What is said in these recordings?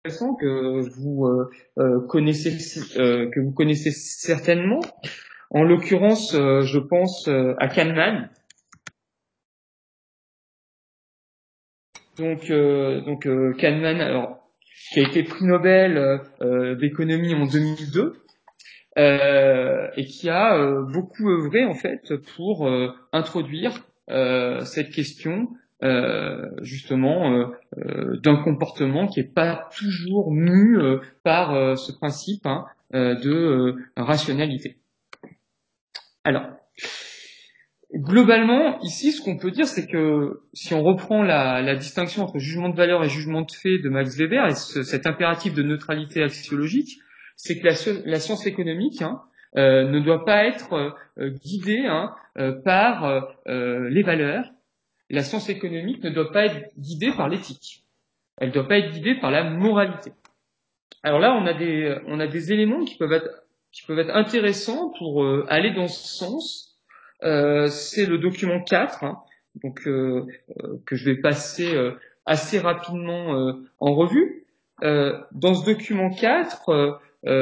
intéressant que vous connaissez certainement. En l'occurrence, je pense à Kahneman. Donc Kahneman, alors, qui a été prix Nobel d'économie en 2002. Et qui a beaucoup œuvré en fait pour introduire cette question justement d'un comportement qui est pas toujours mu par ce principe de rationalité. Alors, globalement, ici, ce qu'on peut dire, c'est que si on reprend la distinction entre jugement de valeur et jugement de fait de Max Weber et cet impératif de neutralité axiologique, c'est que la science économique ne doit pas être guidée par les valeurs. La science économique ne doit pas être guidée par l'éthique. Elle ne doit pas être guidée par la moralité. Alors là, on a des éléments qui peuvent être intéressants pour aller dans ce sens. C'est le document 4, donc que je vais passer assez rapidement en revue. Dans ce document 4,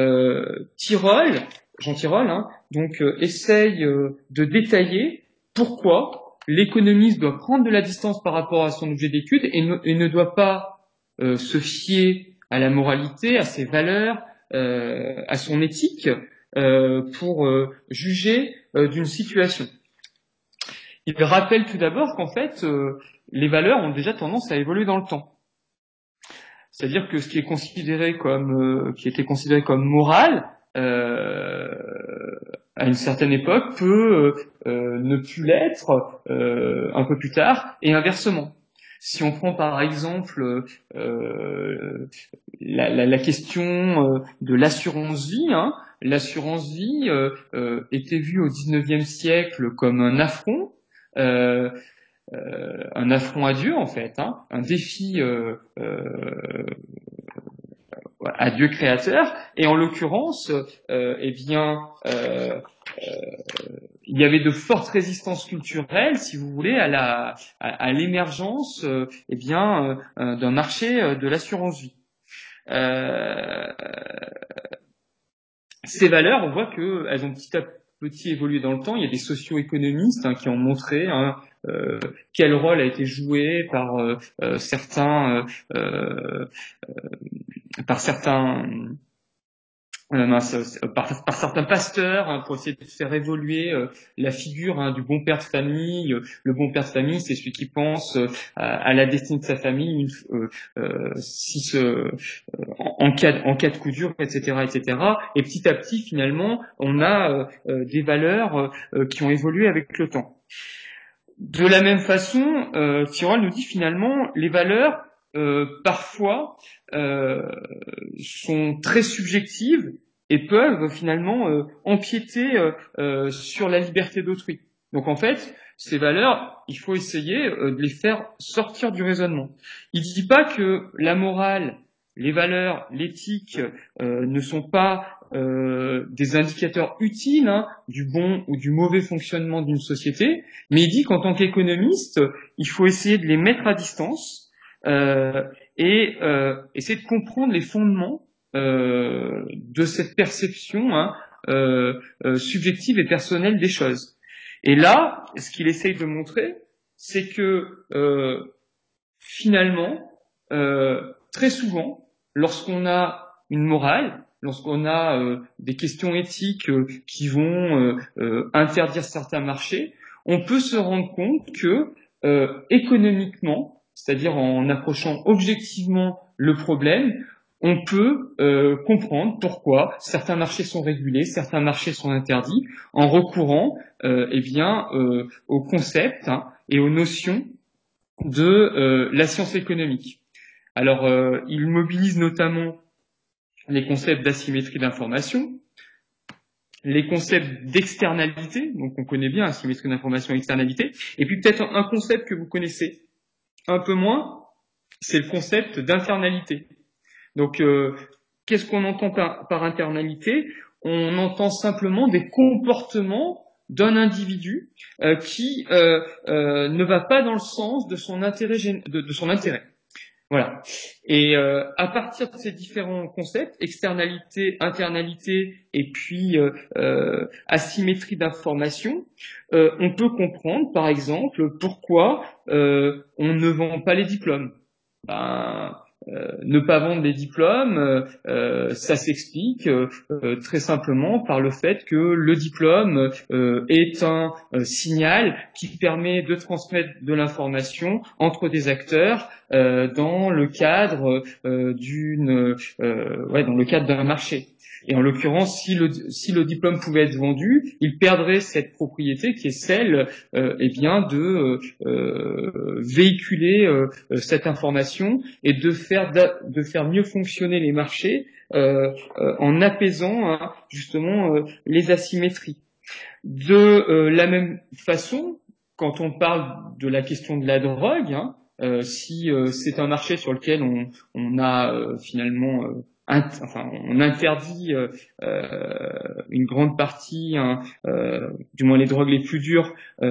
Jean Tirole, donc essaye de détailler pourquoi l'économiste doit prendre de la distance par rapport à son objet d'étude et ne doit pas se fier à la moralité, à ses valeurs, à son éthique pour juger d'une situation. Il rappelle tout d'abord qu'en fait, les valeurs ont déjà tendance à évoluer dans le temps. C'est-à-dire que ce qui est considéré qui était considéré comme moral, à une certaine époque, peut ne plus l'être un peu plus tard, et inversement. Si on prend par exemple la question de l'assurance vie, l'assurance vie était vue au XIXe siècle comme un affront à Dieu en fait, un défi à Dieu créateur, et en l'occurrence, il y avait de fortes résistances culturelles, si vous voulez, à l'émergence d'un marché de l'assurance vie. Ces valeurs, on voit qu'elles ont petit à petit évolué dans le temps. Il y a des socio-économistes qui ont montré quel rôle a été joué par certains pasteurs pour essayer de faire évoluer la figure du bon père de famille. Le bon père de famille, c'est celui qui pense à la destinée de sa famille en cas de coup dur, etc., etc. Et petit à petit, finalement, on a des valeurs qui ont évolué avec le temps. De la même façon, Tirole nous dit finalement les valeurs parfois sont très subjectives et peuvent finalement empiéter sur la liberté d'autrui. Donc en fait, ces valeurs, il faut essayer de les faire sortir du raisonnement. Il ne dit pas que la morale, les valeurs, l'éthique ne sont pas des indicateurs utiles du bon ou du mauvais fonctionnement d'une société, mais il dit qu'en tant qu'économiste, il faut essayer de les mettre à distance et essayer de comprendre les fondements de cette perception subjective et personnelle des choses. Et là, ce qu'il essaye de montrer, c'est que finalement, très souvent, lorsqu'on a une morale, lorsqu'on a des questions éthiques qui vont interdire certains marchés, on peut se rendre compte que économiquement, c'est-à-dire en approchant objectivement le problème, on peut comprendre pourquoi certains marchés sont régulés, certains marchés sont interdits, en recourant aux concepts et aux notions de la science économique. Alors, il mobilise notamment les concepts d'asymétrie d'information, les concepts d'externalité, donc on connaît bien asymétrie d'information et externalité, et puis peut-être un concept que vous connaissez un peu moins, c'est le concept d'internalité. Donc, qu'est-ce qu'on entend par internalité ? On entend simplement des comportements d'un individu qui ne va pas dans le sens de son intérêt. Voilà. Et à partir de ces différents concepts, externalité, internalité et puis asymétrie d'information, on peut comprendre, par exemple, pourquoi on ne vend pas les diplômes. Ben, ne pas vendre les diplômes, ça s'explique très simplement par le fait que le diplôme est un signal qui permet de transmettre de l'information entre des acteurs dans le cadre dans le cadre d'un marché. Et en l'occurrence, si le diplôme pouvait être vendu, il perdrait cette propriété qui est celle, de véhiculer cette information et de faire mieux fonctionner les marchés en apaisant justement les asymétries. De la même façon, quand on parle de la question de la drogue, si c'est un marché sur lequel on a finalement on interdit une grande partie, du moins les drogues les plus dures,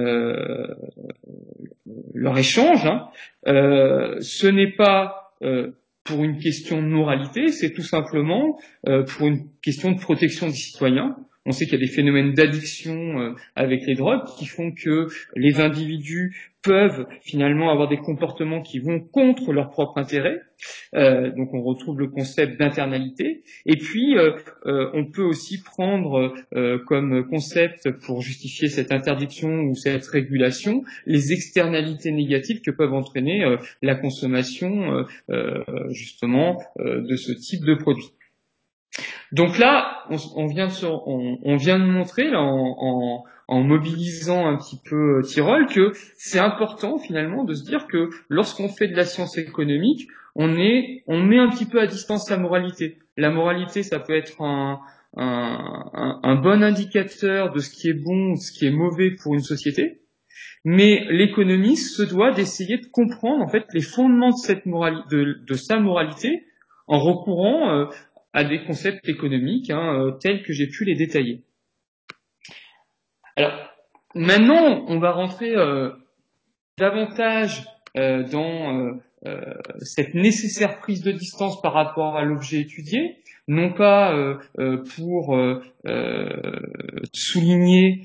leur échange, ce n'est pas pour une question de moralité, c'est tout simplement pour une question de protection des citoyens. On sait qu'il y a des phénomènes d'addiction avec les drogues qui font que les individus peuvent finalement avoir des comportements qui vont contre leur propre intérêt. Donc on retrouve le concept d'internalité. Et puis on peut aussi prendre comme concept pour justifier cette interdiction ou cette régulation les externalités négatives que peuvent entraîner la consommation justement de ce type de produit. Donc là, on vient de montrer là, en mobilisant un petit peu Tirole que c'est important finalement de se dire que lorsqu'on fait de la science économique, on met un petit peu à distance la moralité. La moralité, ça peut être un bon indicateur de ce qui est bon, de ce qui est mauvais pour une société, mais l'économiste se doit d'essayer de comprendre en fait les fondements de cette de sa moralité en recourant à des concepts économiques tels que j'ai pu les détailler. Alors, maintenant, on va rentrer davantage dans cette nécessaire prise de distance par rapport à l'objet étudié, non pas pour souligner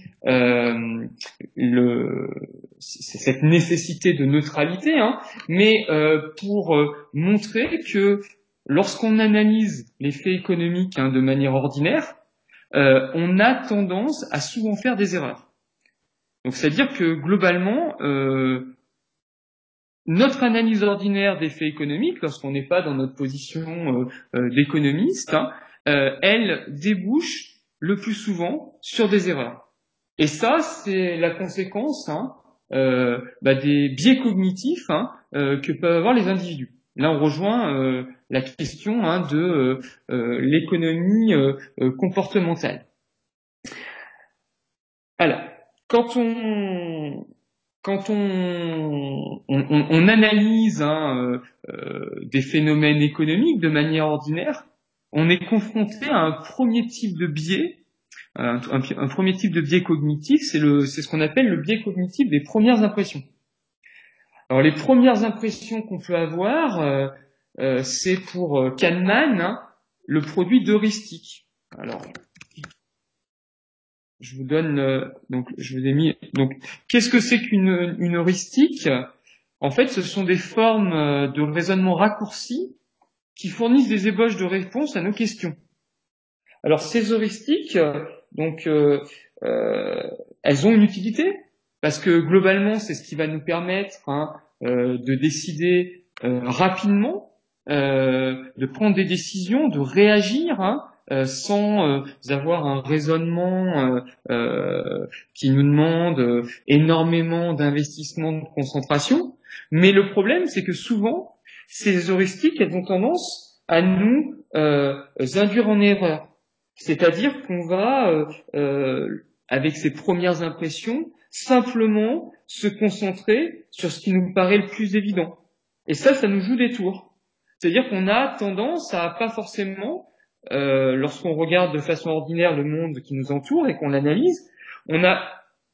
cette nécessité de neutralité, mais pour montrer que lorsqu'on analyse les faits économiques de manière ordinaire, on a tendance à souvent faire des erreurs. Donc c'est-à-dire que globalement, notre analyse ordinaire des faits économiques, lorsqu'on n'est pas dans notre position d'économiste, elle débouche le plus souvent sur des erreurs. Et ça, c'est la conséquence des biais cognitifs que peuvent avoir les individus. Là, on rejoint la question de l'économie comportementale. Alors, quand on analyse des phénomènes économiques de manière ordinaire, on est confronté à un premier type de biais, un premier type de biais cognitif, c'est ce qu'on appelle le biais cognitif des premières impressions. Alors les premières impressions qu'on peut avoir, c'est pour Kahneman le produit d'heuristique. Alors je vous donne je vous ai mis qu'est-ce que c'est qu'une heuristique? En fait, ce sont des formes de raisonnement raccourcis qui fournissent des ébauches de réponses à nos questions. Alors ces heuristiques, elles ont une utilité parce que globalement, c'est ce qui va nous permettre de décider rapidement, de prendre des décisions, de réagir sans avoir un raisonnement qui nous demande énormément d'investissement, de concentration. Mais le problème, c'est que souvent, ces heuristiques, elles ont tendance à nous induire en erreur. C'est-à-dire qu'on va, avec ces premières impressions, simplement se concentrer sur ce qui nous paraît le plus évident. Et ça nous joue des tours. C'est-à-dire qu'on a tendance à pas forcément, lorsqu'on regarde de façon ordinaire le monde qui nous entoure et qu'on l'analyse, on n'a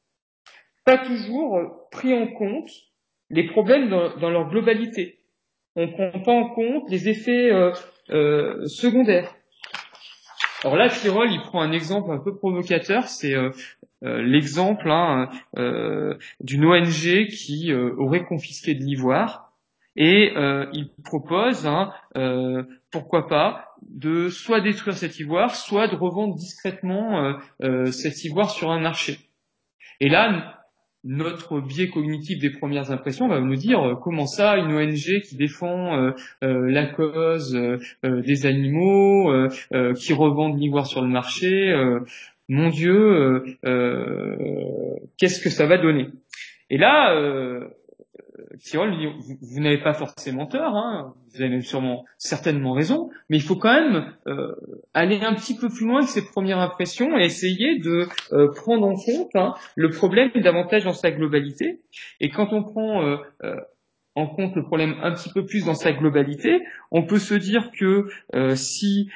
pas toujours pris en compte les problèmes dans leur globalité. on prend pas en compte les effets secondaires. Alors là, Tirole, il prend un exemple un peu provocateur, c'est l'exemple d'une ONG qui aurait confisqué de l'ivoire, et il propose, pourquoi pas, de soit détruire cet ivoire, soit de revendre discrètement cet ivoire sur un marché. Et là, notre biais cognitif des premières impressions va nous dire comment ça, une ONG qui défend la cause des animaux, qui revend de l'ivoire sur le marché, mon Dieu, qu'est-ce que ça va donner? Et là, Tirole lui dit, vous n'avez pas forcément tort, vous avez même certainement raison, mais il faut quand même aller un petit peu plus loin que ces premières impressions et essayer de prendre en compte le problème davantage dans sa globalité. Et quand on prend en compte le problème un petit peu plus dans sa globalité, on peut se dire que si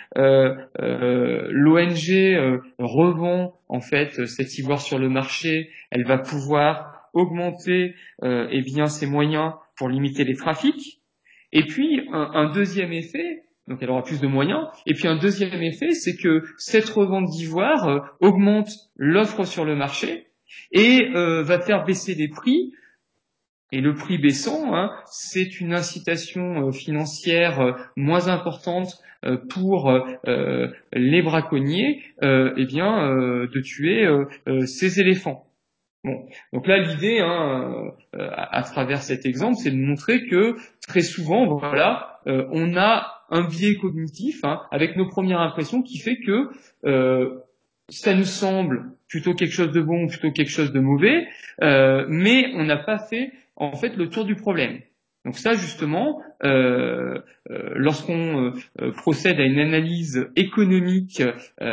l'ONG revend en fait cet ivoire sur le marché, elle va pouvoir augmenter ses moyens pour limiter les trafics. Et puis un deuxième effet, donc elle aura plus de moyens. Et puis un deuxième effet, c'est que cette revente d'ivoire augmente l'offre sur le marché et va faire baisser les prix. Et le prix baissant, c'est une incitation financière moins importante pour les braconniers, de tuer ces éléphants. Bon, donc là l'idée, à travers cet exemple, c'est de montrer que très souvent, on a un biais cognitif avec nos premières impressions qui fait que ça nous semble plutôt quelque chose de bon, plutôt quelque chose de mauvais, mais on n'a pas fait en fait le tour du problème. Donc ça justement, lorsqu'on procède à une analyse économique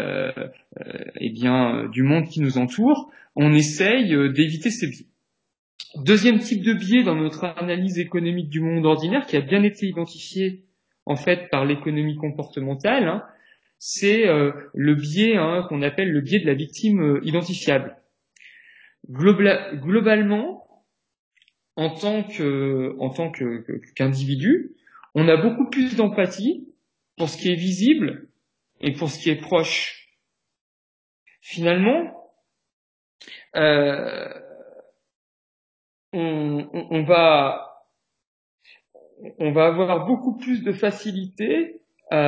du monde qui nous entoure, on essaye d'éviter ces biais. Deuxième type de biais dans notre analyse économique du monde ordinaire, qui a bien été identifié en fait par l'économie comportementale, c'est le biais qu'on appelle le biais de la victime identifiable. Globalement, en tant qu'individu, on a beaucoup plus d'empathie pour ce qui est visible et pour ce qui est proche. Finalement, on va avoir beaucoup plus de facilité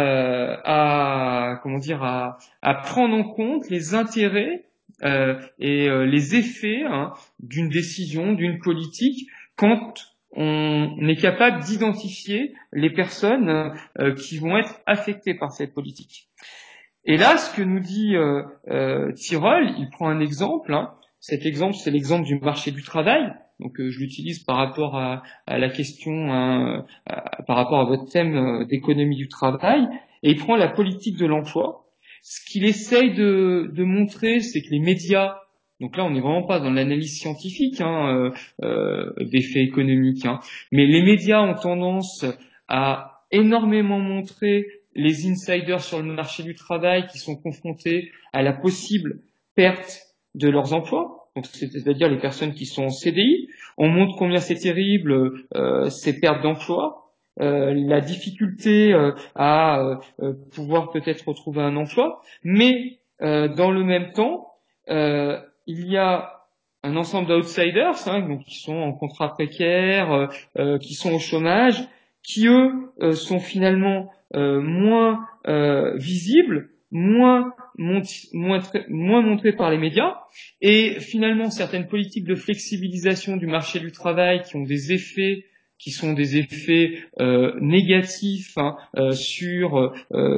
à prendre en compte les intérêts et les effets d'une décision, d'une politique, quand on est capable d'identifier les personnes qui vont être affectées par cette politique. Et là, ce que nous dit Tirole, il prend un exemple. Cet exemple, c'est l'exemple du marché du travail. Donc, je l'utilise par rapport à la question, par rapport à votre thème d'économie du travail. Et il prend la politique de l'emploi. Ce qu'il essaye de montrer, c'est que les médias, donc là, on n'est vraiment pas dans l'analyse scientifique des faits économiques, mais les médias ont tendance à énormément montrer les insiders sur le marché du travail qui sont confrontés à la possible perte de leurs emplois, donc c'est-à-dire les personnes qui sont en CDI. On montre combien c'est terrible ces pertes d'emploi, la difficulté à pouvoir peut-être retrouver un emploi, mais dans le même temps, il y a un ensemble d'outsiders donc qui sont en contrat précaire, qui sont au chômage, qui eux sont finalement moins visibles, moins montrés par les médias, et finalement certaines politiques de flexibilisation du marché du travail qui ont des effets qui sont des effets négatifs sur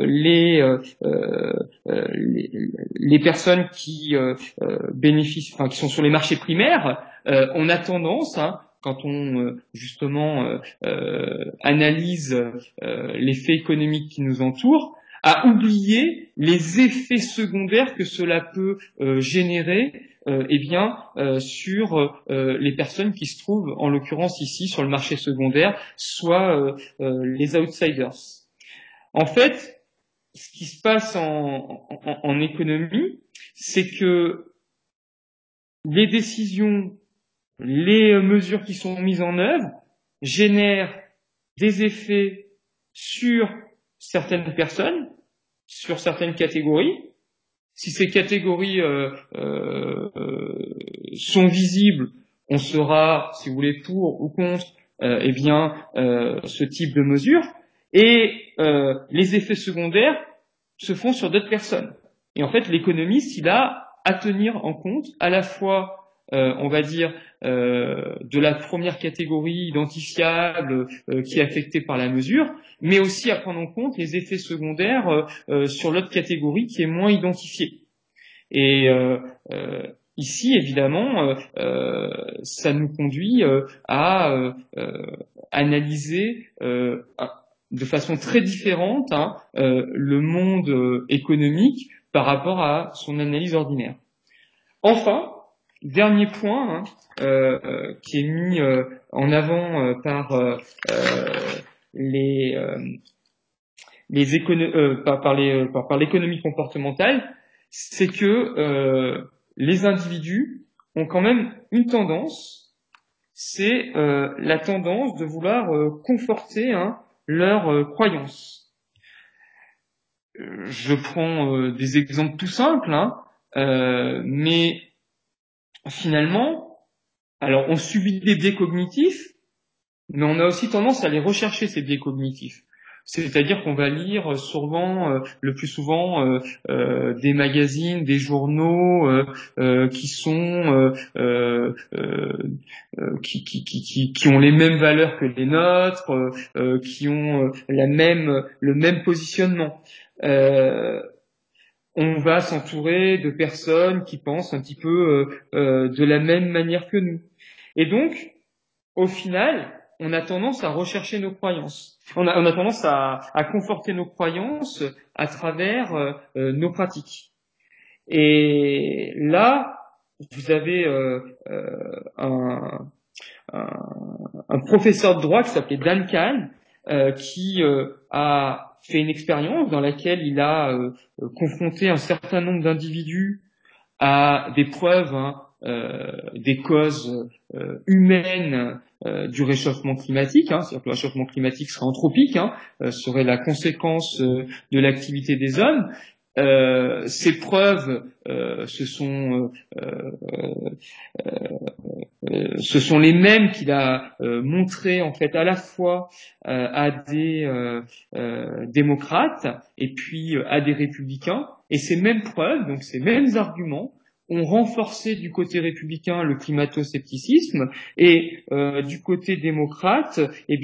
les personnes qui bénéficient, qui sont sur les marchés primaires. On a tendance, quand on analyse les faits économiques qui nous entourent, à oublier les effets secondaires que cela peut générer sur les personnes qui se trouvent, en l'occurrence ici, sur le marché secondaire, soit les outsiders. En fait, ce qui se passe en économie, c'est que les décisions, les mesures qui sont mises en œuvre génèrent des effets sur certaines personnes, sur certaines catégories. Si ces catégories sont visibles, on sera, si vous voulez, pour ou contre ce type de mesure. Et les effets secondaires se font sur d'autres personnes. Et en fait, l'économiste, il a à tenir en compte à la fois on va dire, de la première catégorie identifiable qui est affectée par la mesure, mais aussi à prendre en compte les effets secondaires sur l'autre catégorie qui est moins identifiée. Et ici, évidemment, ça nous conduit à analyser de façon très différente le monde économique par rapport à son analyse ordinaire. Enfin, dernier point qui est mis en avant par l'économie comportementale, c'est que les individus ont quand même une tendance, c'est la tendance de vouloir conforter leurs croyances. Je prends des exemples tout simples, mais finalement, alors on subit des biais cognitifs, mais on a aussi tendance à les rechercher, ces biais cognitifs. C'est-à-dire qu'on va lire souvent, le plus souvent, des magazines, des journaux qui sont qui ont les mêmes valeurs que les nôtres, qui ont le même positionnement. On va s'entourer de personnes qui pensent un petit peu de la même manière que nous. Et donc, au final, on a tendance à rechercher nos croyances. On a tendance à conforter nos croyances à travers nos pratiques. Et là, vous avez un professeur de droit qui s'appelait Dan Kahn, qui a fait une expérience dans laquelle il a confronté un certain nombre d'individus à des preuves des causes humaines du réchauffement climatique, c'est-à-dire que le réchauffement climatique serait anthropique, serait la conséquence de l'activité des hommes. Ces preuves, ce sont les mêmes qu'il a montrées en fait à la fois à des démocrates et puis à des républicains. Et ces mêmes preuves, donc ces mêmes arguments, ont renforcé du côté républicain le climato-scepticisme et du côté démocrate,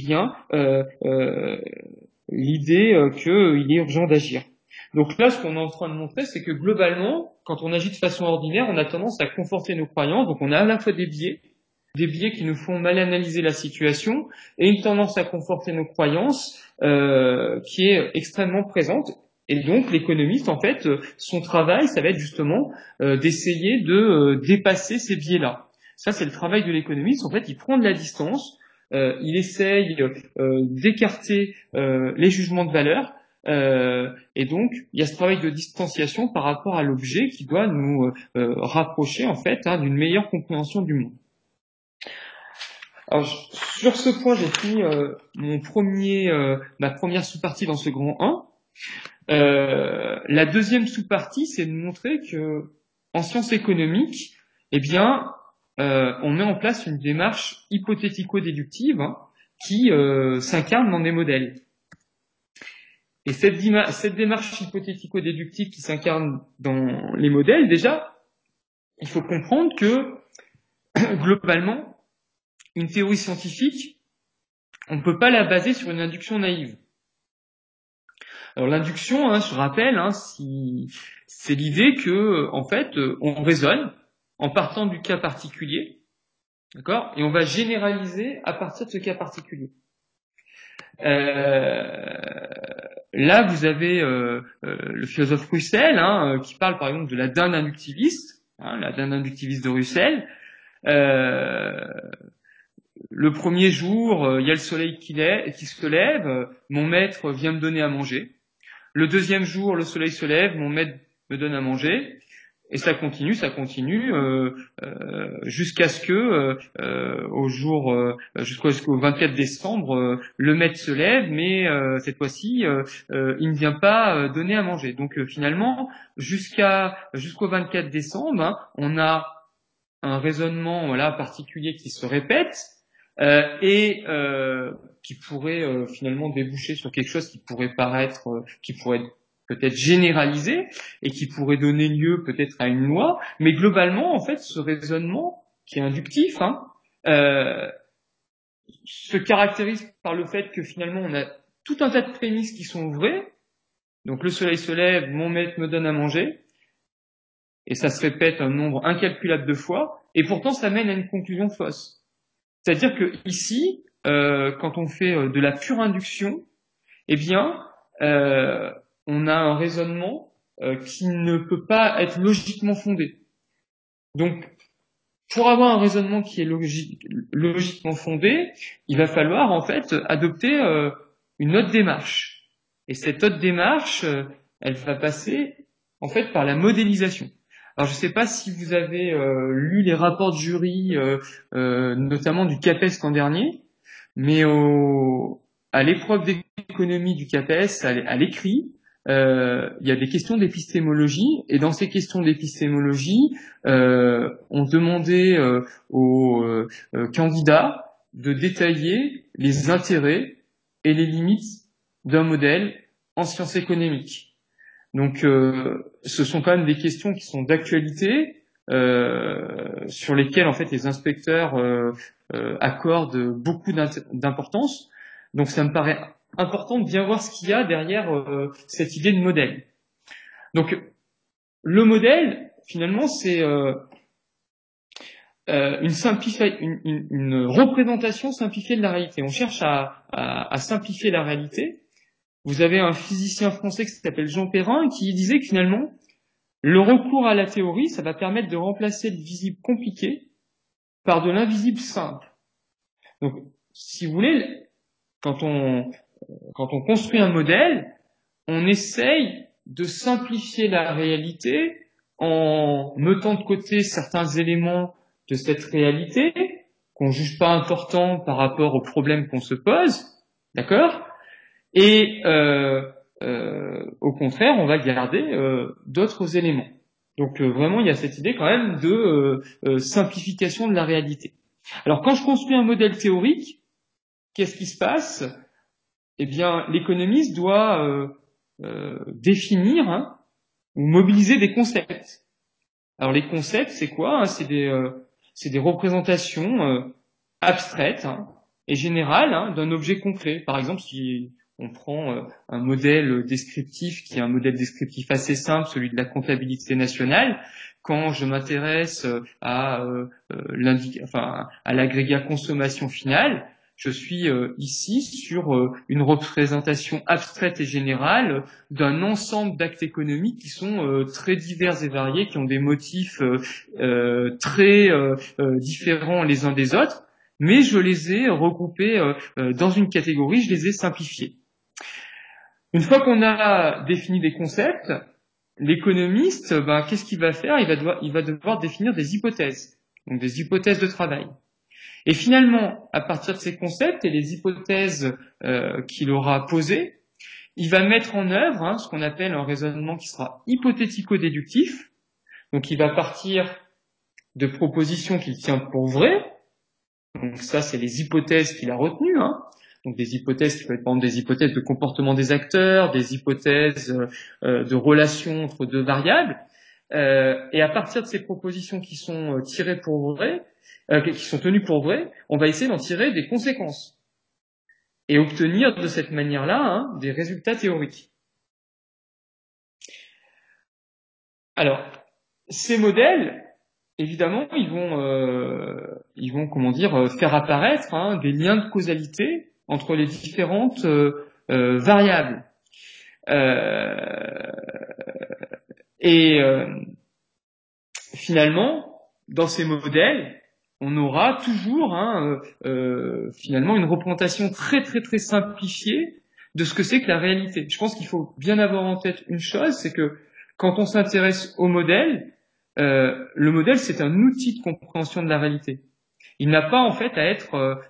l'idée qu'il est urgent d'agir. Donc là, ce qu'on est en train de montrer, c'est que globalement, quand on agit de façon ordinaire, on a tendance à conforter nos croyances. Donc on a à la fois des biais qui nous font mal analyser la situation, et une tendance à conforter nos croyances qui est extrêmement présente. Et donc l'économiste, en fait, son travail, ça va être justement d'essayer de dépasser ces biais-là. Ça, c'est le travail de l'économiste. En fait, il prend de la distance, il essaye d'écarter les jugements de valeur, et donc il y a ce travail de distanciation par rapport à l'objet qui doit nous rapprocher en fait d'une meilleure compréhension du monde. Alors, sur ce point, j'ai fini ma première sous-partie dans ce grand 1. La deuxième sous-partie, c'est de montrer que en sciences économiques, on met en place une démarche hypothético-déductive qui s'incarne dans des modèles. Et cette démarche hypothético-déductive qui s'incarne dans les modèles, déjà, il faut comprendre que globalement, une théorie scientifique, on ne peut pas la baser sur une induction naïve. Alors l'induction, je rappelle, c'est l'idée que, en fait, on raisonne en partant du cas particulier, d'accord, et on va généraliser à partir de ce cas particulier. Là, vous avez le philosophe Russell, qui parle par exemple de la dinde inductiviste, la dinde inductiviste de Russell. Le premier jour, il y a le soleil qui se lève, mon maître vient me donner à manger. Le deuxième jour, le soleil se lève, mon maître me donne à manger. Et ça continue jusqu'à ce que jusqu'au 24 décembre, le maître se lève, mais cette fois-ci, il ne vient pas donner à manger. Donc finalement, jusqu'au 24 décembre, hein, on a un raisonnement particulier qui se répète et qui pourrait finalement déboucher sur quelque chose qui pourrait être peut-être généralisé et qui pourrait donner lieu peut-être à une loi, mais globalement, en fait, ce raisonnement qui est inductif, se caractérise par le fait que finalement, on a tout un tas de prémices qui sont vraies. Donc, le soleil se lève, mon maître me donne à manger, et ça se répète un nombre incalculable de fois, et pourtant, ça mène à une conclusion fausse. C'est-à-dire que ici, quand on fait de la pure induction, eh bien, on a un raisonnement qui ne peut pas être logiquement fondé. Donc, pour avoir un raisonnement qui est logiquement fondé, il va falloir en fait adopter une autre démarche. Et cette autre démarche, elle va passer en fait par la modélisation. Alors, je ne sais pas si vous avez lu les rapports de jury, notamment du CAPES l'an dernier, mais à l'épreuve d'économie du CAPES, à l'écrit, il y a des questions d'épistémologie, et dans ces questions d'épistémologie, on demandait aux candidats de détailler les intérêts et les limites d'un modèle en sciences économiques. Donc, ce sont quand même des questions qui sont d'actualité, sur lesquelles en fait les inspecteurs accordent beaucoup d'importance. Donc, ça me paraît important de bien voir ce qu'il y a derrière cette idée de modèle. Donc, le modèle, finalement, c'est une représentation simplifiée de la réalité. On cherche à simplifier la réalité. Vous avez un physicien français qui s'appelle Jean Perrin qui disait que finalement, le recours à la théorie, ça va permettre de remplacer le visible compliqué par de l'invisible simple. Donc, si vous voulez, quand on construit un modèle, on essaye de simplifier la réalité en mettant de côté certains éléments de cette réalité qu'on juge pas importants par rapport aux problèmes qu'on se pose, d'accord ? Et au contraire, on va garder d'autres éléments. Donc vraiment, il y a cette idée quand même de simplification de la réalité. Alors quand je construis un modèle théorique, qu'est-ce qui se passe ? Eh bien, l'économiste doit définir ou mobiliser des concepts. Alors les concepts, c'est quoi ? C'est des représentations abstraites et générales d'un objet concret. Par exemple, si on prend un modèle descriptif qui est un modèle descriptif assez simple, celui de la comptabilité nationale, quand je m'intéresse à l'agrégat consommation finale, je suis ici sur une représentation abstraite et générale d'un ensemble d'actes économiques qui sont très divers et variés, qui ont des motifs très différents les uns des autres, mais je les ai regroupés dans une catégorie, je les ai simplifiés. Une fois qu'on a défini des concepts, l'économiste, qu'est-ce qu'il va faire ? Il va devoir définir des hypothèses, donc des hypothèses de travail. Et finalement, à partir de ces concepts et les hypothèses qu'il aura posées, il va mettre en œuvre ce qu'on appelle un raisonnement qui sera hypothético-déductif. Donc il va partir de propositions qu'il tient pour vraies. Donc ça, c'est les hypothèses qu'il a retenues. Donc des hypothèses qui peuvent être par exemple des hypothèses de comportement des acteurs, des hypothèses de relations entre deux variables. Et à partir de ces propositions qui sont tirées pour vraies, qui sont tenues pour vraies, on va essayer d'en tirer des conséquences et obtenir de cette manière-là des résultats théoriques. Alors, ces modèles, évidemment, ils vont faire apparaître des liens de causalité entre les différentes variables. Finalement, dans ces modèles, on aura toujours finalement une représentation très très très simplifiée de ce que c'est que la réalité. Je pense qu'il faut bien avoir en tête une chose, c'est que quand on s'intéresse au modèle, le modèle, c'est un outil de compréhension de la réalité. Il n'a pas en fait à être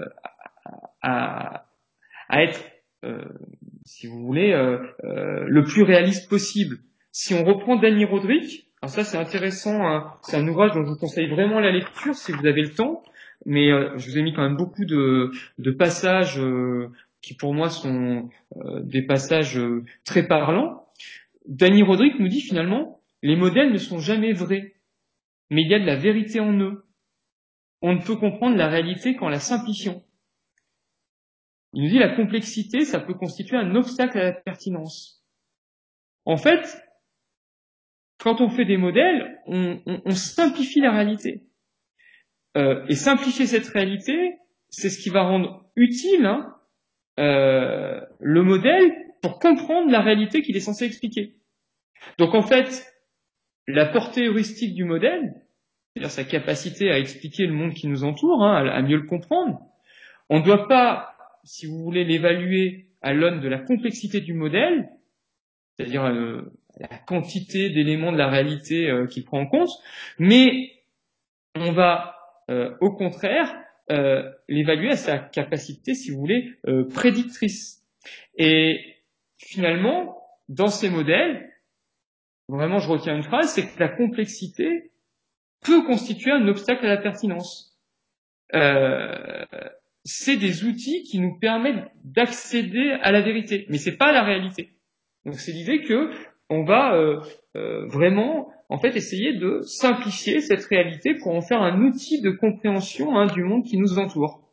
à être, si vous voulez, le plus réaliste possible. Si on reprend Dany Rodrik, alors ça c'est intéressant, hein, c'est un ouvrage dont je vous conseille vraiment la lecture si vous avez le temps, mais je vous ai mis quand même beaucoup de passages qui pour moi sont des passages très parlants. Dany Rodrik nous dit finalement, les modèles ne sont jamais vrais, mais il y a de la vérité en eux. On ne peut comprendre la réalité qu'en la simplifiant. Il nous dit la complexité, ça peut constituer un obstacle à la pertinence. En fait, quand on fait des modèles, on simplifie la réalité. Et simplifier cette réalité, c'est ce qui va rendre utile le modèle pour comprendre la réalité qu'il est censé expliquer. Donc en fait, la portée heuristique du modèle, c'est-à-dire sa capacité à expliquer le monde qui nous entoure, à mieux le comprendre, on ne doit pas, si vous voulez, l'évaluer à l'aune de la complexité du modèle, c'est-à-dire la quantité d'éléments de la réalité qu'il prend en compte, mais on va au contraire l'évaluer à sa capacité, si vous voulez, prédictrice. Et finalement, dans ces modèles, vraiment je retiens une phrase, c'est que la complexité peut constituer un obstacle à la pertinence. C'est des outils qui nous permettent d'accéder à la vérité, mais c'est pas la réalité. Donc c'est l'idée que on va vraiment en fait essayer de simplifier cette réalité pour en faire un outil de compréhension du monde qui nous entoure.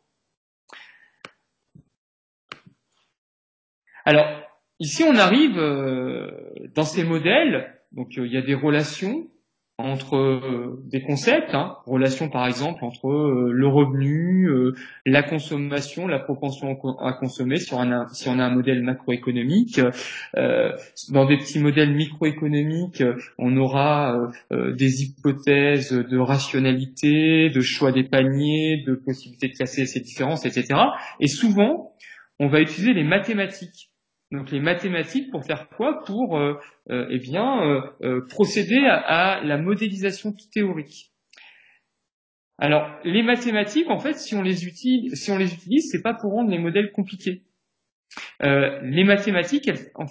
Alors ici on arrive dans ces modèles, donc il y a des relations entre des concepts, relations par exemple entre le revenu, la consommation, la propension à consommer, si on a un modèle macroéconomique. Dans des petits modèles microéconomiques, on aura des hypothèses de rationalité, de choix des paniers, de possibilité de classer ces différences, etc. Et souvent, on va utiliser les mathématiques. Donc les mathématiques pour faire quoi? Pour procéder à la modélisation théorique. Alors les mathématiques, en fait, si on les utilise, c'est pas pour rendre les modèles compliqués. Les mathématiques,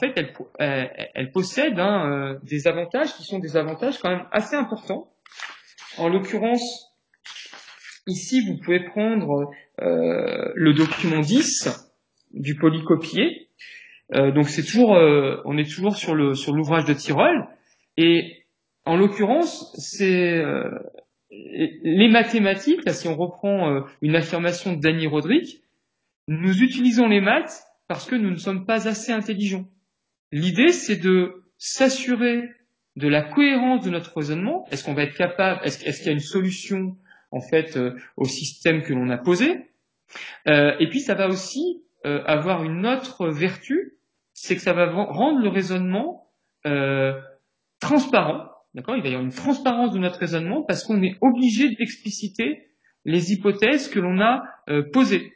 elles possèdent des avantages qui sont des avantages quand même assez importants. En l'occurrence, ici, vous pouvez prendre le document 10 du polycopier. Donc c'est toujours, on est toujours sur l'ouvrage de Tirole, et en l'occurrence, c'est les mathématiques. Là, si on reprend une affirmation de Dany Rodrik, nous utilisons les maths parce que nous ne sommes pas assez intelligents. L'idée, c'est de s'assurer de la cohérence de notre raisonnement. Est-ce qu'on va être capable, est-ce qu'il y a une solution en fait au système que l'on a posé? Et puis ça va aussi avoir une autre vertu, c'est que ça va rendre le raisonnement transparent. D'accord? Il va y avoir une transparence de notre raisonnement parce qu'on est obligé d'expliciter les hypothèses que l'on a posées.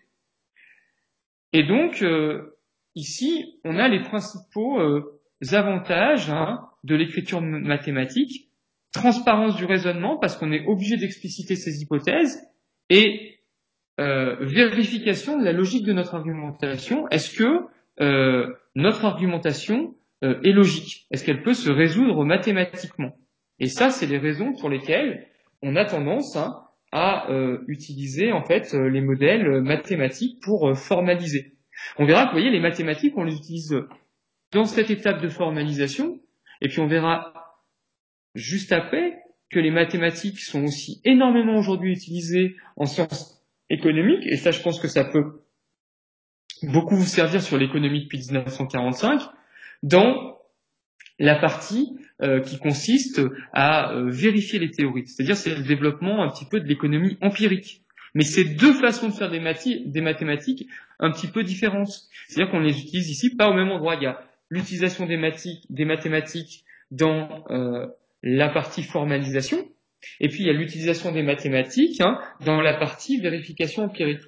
Et donc, ici, on a les principaux avantages de l'écriture mathématique. Transparence du raisonnement parce qu'on est obligé d'expliciter ces hypothèses, et vérification de la logique de notre argumentation. Est-ce que notre argumentation est logique? Est-ce qu'elle peut se résoudre mathématiquement? Et ça, c'est les raisons pour lesquelles on a tendance à utiliser en fait les modèles mathématiques pour formaliser. On verra que, vous voyez, les mathématiques, on les utilise dans cette étape de formalisation, et puis on verra juste après que les mathématiques sont aussi énormément aujourd'hui utilisées en sciences économiques, et ça, je pense que ça peut beaucoup vous servir sur l'économie depuis 1945, dans la partie qui consiste à vérifier les théories. C'est-à-dire, c'est le développement un petit peu de l'économie empirique. Mais c'est deux façons de faire des mathématiques un petit peu différentes. C'est-à-dire qu'on les utilise ici pas au même endroit. Il y a l'utilisation des mathématiques dans la partie formalisation, et puis il y a l'utilisation des mathématiques dans la partie vérification empirique.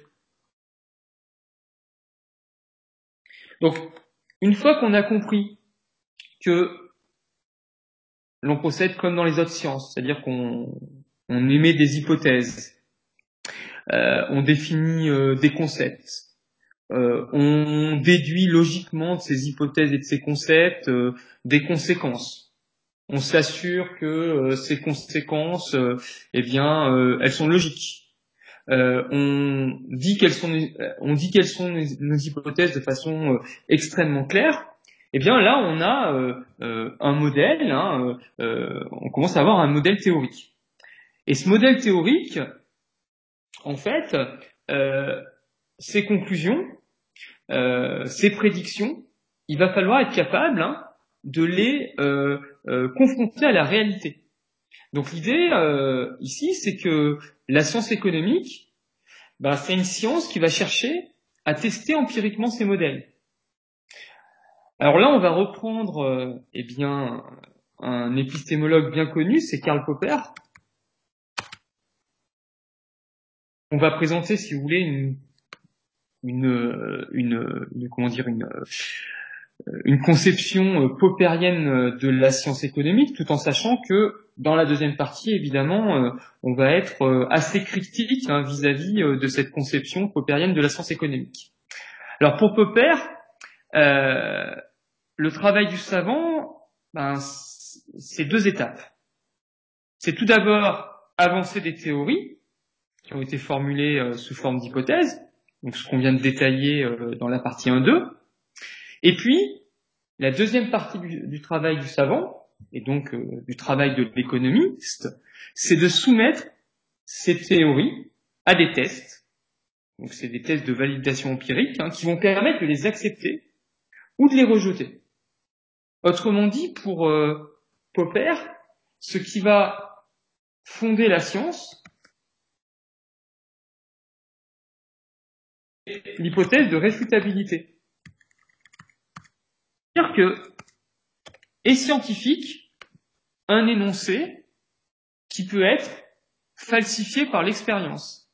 Donc, une fois qu'on a compris que l'on procède comme dans les autres sciences, c'est-à-dire qu'on émet des hypothèses, on définit des concepts, on déduit logiquement de ces hypothèses et de ces concepts des conséquences. On s'assure que ces conséquences, elles sont logiques. On dit quelles sont nos hypothèses de façon extrêmement claire. Eh bien là, on a un modèle. On commence à avoir un modèle théorique. Et ce modèle théorique, en fait, ses conclusions, ses prédictions, il va falloir être capable de les confronter à la réalité. Donc l'idée ici, c'est que la science économique, c'est une science qui va chercher à tester empiriquement ces modèles. Alors là, on va reprendre un épistémologue bien connu, c'est Karl Popper. On va présenter, si vous voulez, une conception poppérienne de la science économique, tout en sachant que dans la deuxième partie, évidemment, on va être assez critique vis-à-vis de cette conception poppérienne de la science économique. Alors pour Popper, le travail du savant, c'est deux étapes. C'est tout d'abord avancer des théories qui ont été formulées sous forme d'hypothèses, donc ce qu'on vient de détailler dans la partie 1-2. Et puis, la deuxième partie du travail du savant, et donc du travail de l'économiste, c'est de soumettre ces théories à des tests. Donc c'est des tests de validation empirique qui vont permettre de les accepter ou de les rejeter. Autrement dit, pour Popper, ce qui va fonder la science, c'est l'hypothèse de réfutabilité. C'est-à-dire que est scientifique un énoncé qui peut être falsifié par l'expérience.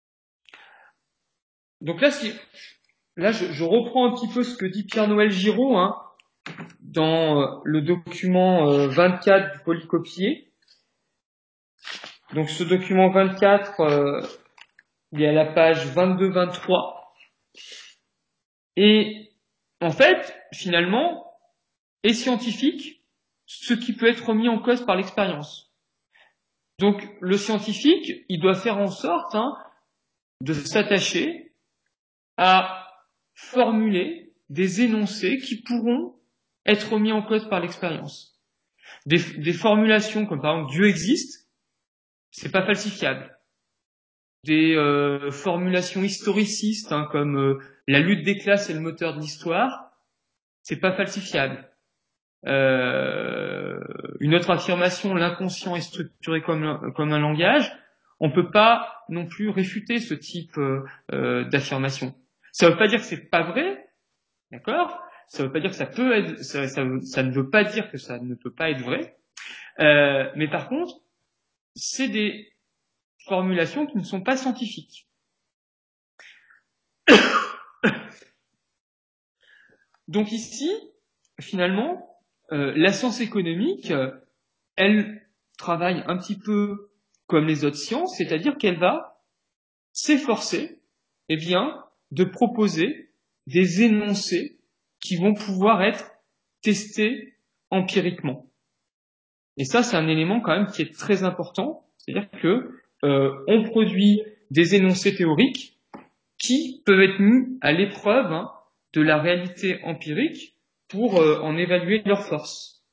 Donc là, je reprends un petit peu ce que dit Pierre-Noël Giraud dans le document 24 du polycopier. Donc ce document 24, il est à la page 22-23. Et en fait, finalement, est scientifique ce qui peut être remis en cause par l'expérience. Donc le scientifique, il doit faire en sorte de s'attacher à formuler des énoncés qui pourront être remis en cause par l'expérience. Des formulations comme par exemple Dieu existe, c'est pas falsifiable. Des formulations historicistes comme la lutte des classes est le moteur de l'histoire, c'est pas falsifiable. Une autre affirmation, l'inconscient est structuré comme un langage, on peut pas non plus réfuter ce type d'affirmation. Ça veut pas dire que c'est pas vrai, d'accord ? Ça veut pas dire que ça peut être, ça ne veut pas dire que ça ne peut pas être vrai. Mais par contre, c'est des formulations qui ne sont pas scientifiques. Donc ici, finalement, la science économique, elle travaille un petit peu comme les autres sciences, c'est-à-dire qu'elle va s'efforcer, de proposer des énoncés qui vont pouvoir être testés empiriquement. Et ça, c'est un élément quand même qui est très important, c'est-à-dire que on produit des énoncés théoriques qui peuvent être mis à l'épreuve de la réalité empirique pour en évaluer leur force.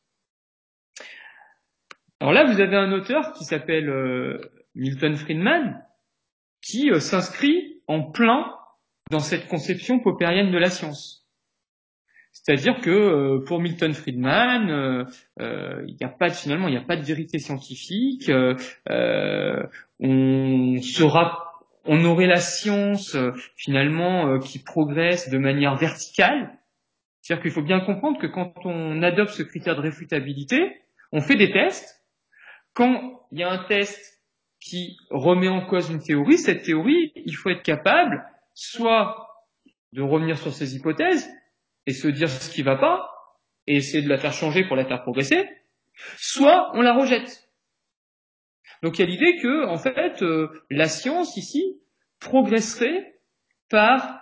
Alors là, vous avez un auteur qui s'appelle Milton Friedman, qui s'inscrit en plein dans cette conception poppérienne de la science. C'est-à-dire que pour Milton Friedman, il n'y a pas de vérité scientifique. On aurait la science qui progresse de manière verticale. C'est-à-dire qu'il faut bien comprendre que quand on adopte ce critère de réfutabilité, on fait des tests. Quand il y a un test qui remet en cause une théorie, cette théorie, il faut être capable soit de revenir sur ses hypothèses et se dire ce qui va pas et essayer de la faire changer pour la faire progresser, soit on la rejette. Donc il y a l'idée que, en fait, la science ici progresserait par,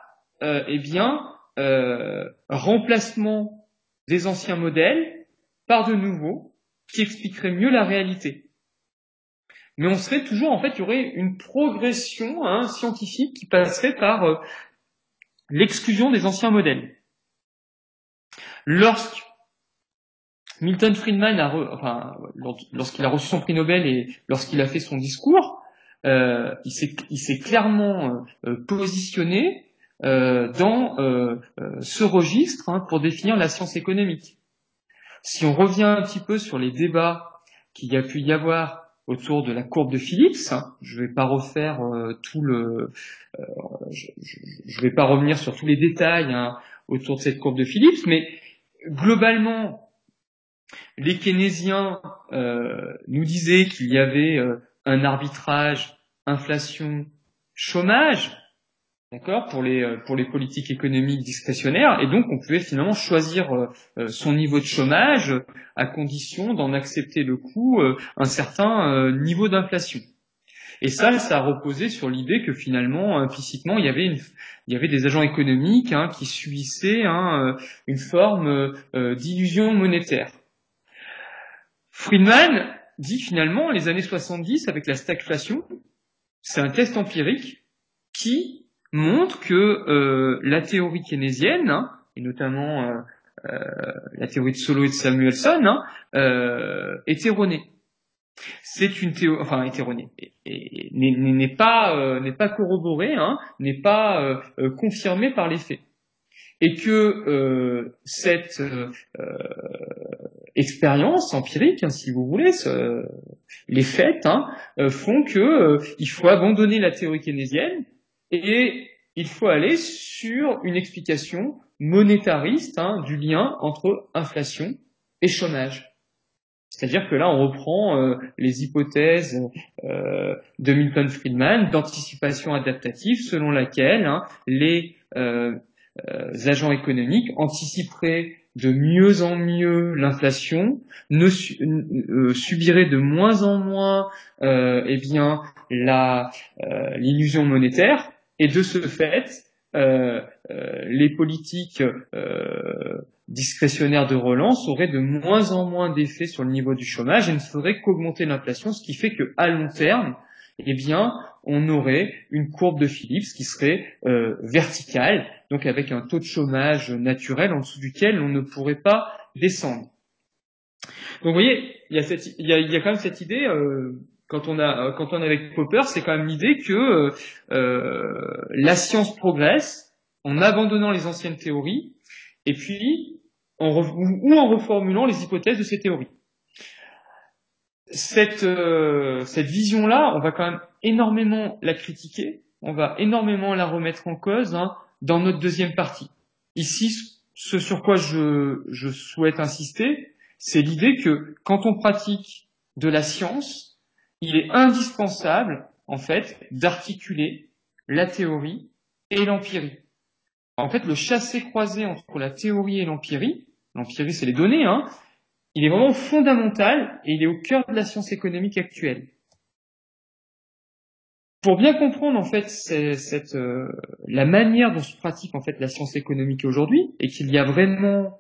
remplacement des anciens modèles par de nouveaux qui expliqueraient mieux la réalité. Mais on serait toujours, en fait, il y aurait une progression scientifique qui passerait par l'exclusion des anciens modèles. Lorsque Milton Friedman lorsqu'il a reçu son prix Nobel et lorsqu'il a fait son discours, il s'est clairement positionné dans ce registre pour définir la science économique. Si on revient un petit peu sur les débats qu'il y a pu y avoir autour de la courbe de Phillips, je vais pas refaire je vais pas revenir sur tous les détails autour de cette courbe de Phillips, mais globalement, les keynésiens nous disaient qu'il y avait un arbitrage inflation-chômage, d'accord, pour les politiques économiques discrétionnaires, et donc on pouvait finalement choisir son niveau de chômage à condition d'en accepter le coût un certain niveau d'inflation. Et ça reposait sur l'idée que finalement, implicitement, il y avait des agents économiques qui subissaient une forme d'illusion monétaire. Friedman dit finalement, les années 70, avec la stagflation, c'est un test empirique qui montre que la théorie keynésienne, et notamment la théorie de Solow et de Samuelson, est erronée. C'est une théorie, est erronée, et n'est pas corroborée, n'est pas confirmée par les faits. Et que cette expérience empirique, si vous voulez, les faits font que il faut abandonner la théorie keynésienne et il faut aller sur une explication monétariste du lien entre inflation et chômage. C'est-à-dire que là, on reprend les hypothèses de Milton Friedman d'anticipation adaptative, selon laquelle les agents économiques anticiperaient de mieux en mieux l'inflation, subiraient de moins en moins l'illusion monétaire, et de ce fait, les politiques discrétionnaires de relance auraient de moins en moins d'effet sur le niveau du chômage et ne feraient qu'augmenter l'inflation, ce qui fait qu'à long terme, on aurait une courbe de Phillips qui serait verticale, donc avec un taux de chômage naturel en dessous duquel on ne pourrait pas descendre. Donc vous voyez, il y a quand même cette idée, quand on est avec Popper, c'est quand même l'idée que la science progresse en abandonnant les anciennes théories et puis en reformulant les hypothèses de ces théories. Cette vision-là, on va quand même énormément la critiquer, on va énormément la remettre en cause dans notre deuxième partie. Ici, ce sur quoi je souhaite insister, c'est l'idée que quand on pratique de la science, il est indispensable, en fait, d'articuler la théorie et l'empirie. En fait, le chassé-croisé entre la théorie et l'empirie c'est les données, il est vraiment fondamental et il est au cœur de la science économique actuelle. Pour bien comprendre en fait la manière dont se pratique en fait la science économique aujourd'hui, et qu'il y a vraiment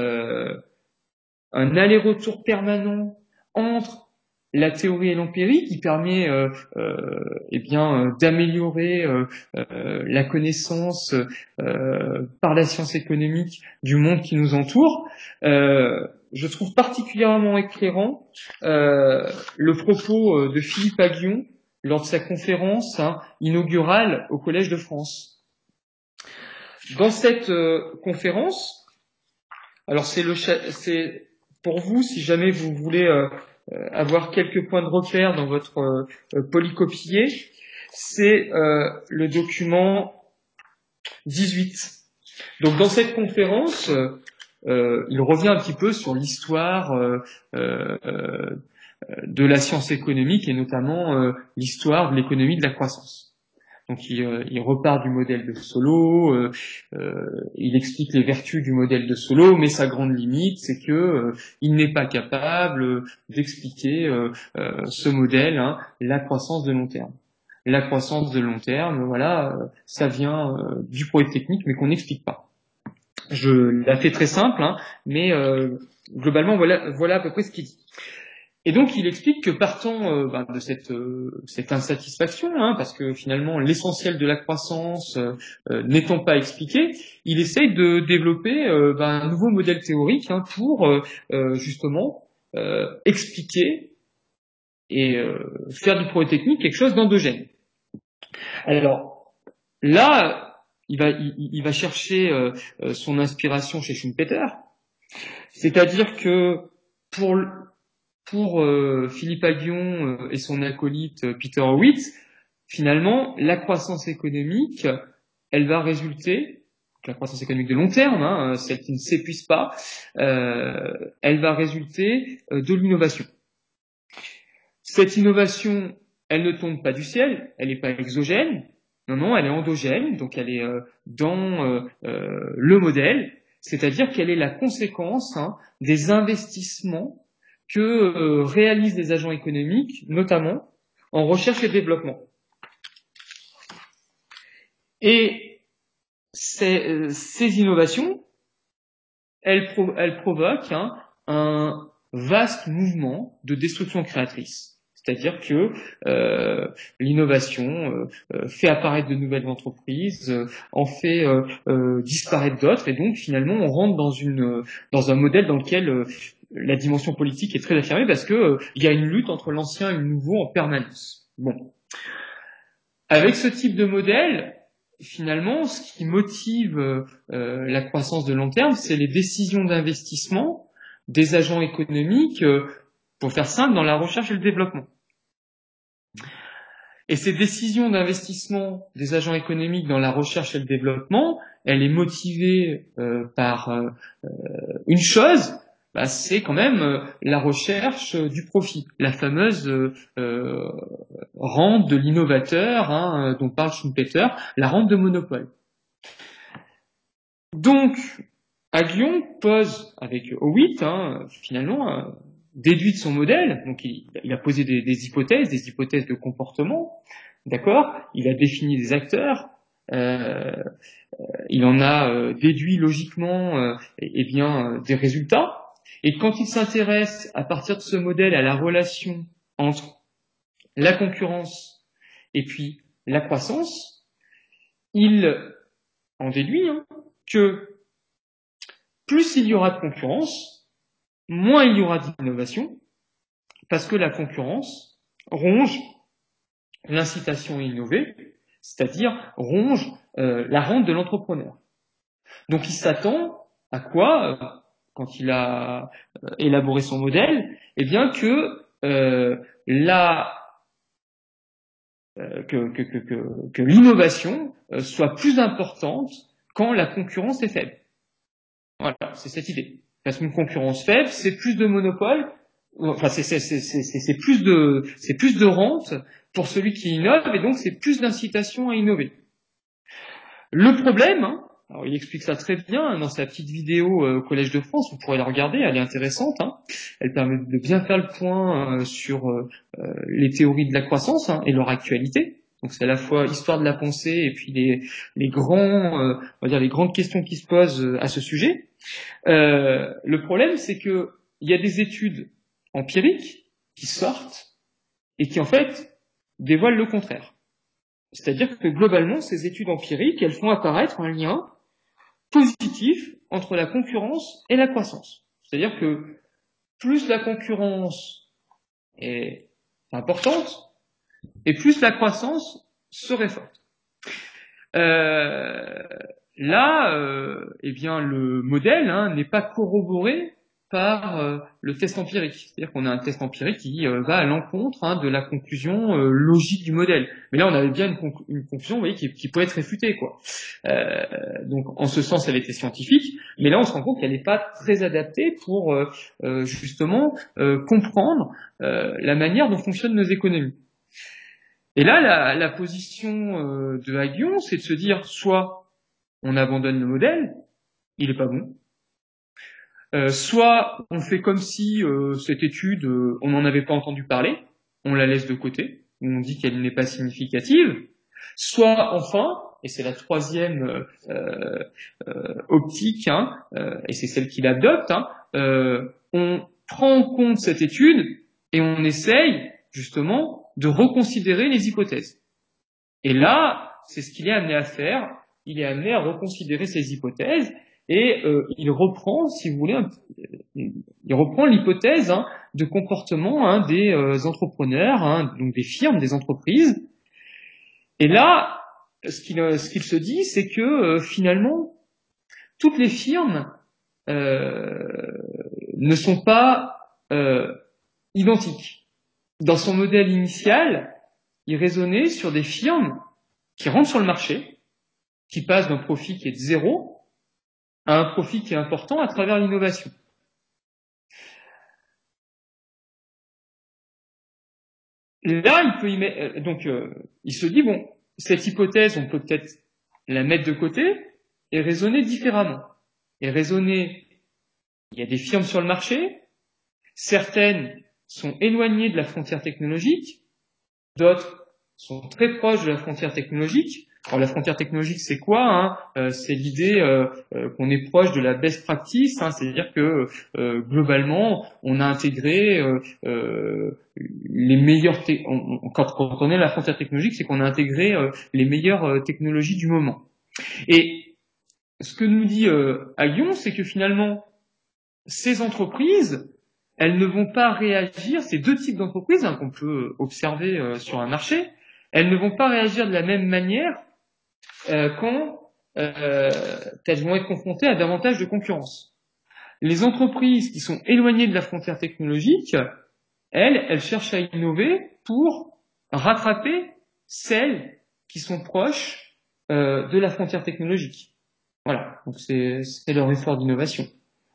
un aller-retour permanent entre la théorie et l'empirie qui permet d'améliorer la connaissance par la science économique du monde qui nous entoure. Je trouve particulièrement éclairant le propos de Philippe Aghion lors de sa conférence inaugurale au Collège de France. Dans cette conférence, alors c'est pour vous, si jamais vous voulez avoir quelques points de repère dans votre polycopier, c'est le document 18. Donc dans cette conférence, il revient un petit peu sur l'histoire de la science économique et notamment l'histoire de l'économie de la croissance. Donc il repart du modèle de Solow, il explique les vertus du modèle de Solow, mais sa grande limite, c'est que il n'est pas capable d'expliquer ce modèle, hein, la croissance de long terme. La croissance de long terme, voilà, ça vient du Polytechnique, mais qu'on n'explique pas. Je la fais très simple, hein, mais globalement, voilà à peu près ce qu'il dit. Et donc, il explique que partant de cette insatisfaction, hein, parce que finalement, l'essentiel de la croissance n'étant pas expliqué, il essaye de développer un nouveau modèle théorique, hein, pour justement expliquer et faire du Polytechnique quelque chose d'endogène. Alors là, il va chercher son inspiration chez Schumpeter, c'est-à-dire que pour Philippe Aghion et son acolyte Peter Howitt, finalement, la croissance économique, elle va résulter, la croissance économique de long terme, hein, celle qui ne s'épuise pas, elle va résulter de l'innovation. Cette innovation, elle ne tombe pas du ciel, elle n'est pas exogène, non, elle est endogène, donc elle est dans le modèle, c'est-à-dire qu'elle est la conséquence, hein, des investissements que réalisent les agents économiques, notamment en recherche et développement. Et ces innovations, elles provoquent, hein, un vaste mouvement de destruction créatrice. C'est-à-dire que l'innovation fait apparaître de nouvelles entreprises, en fait disparaître d'autres, et donc finalement on rentre dans un modèle dans lequel la dimension politique est très affirmée parce que il y a une lutte entre l'ancien et le nouveau en permanence. Bon, avec ce type de modèle, finalement, ce qui motive la croissance de long terme, c'est les décisions d'investissement des agents économiques, pour faire simple, dans la recherche et le développement. Et ces décisions d'investissement des agents économiques dans la recherche et le développement, elle est motivée par une chose, c'est quand même la recherche du profit, la fameuse rente de l'innovateur, hein, dont parle Schumpeter, la rente de monopole. Donc, Aghion pose avec Howitt, hein, finalement, déduit de son modèle, donc il a posé des hypothèses de comportement, d'accord. Il a défini des acteurs, il en a déduit logiquement des résultats. Et quand il s'intéresse à partir de ce modèle à la relation entre la concurrence et puis la croissance, il en déduit, hein, que plus il y aura de concurrence, moins il y aura d'innovation, parce que la concurrence ronge l'incitation à innover, c'est-à-dire ronge la rente de l'entrepreneur. Donc il s'attend à quoi, quand il a élaboré son modèle, eh bien que que l'innovation soit plus importante quand la concurrence est faible. Voilà, c'est cette idée. Parce qu'une concurrence faible, c'est plus de monopole, enfin c'est plus de rente pour celui qui innove, et donc c'est plus d'incitation à innover. Le problème, hein, alors il explique ça très bien dans sa petite vidéo au Collège de France, vous pourrez la regarder, elle est intéressante, hein. Elle permet de bien faire le point sur les théories de la croissance, hein, et leur actualité. Donc c'est à la fois histoire de la pensée et puis les grandes questions qui se posent à ce sujet. Le problème, c'est que il y a des études empiriques qui sortent et qui en fait dévoilent le contraire. C'est-à-dire que globalement, ces études empiriques, elles font apparaître un lien positif entre la concurrence et la croissance. C'est-à-dire que plus la concurrence est importante, et plus la croissance serait forte. Le modèle, hein, n'est pas corroboré par le test empirique. C'est-à-dire qu'on a un test empirique qui va à l'encontre, hein, de la conclusion logique du modèle. Mais là, on avait bien une conclusion, vous voyez, qui peut être réfutée, quoi. Donc, en ce sens, elle était scientifique, mais là, on se rend compte qu'elle n'est pas très adaptée pour justement comprendre la manière dont fonctionnent nos économies. Et là, la position de Haguion, c'est de se dire, soit on abandonne le modèle, il est pas bon, soit on fait comme si cette étude, on n'en avait pas entendu parler, on la laisse de côté, on dit qu'elle n'est pas significative, soit enfin, et c'est la troisième optique, et c'est celle qu'il adopte, on prend en compte cette étude et on essaye justement de reconsidérer les hypothèses. Et là, c'est ce qu'il est amené à faire. Il est amené à reconsidérer ses hypothèses et il reprend, si vous voulez, il reprend l'hypothèse de comportement des entrepreneurs, donc des firmes, des entreprises. Et là, ce qu'il se dit, c'est que finalement, toutes les firmes ne sont pas identiques. Dans son modèle initial, il raisonnait sur des firmes qui rentrent sur le marché, qui passent d'un profit qui est de 0 à un profit qui est important à travers l'innovation. Là, il se dit, bon, cette hypothèse, on peut peut-être la mettre de côté et raisonner différemment. Et raisonner, il y a des firmes sur le marché, certaines sont éloignées de la frontière technologique, d'autres sont très proches de la frontière technologique. Alors la frontière technologique, c'est quoi C'est l'idée qu'on est proche de la best practice, c'est-à-dire que globalement, on a intégré les meilleures... Quand on est à la frontière technologique, c'est qu'on a intégré les meilleures technologies du moment. Et ce que nous dit Haguion, c'est que finalement, ces entreprises, elles ne vont pas réagir, ces deux types d'entreprises qu'on peut observer sur un marché, elles ne vont pas réagir de la même manière quand elles vont être confrontées à davantage de concurrence. Les entreprises qui sont éloignées de la frontière technologique, elles cherchent à innover pour rattraper celles qui sont proches de la frontière technologique. Voilà, donc c'est leur effort d'innovation.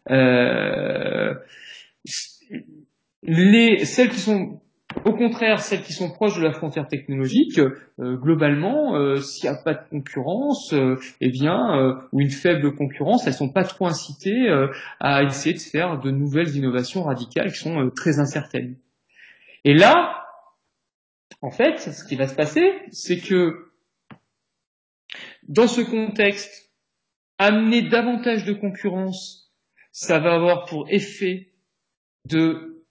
Celles qui sont, au contraire, celles qui sont proches de la frontière technologique, globalement, s'il n'y a pas de concurrence, ou une faible concurrence, elles sont pas trop incitées à essayer de faire de nouvelles innovations radicales qui sont très incertaines. Et là, en fait, ce qui va se passer, c'est que dans ce contexte, amener davantage de concurrence, ça va avoir pour effet de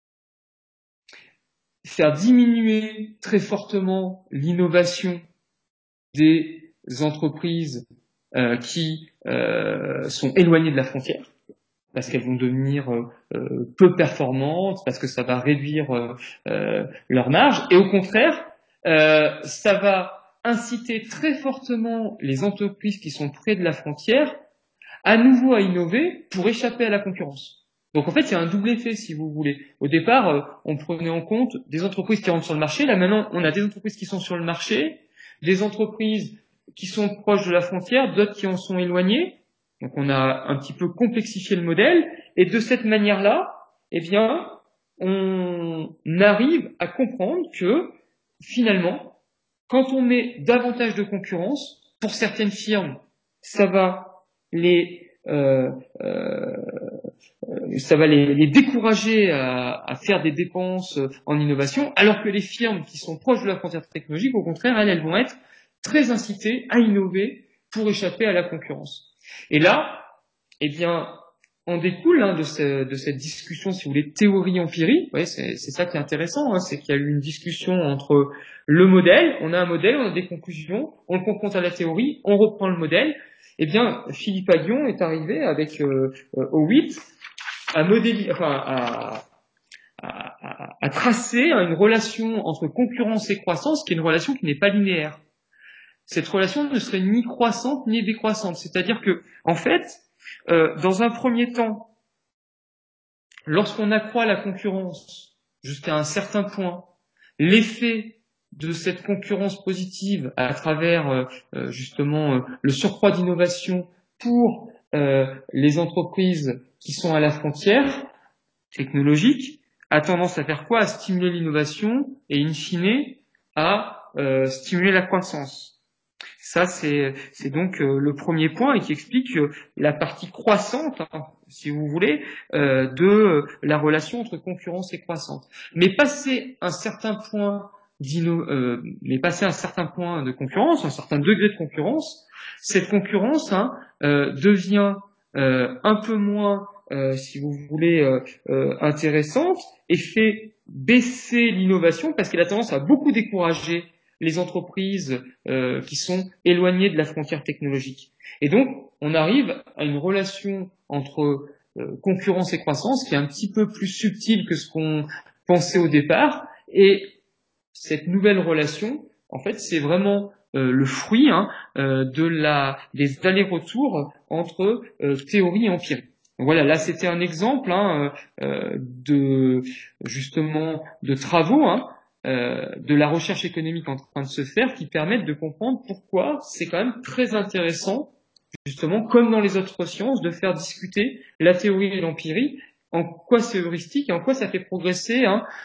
faire diminuer très fortement l'innovation des entreprises qui sont éloignées de la frontière, parce qu'elles vont devenir peu performantes, parce que ça va réduire leur marge, et au contraire, ça va inciter très fortement les entreprises qui sont près de la frontière à nouveau à innover pour échapper à la concurrence. Donc en fait, il y a un double effet, si vous voulez. Au départ, on prenait en compte des entreprises qui rentrent sur le marché. Là maintenant, on a des entreprises qui sont sur le marché, des entreprises qui sont proches de la frontière, d'autres qui en sont éloignées. Donc on a un petit peu complexifié le modèle. Et de cette manière-là, on arrive à comprendre que finalement, quand on met davantage de concurrence, pour certaines firmes, ça va les décourager à faire des dépenses en innovation, alors que les firmes qui sont proches de la frontière technologique, au contraire, elles vont être très incitées à innover pour échapper à la concurrence. Et là, en découle de cette discussion, si vous voulez, théorie-empirie. Ouais, c'est ça qui est intéressant, c'est qu'il y a eu une discussion entre le modèle, on a un modèle, on a des conclusions, on le confronte à la théorie, on reprend le modèle. Philippe Haguion est arrivé avec au 8 à tracer une relation entre concurrence et croissance qui est une relation qui n'est pas linéaire. Cette relation ne serait ni croissante ni décroissante. C'est-à-dire que, en fait, dans un premier temps, lorsqu'on accroît la concurrence jusqu'à un certain point, l'effet de cette concurrence positive à travers le surcroît d'innovation pour les entreprises qui sont à la frontière technologique a tendance à faire quoi? À stimuler l'innovation et in fine à stimuler la croissance. Ça, c'est donc le premier point et qui explique la partie croissante, hein, si vous voulez, de la relation entre concurrence et croissance. Mais passer un certain point de concurrence, un certain degré de concurrence, cette concurrence devient un peu moins, si vous voulez, intéressante et fait baisser l'innovation parce qu'elle a tendance à beaucoup décourager les entreprises qui sont éloignées de la frontière technologique. Et donc, on arrive à une relation entre concurrence et croissance qui est un petit peu plus subtile que ce qu'on pensait au départ. Et cette nouvelle relation, en fait, c'est vraiment le fruit des allers-retours entre théorie et empirie. Donc voilà, là c'était un exemple de justement de travaux de la recherche économique en train de se faire qui permettent de comprendre pourquoi c'est quand même très intéressant, justement, comme dans les autres sciences, de faire discuter la théorie et l'empirie, en quoi c'est heuristique et en quoi ça fait progresser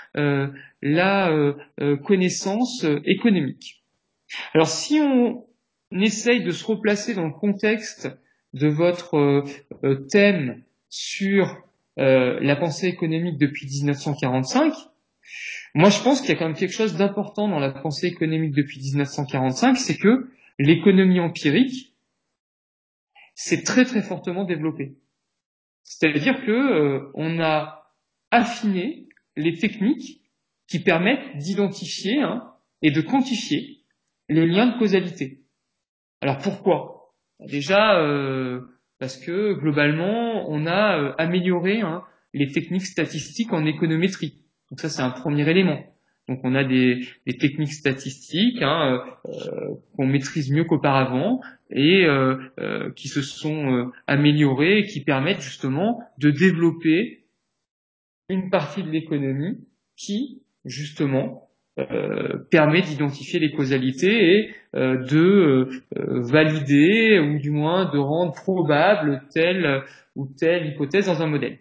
la connaissance économique. Alors si on essaye de se replacer dans le contexte de votre thème sur la pensée économique depuis 1945, moi, je pense qu'il y a quand même quelque chose d'important dans la pensée économique depuis 1945, c'est que l'économie empirique s'est très très fortement développée. C'est-à-dire que on a affiné les techniques qui permettent d'identifier et de quantifier les liens de causalité. Alors pourquoi ? Déjà parce que globalement, on a amélioré les techniques statistiques en économétrie. Donc ça, c'est un premier élément. Donc on a des techniques statistiques qu'on maîtrise mieux qu'auparavant et qui se sont améliorées et qui permettent justement de développer une partie de l'économie qui, justement, permet d'identifier les causalités et de valider ou du moins de rendre probable telle ou telle hypothèse dans un modèle.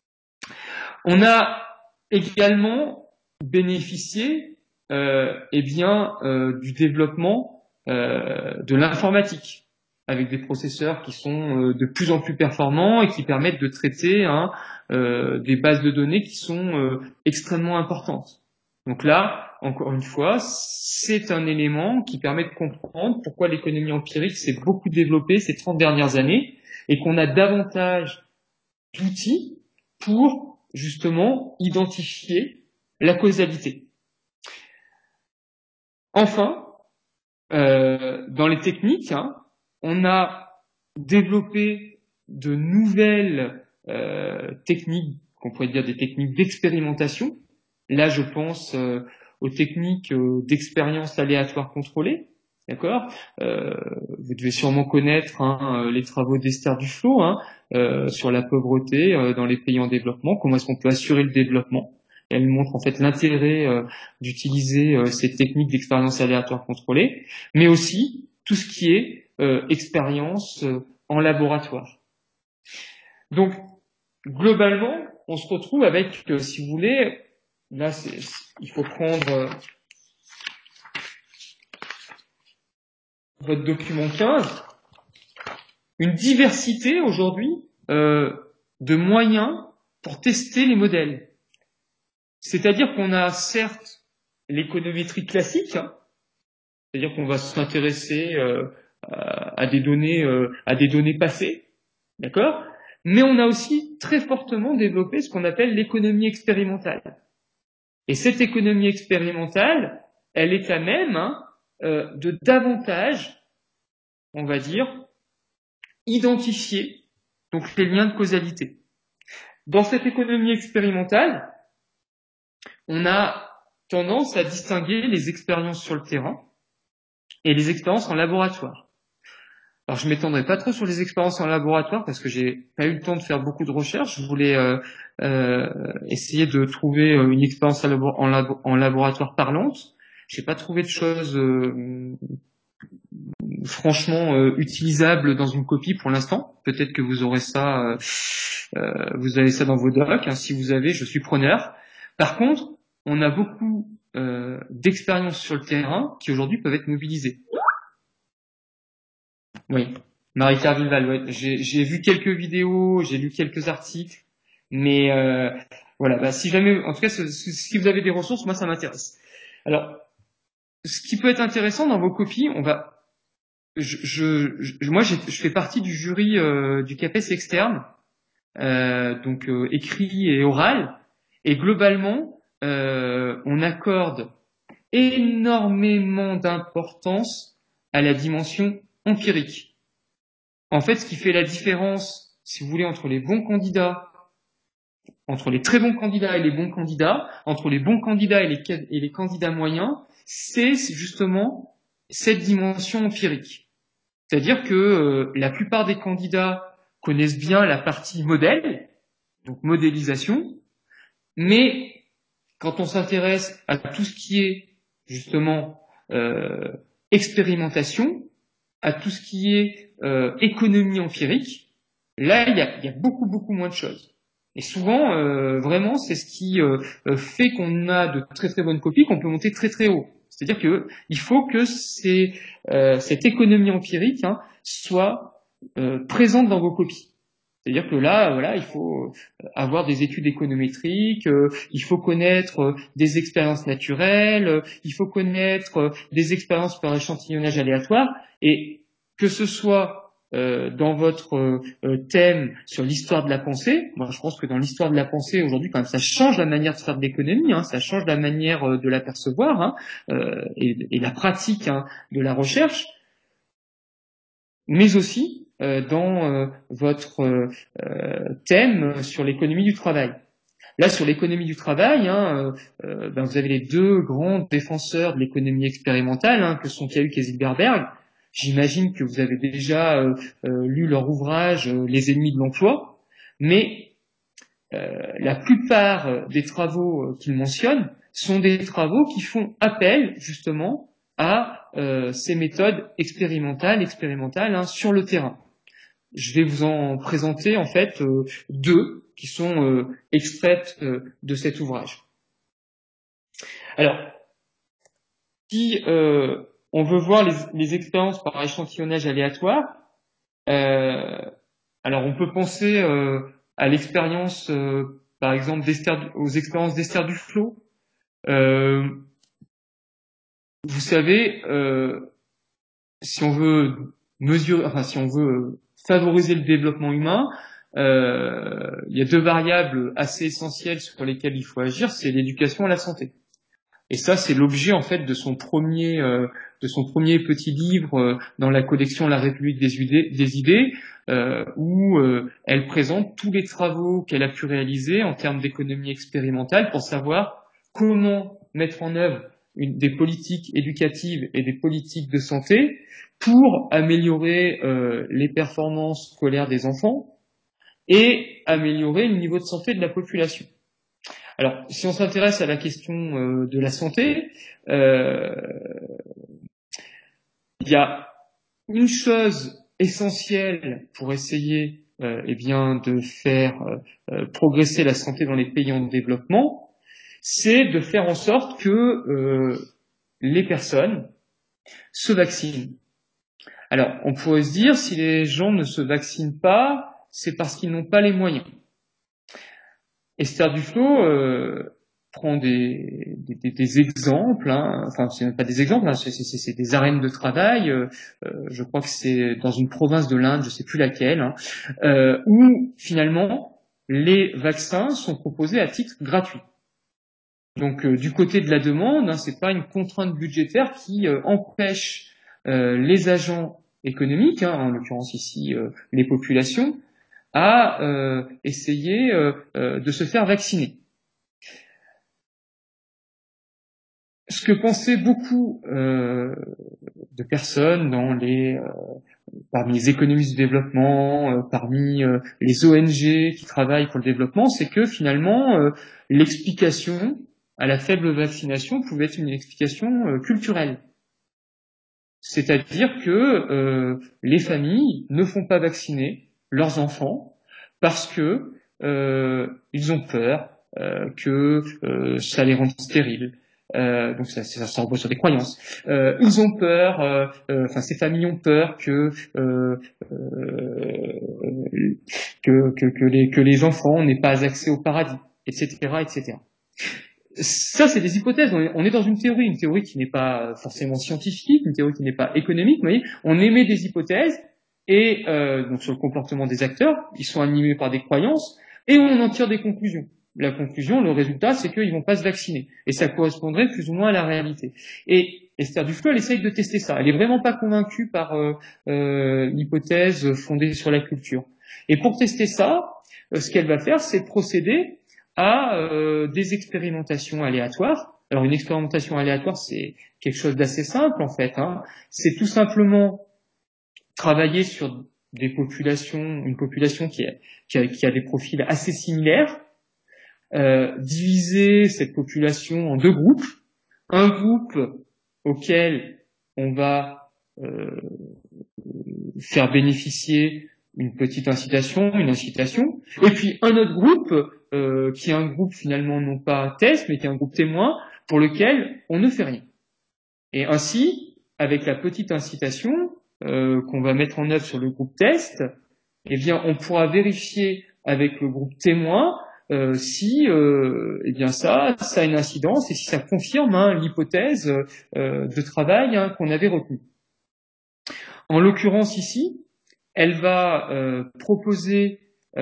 On a également bénéficié du développement de l'informatique avec des processeurs qui sont de plus en plus performants et qui permettent de traiter des bases de données qui sont extrêmement importantes. Donc là, encore une fois, c'est un élément qui permet de comprendre pourquoi l'économie empirique s'est beaucoup développée ces 30 dernières années et qu'on a davantage d'outils pour justement identifier la causalité. Enfin, dans les techniques, on a développé de nouvelles techniques, qu'on pourrait dire des techniques d'expérimentation. Là, je pense aux techniques d'expérience aléatoire contrôlée. D'accord. Vous devez sûrement connaître les travaux d'Esther Duflo sur la pauvreté dans les pays en développement. Comment est-ce qu'on peut assurer le développement ? Elle montre en fait l'intérêt d'utiliser ces techniques d'expérience aléatoire contrôlée, mais aussi tout ce qui est expérience en laboratoire. Donc, globalement, on se retrouve avec, si vous voulez, là, il faut prendre votre document 15, une diversité aujourd'hui de moyens pour tester les modèles. C'est-à-dire qu'on a certes l'économétrie classique, c'est-à-dire qu'on va s'intéresser à des données passées, d'accord ? Mais on a aussi très fortement développé ce qu'on appelle l'économie expérimentale. Et cette économie expérimentale, elle est à même de davantage, on va dire, identifier donc les liens de causalité. Dans cette économie expérimentale, on a tendance à distinguer les expériences sur le terrain et les expériences en laboratoire. Alors, je m'étendrai pas trop sur les expériences en laboratoire parce que j'ai pas eu le temps de faire beaucoup de recherches. Je voulais essayer de trouver une expérience en laboratoire parlante. J'ai pas trouvé de choses franchement utilisables dans une copie pour l'instant. Peut-être que vous aurez ça, vous avez ça dans vos docs. Si vous avez, je suis preneur. Par contre, on a beaucoup d'expériences sur le terrain qui aujourd'hui peuvent être mobilisées. Oui, Marie-Claire Villeval, ouais. J'ai vu quelques vidéos, j'ai lu quelques articles, mais voilà, bah, si jamais, en tout cas, si vous avez des ressources, moi ça m'intéresse. Alors, ce qui peut être intéressant dans vos copies, moi je fais partie du jury du CAPES externe, donc écrit et oral, et globalement, on accorde énormément d'importance à la dimension empirique. En fait, ce qui fait la différence, si vous voulez, entre les bons candidats, entre les très bons candidats et les bons candidats, entre les bons candidats et les candidats moyens, c'est justement cette dimension empirique. C'est-à-dire que la plupart des candidats connaissent bien la partie modèle, donc modélisation, mais quand on s'intéresse à tout ce qui est justement expérimentation, à tout ce qui est économie empirique, là il y a beaucoup moins de choses. Et souvent, vraiment, c'est ce qui fait qu'on a de très très bonnes copies, qu'on peut monter très très haut. C'est-à-dire que il faut que cette économie empirique soit présente dans vos copies. C'est-à-dire que là, voilà, il faut avoir des études économétriques, il faut connaître des expériences naturelles, il faut connaître des expériences par échantillonnage aléatoire, et que ce soit dans votre thème sur l'histoire de la pensée, moi je pense que dans l'histoire de la pensée aujourd'hui, quand même, ça change la manière de faire de l'économie, ça change la manière de la percevoir, et la pratique de la recherche, mais aussi dans votre thème sur l'économie du travail. Là, sur l'économie du travail, vous avez les deux grands défenseurs de l'économie expérimentale, que sont Kahut et Zilberberg. J'imagine que vous avez déjà lu leur ouvrage Les ennemis de l'emploi, mais la plupart des travaux qu'ils mentionnent sont des travaux qui font appel justement à ces méthodes expérimentales sur le terrain. Je vais vous en présenter en fait deux qui sont extraites de cet ouvrage. Alors, si on veut voir les expériences par échantillonnage aléatoire, alors on peut penser à l'expérience, par exemple, aux expériences d'Esther Duflo. Vous savez, si on veut mesurer, enfin si on veut favoriser le développement humain, il y a deux variables assez essentielles sur lesquelles il faut agir, c'est l'éducation et la santé. Et ça, c'est l'objet en fait de son premier petit livre dans la collection La République des idées, où elle présente tous les travaux qu'elle a pu réaliser en termes d'économie expérimentale pour savoir comment mettre en œuvre des politiques éducatives et des politiques de santé pour améliorer les performances scolaires des enfants et améliorer le niveau de santé de la population. Alors, si on s'intéresse à la question de la santé, il y a une chose essentielle pour essayer de faire progresser la santé dans les pays en développement, c'est de faire en sorte que les personnes se vaccinent. Alors, on pourrait se dire, si les gens ne se vaccinent pas, c'est parce qu'ils n'ont pas les moyens. Esther Duflo prend des exemples, enfin c'est même pas des exemples, c'est des arènes de travail. Je crois que c'est dans une province de l'Inde, je sais plus laquelle, où finalement les vaccins sont proposés à titre gratuit. Donc du côté de la demande, c'est pas une contrainte budgétaire qui empêche les agents économiques, en l'occurrence ici les populations, à essayer de se faire vacciner. Ce que pensaient beaucoup de personnes parmi les économistes du développement, parmi les ONG qui travaillent pour le développement, c'est que finalement l'explication à la faible vaccination pouvait être une explication culturelle. C'est-à-dire que les familles ne font pas vacciner leurs enfants parce que ils ont peur que ça les rende stériles, Donc ça repose sur des croyances. Ils ont peur, ces familles ont peur que les enfants n'aient pas accès au paradis, etc., etc. Ça, c'est des hypothèses. On est dans une théorie qui n'est pas forcément scientifique, une théorie qui n'est pas économique. Vous voyez, on émet des hypothèses et donc sur le comportement des acteurs, ils sont animés par des croyances et on en tire des conclusions. La conclusion, le résultat, c'est qu'ils vont pas se vacciner et ça correspondrait plus ou moins à la réalité. Et Esther Duflo, elle essaye de tester ça. Elle est vraiment pas convaincue par l'hypothèse fondée sur la culture. Et pour tester ça, ce qu'elle va faire, c'est procéder à des expérimentations aléatoires. Alors une expérimentation aléatoire, c'est quelque chose d'assez simple en fait. C'est tout simplement travailler sur des populations, une population qui a des profils assez similaires, diviser cette population en deux groupes. Un groupe auquel on va faire bénéficier une petite incitation, et puis un autre groupe qui est un groupe finalement non pas test, mais qui est un groupe témoin, pour lequel on ne fait rien. Et ainsi, avec la petite incitation qu'on va mettre en œuvre sur le groupe test, eh bien, on pourra vérifier avec le groupe témoin si eh bien ça a une incidence et si ça confirme l'hypothèse de travail qu'on avait retenue. En l'occurrence ici, elle va proposer,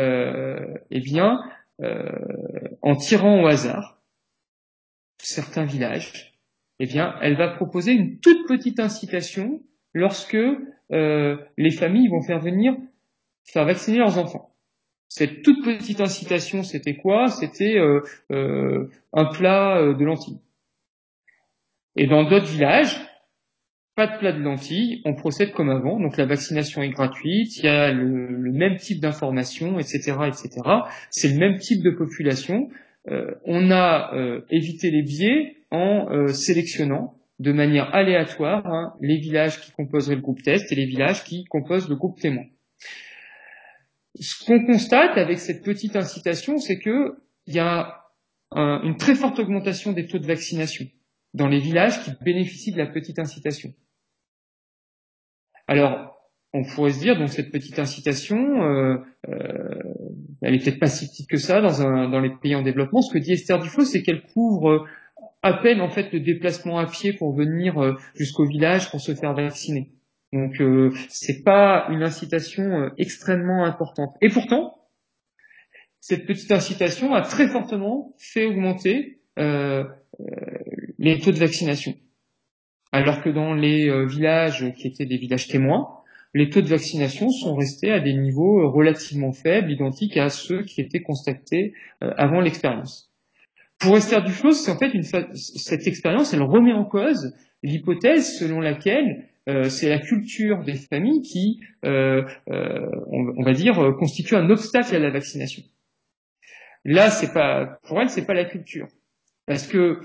en tirant au hasard certains villages, elle va proposer une toute petite incitation lorsque les familles vont faire vacciner leurs enfants. Cette toute petite incitation, c'était quoi? C'était un plat de lentilles. Et dans d'autres villages, pas de plat de lentilles, on procède comme avant, donc la vaccination est gratuite, il y a le même type d'information, etc., etc. C'est le même type de population. On a évité les biais en sélectionnant de manière aléatoire les villages qui composeraient le groupe test et les villages qui composent le groupe témoin. Ce qu'on constate avec cette petite incitation, c'est que il y a une très forte augmentation des taux de vaccination dans les villages qui bénéficient de la petite incitation. Alors, on pourrait se dire, donc cette petite incitation, elle est peut-être pas si petite que ça dans les pays en développement. Ce que dit Esther Duflo, c'est qu'elle couvre à peine en fait le déplacement à pied pour venir jusqu'au village pour se faire vacciner. Donc, c'est pas une incitation extrêmement importante. Et pourtant, cette petite incitation a très fortement fait augmenter les taux de vaccination. Alors que dans les villages qui étaient des villages témoins, les taux de vaccination sont restés à des niveaux relativement faibles, identiques à ceux qui étaient constatés avant l'expérience. Pour Esther Duflo, c'est en fait cette expérience, elle remet en cause l'hypothèse selon laquelle c'est la culture des familles qui, on va dire, constitue un obstacle à la vaccination. Là, pour elle, c'est pas la culture, parce que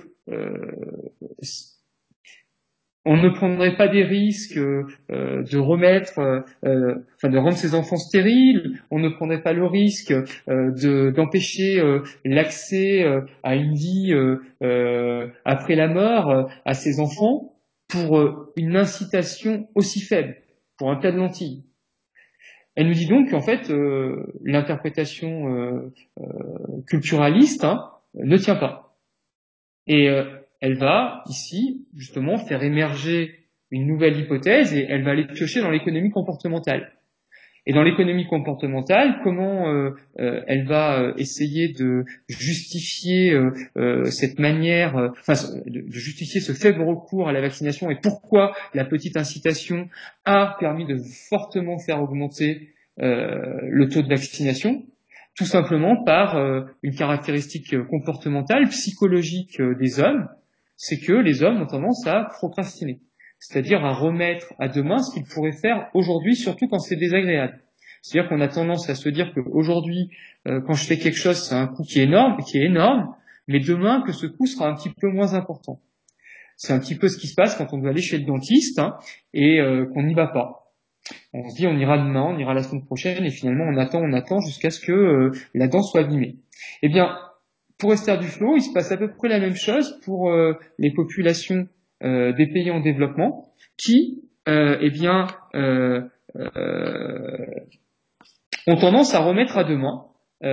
on ne prendrait pas des risques de rendre ses enfants stériles. On ne prendrait pas le risque d'empêcher l'accès à une vie après la mort à ses enfants pour une incitation aussi faible, pour un plat de lentilles. Elle nous dit donc qu'en fait l'interprétation culturaliste ne tient pas. Et elle va ici justement faire émerger une nouvelle hypothèse et elle va aller piocher dans l'économie comportementale. Et dans l'économie comportementale, comment elle va essayer de justifier cette manière, de justifier ce faible recours à la vaccination et pourquoi la petite incitation a permis de fortement faire augmenter le taux de vaccination, tout simplement par une caractéristique comportementale, psychologique des hommes, c'est que les hommes ont tendance à procrastiner, c'est-à-dire à remettre à demain ce qu'ils pourraient faire aujourd'hui, surtout quand c'est désagréable. C'est-à-dire qu'on a tendance à se dire qu'aujourd'hui, quand je fais quelque chose, c'est un coût qui est énorme, mais demain que ce coût sera un petit peu moins important. C'est un petit peu ce qui se passe quand on doit aller chez le dentiste et qu'on n'y va pas. On se dit on ira demain, on ira la semaine prochaine, et finalement on attend jusqu'à ce que la dent soit abîmée. Eh bien, Pour Esther Duflo, il se passe à peu près la même chose pour les populations des pays en développement qui, ont tendance à remettre à demain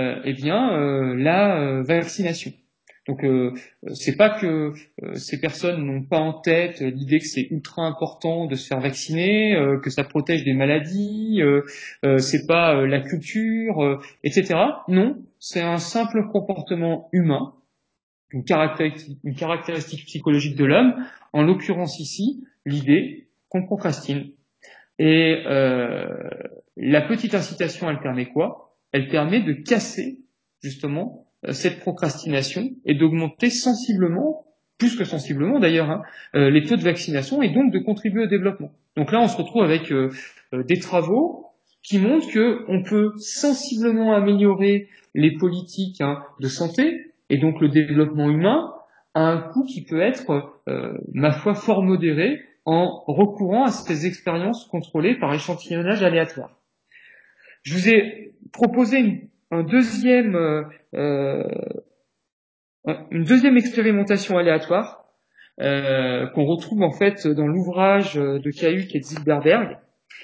la vaccination. Donc c'est pas que ces personnes n'ont pas en tête l'idée que c'est ultra important de se faire vacciner, que ça protège des maladies, c'est pas la culture, etc. Non, c'est un simple comportement humain, une caractéristique psychologique de l'homme, en l'occurrence ici, l'idée qu'on procrastine. Et la petite incitation, elle permet quoi? Elle permet de casser, justement, cette procrastination et d'augmenter sensiblement, plus que sensiblement d'ailleurs, les taux de vaccination et donc de contribuer au développement. Donc là, on se retrouve avec des travaux qui montrent qu'on peut sensiblement améliorer les politiques de santé et donc le développement humain à un coût qui peut être, ma foi, fort modéré en recourant à ces expériences contrôlées par échantillonnage aléatoire. Je vous ai proposé une deuxième expérimentation aléatoire qu'on retrouve en fait dans l'ouvrage de Cahuk et de Zilberberg,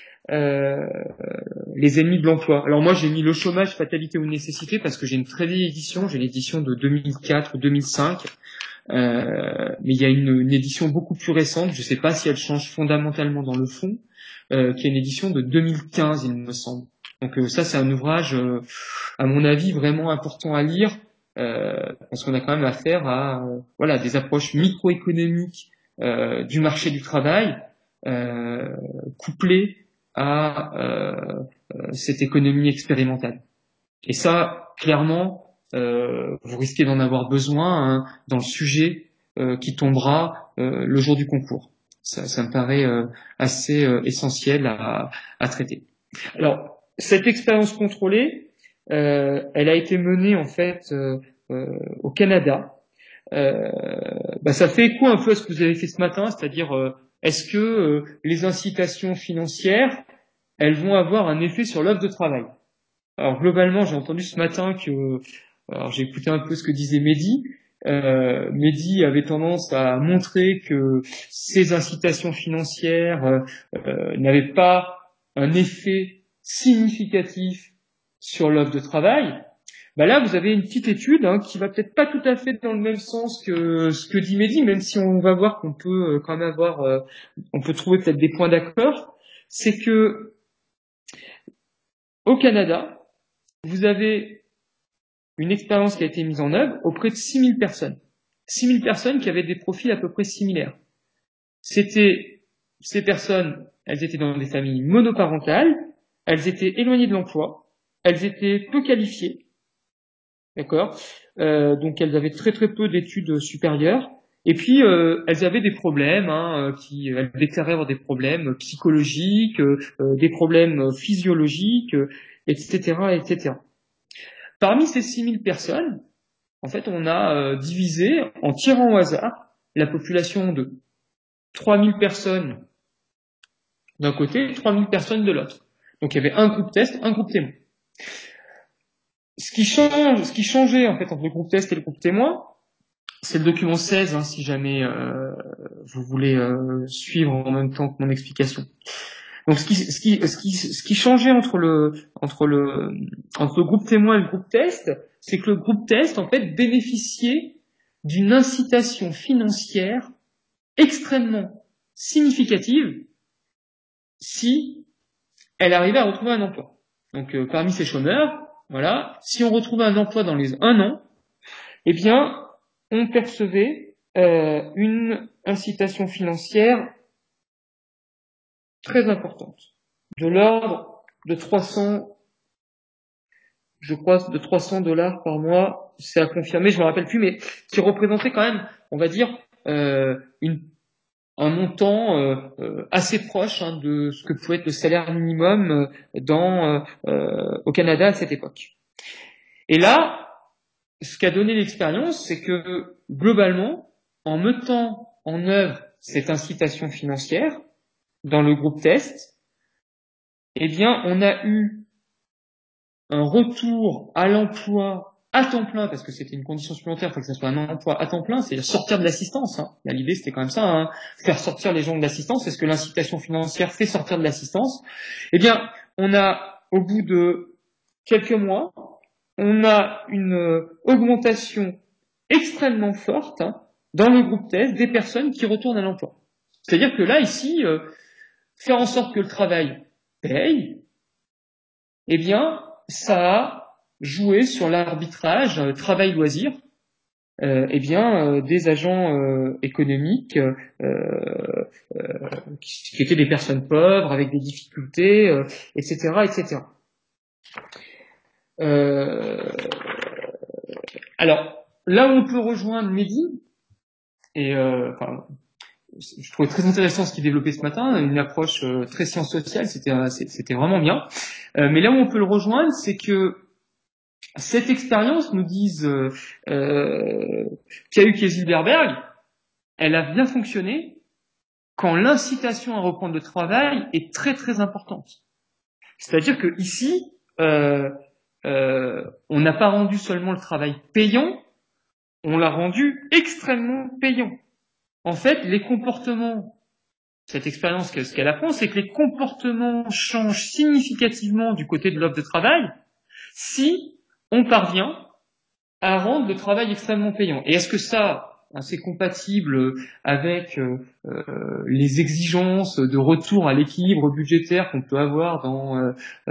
Les ennemis de l'emploi. Alors moi j'ai mis le chômage, fatalité ou nécessité parce que j'ai une très vieille édition, j'ai l'édition de 2004 ou 2005. Mais il y a une édition beaucoup plus récente, je ne sais pas si elle change fondamentalement dans le fond, qui est une édition de 2015, il me semble. Donc ça, c'est un ouvrage, à mon avis, vraiment important à lire, parce qu'on a quand même affaire à des approches microéconomiques du marché du travail, couplées à cette économie expérimentale. Et ça, clairement, vous risquez d'en avoir besoin dans le sujet qui tombera le jour du concours. Ça me paraît assez essentiel à traiter. Alors, cette expérience contrôlée, elle a été menée en fait au Canada. Ça fait écho un peu à ce que vous avez fait ce matin, c'est-à-dire est-ce que les incitations financières, elles vont avoir un effet sur l'offre de travail? Alors globalement, j'ai entendu ce matin alors j'ai écouté un peu ce que disait Mehdi. Mehdi avait tendance à montrer que ces incitations financières n'avaient pas un effet significatif sur l'offre de travail. Là, vous avez une petite étude qui va peut-être pas tout à fait dans le même sens que ce que dit Mehdi, même si on va voir qu'on peut quand même on peut trouver peut-être des points d'accord. C'est que au Canada, vous avez une expérience qui a été mise en œuvre auprès de 6000 personnes. 6000 personnes qui avaient des profils à peu près similaires. Ces personnes, elles étaient dans des familles monoparentales, elles étaient éloignées de l'emploi, elles étaient peu qualifiées, d'accord, donc elles avaient très très peu d'études supérieures, et puis elles avaient des problèmes, elles déclaraient avoir des problèmes psychologiques, des problèmes physiologiques, etc., etc. Parmi ces 6000 personnes, en fait, on a divisé, en tirant au hasard, la population de 3000 personnes d'un côté et 3000 personnes de l'autre. Donc il y avait un groupe test, un groupe témoin. Ce qui changeait en fait entre le groupe test et le groupe témoin, c'est le document 16, si jamais vous voulez suivre en même temps que mon explication. Donc ce qui changeait entre le groupe témoin et le groupe test, c'est que le groupe test en fait bénéficiait d'une incitation financière extrêmement significative si elle arrivait à retrouver un emploi. Donc parmi ces chômeurs, voilà, si on retrouvait un emploi dans les 1 an, eh bien on percevait une incitation financière très importante, de l'ordre de 300, je crois, de $300 par mois, c'est à confirmer, je me rappelle plus, mais qui représentait quand même, on va dire, un montant assez proche de ce que pouvait être le salaire minimum au Canada à cette époque. Et là, ce qu'a donné l'expérience, c'est que globalement, en mettant en œuvre cette incitation financière dans le groupe test, eh bien, on a eu un retour à l'emploi à temps plein, parce que c'était une condition supplémentaire, il faut que ça soit un emploi à temps plein, c'est sortir de l'assistance. Hein. Là, l'idée, c'était quand même ça, hein, faire sortir les gens de l'assistance. Est-ce que l'incitation financière fait sortir de l'assistance? Eh bien, on a, au bout de quelques mois, on a une augmentation extrêmement forte dans le groupe test des personnes qui retournent à l'emploi. C'est-à-dire que là, ici, faire en sorte que le travail paye, eh bien, ça a joué sur l'arbitrage travail-loisir, des agents économiques qui étaient des personnes pauvres avec des difficultés, etc., etc. Alors, là où on peut rejoindre Mehdi, et je trouvais très intéressant ce qu'il développait ce matin, une approche très science sociale, c'était vraiment bien. Mais là où on peut le rejoindre, c'est que cette expérience, nous disent K.U. Kiesilberberg, elle a bien fonctionné quand l'incitation à reprendre le travail est très très importante. C'est-à-dire que ici, on n'a pas rendu seulement le travail payant, on l'a rendu extrêmement payant. En fait, les comportements, cette expérience, ce qu'elle apprend, c'est que les comportements changent significativement du côté de l'offre de travail si on parvient à rendre le travail extrêmement payant. Et est-ce que ça, c'est compatible avec les exigences de retour à l'équilibre budgétaire qu'on peut avoir dans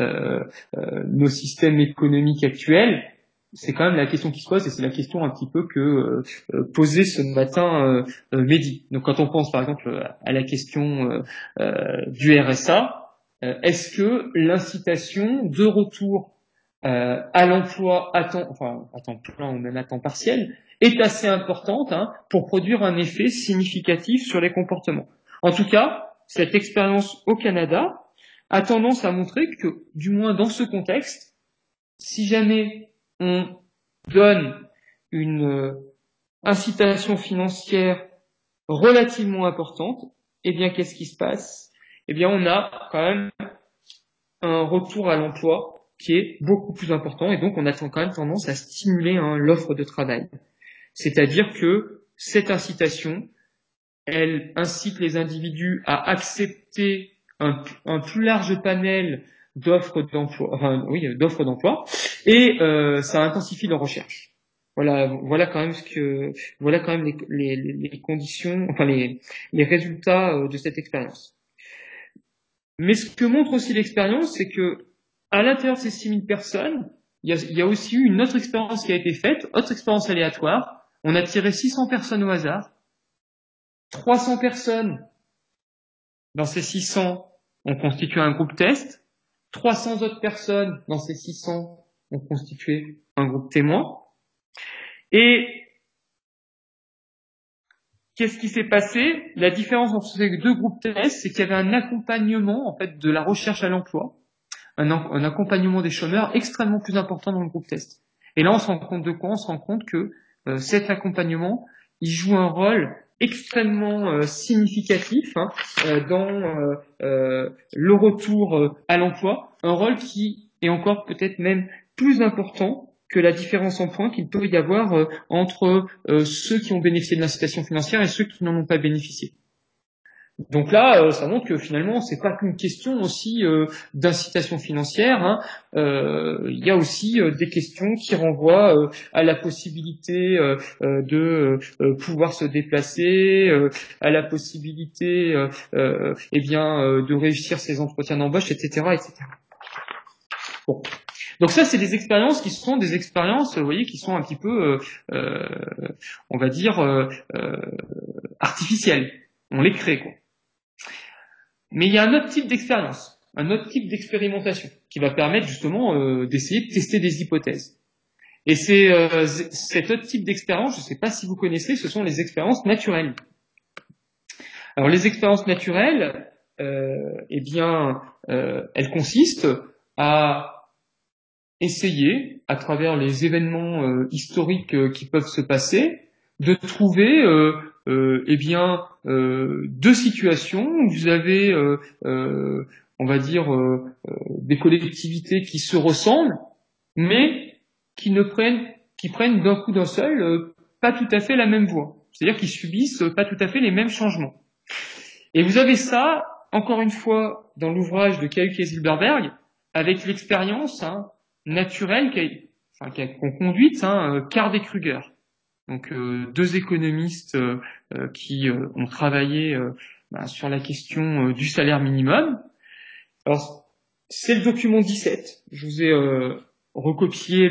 nos systèmes économiques actuels? C'est quand même la question qui se pose, et c'est la question un petit peu que posait ce matin Mehdi. Donc quand on pense par exemple à la question du RSA, est-ce que l'incitation de retour à l'emploi à temps plein ou même à temps partiel est assez importante pour produire un effet significatif sur les comportements. En tout cas, cette expérience au Canada a tendance à montrer que, du moins dans ce contexte, si jamais on donne une incitation financière relativement importante, eh bien qu'est-ce qui se passe? Eh bien on a quand même un retour à l'emploi qui est beaucoup plus important, et donc on a quand même tendance à stimuler l'offre de travail. C'est-à-dire que cette incitation, elle incite les individus à accepter un plus large panel d'offres d'emploi, et ça intensifie leur recherche. Voilà quand même les conditions, les résultats de cette expérience. Mais ce que montre aussi l'expérience, c'est que à l'intérieur de ces 6000 personnes, il y a aussi eu une autre expérience qui a été faite, autre expérience aléatoire. On a tiré 600 personnes au hasard. 300 personnes dans ces 600 ont constitué un groupe test. 300 autres personnes dans ces 600 ont constitué un groupe témoin. Et qu'est-ce qui s'est passé? La différence entre ces deux groupes tests, c'est qu'il y avait un accompagnement en fait de la recherche à l'emploi, un accompagnement des chômeurs extrêmement plus important dans le groupe test. Et là, on se rend compte de quoi? On se rend compte que cet accompagnement, il joue un rôle extrêmement significatif dans le retour à l'emploi, un rôle qui est encore peut-être même plus important que la différence en points qu'il peut y avoir entre ceux qui ont bénéficié de l'incitation financière et ceux qui n'en ont pas bénéficié. Donc là, ça montre que finalement, c'est pas qu'une question aussi d'incitation financière. Il y a aussi des questions qui renvoient à la possibilité de pouvoir se déplacer, à la possibilité, de réussir ses entretiens d'embauche, etc., etc. Bon. Donc ça, c'est des expériences qui sont des expériences, vous voyez, qui sont un petit peu, on va dire, artificielles. On les crée, quoi. Mais il y a un autre type d'expérience, un autre type d'expérimentation qui va permettre justement d'essayer de tester des hypothèses. Et c'est cet autre type d'expérience, je ne sais pas si vous connaissez, ce sont les expériences naturelles. Alors les expériences naturelles, elles consistent à essayer, à travers les événements historiques qui peuvent se passer, de trouver deux situations où vous avez, des collectivités qui se ressemblent, mais qui qui prennent d'un coup d'un seul pas tout à fait la même voie. C'est-à-dire qu'ils subissent pas tout à fait les mêmes changements. Et vous avez ça, encore une fois, dans l'ouvrage de K.U. Kieselberberg, avec l'expérience naturelle qu'ont conduite Card et Kruger. Donc deux économistes qui ont travaillé sur la question du salaire minimum. Alors, c'est le document 17. Je vous ai recopié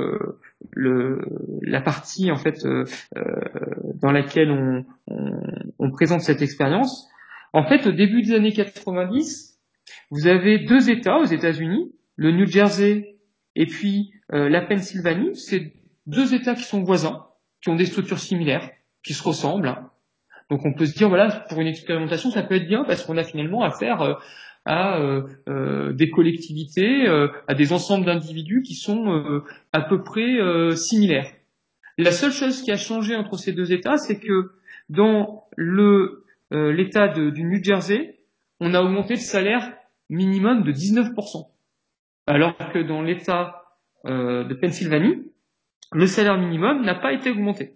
la partie en fait dans laquelle on présente cette expérience. En fait, au début des années 90, vous avez deux États aux États-Unis, le New Jersey et puis la Pennsylvanie. C'est deux États qui sont voisins, qui ont des structures similaires, qui se ressemblent. Donc on peut se dire, voilà, pour une expérimentation, ça peut être bien parce qu'on a finalement affaire à des collectivités, à des ensembles d'individus qui sont à peu près similaires. La seule chose qui a changé entre ces deux États, c'est que dans l'État du New Jersey, on a augmenté le salaire minimum de 19%, alors que dans l'État de Pennsylvanie, le salaire minimum n'a pas été augmenté.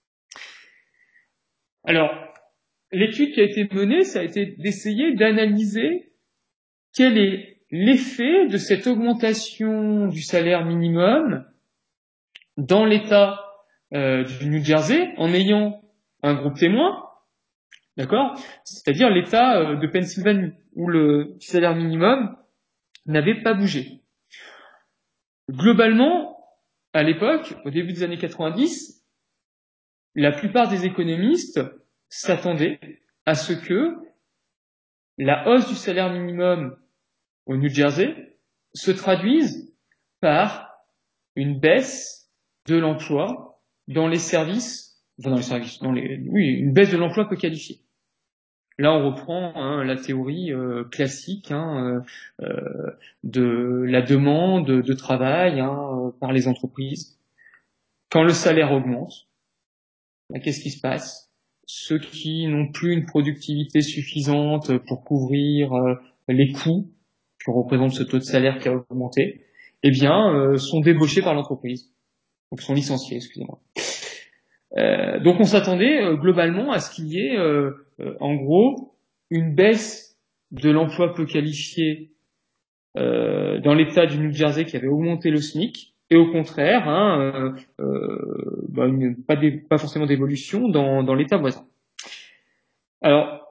Alors, l'étude qui a été menée, ça a été d'essayer d'analyser quel est l'effet de cette augmentation du salaire minimum dans l'État du New Jersey en ayant un groupe témoin, d'accord ? C'est-à-dire l'État de Pennsylvanie, où le salaire minimum n'avait pas bougé. Globalement, à l'époque, au début des années 90, la plupart des économistes s'attendaient à ce que la hausse du salaire minimum au New Jersey se traduise par une baisse de l'emploi dans les services, une baisse de l'emploi peu qualifié. Là, on reprend la théorie classique de la demande de travail par les entreprises. Quand le salaire augmente, qu'est-ce qui se passe ? Ceux qui n'ont plus une productivité suffisante pour couvrir les coûts que représente ce taux de salaire qui a augmenté, sont débauchés par l'entreprise. Donc sont licenciés, excusez-moi. Donc on s'attendait globalement à ce qu'il y ait en gros une baisse de l'emploi peu qualifié dans l'État du New Jersey qui avait augmenté le SMIC, et au contraire pas forcément d'évolution dans l'État voisin. Alors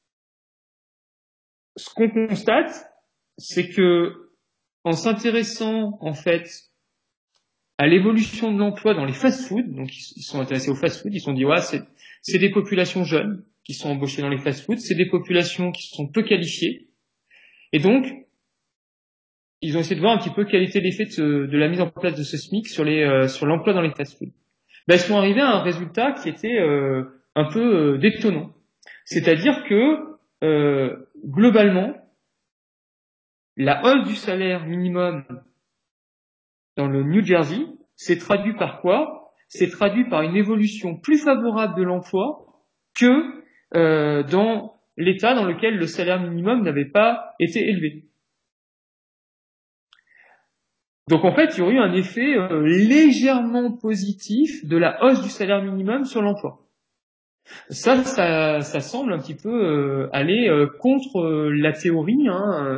ce qu'on constate, c'est que en s'intéressant en fait à l'évolution de l'emploi dans les fast-foods, donc ils sont intéressés aux fast-foods, ils se sont dit c'est des populations jeunes qui sont embauchées dans les fast-foods, c'est des populations qui sont peu qualifiées, et donc ils ont essayé de voir un petit peu quel était l'effet de la mise en place de ce SMIC sur l'emploi dans les fast-foods. Ils sont arrivés à un résultat qui était un peu détonnant, c'est-à-dire que globalement la hausse du salaire minimum dans le New Jersey, c'est traduit par quoi ? C'est traduit par une évolution plus favorable de l'emploi que dans l'État dans lequel le salaire minimum n'avait pas été élevé. Donc en fait, il y aurait eu un effet légèrement positif de la hausse du salaire minimum sur l'emploi. Ça semble un petit peu aller contre la théorie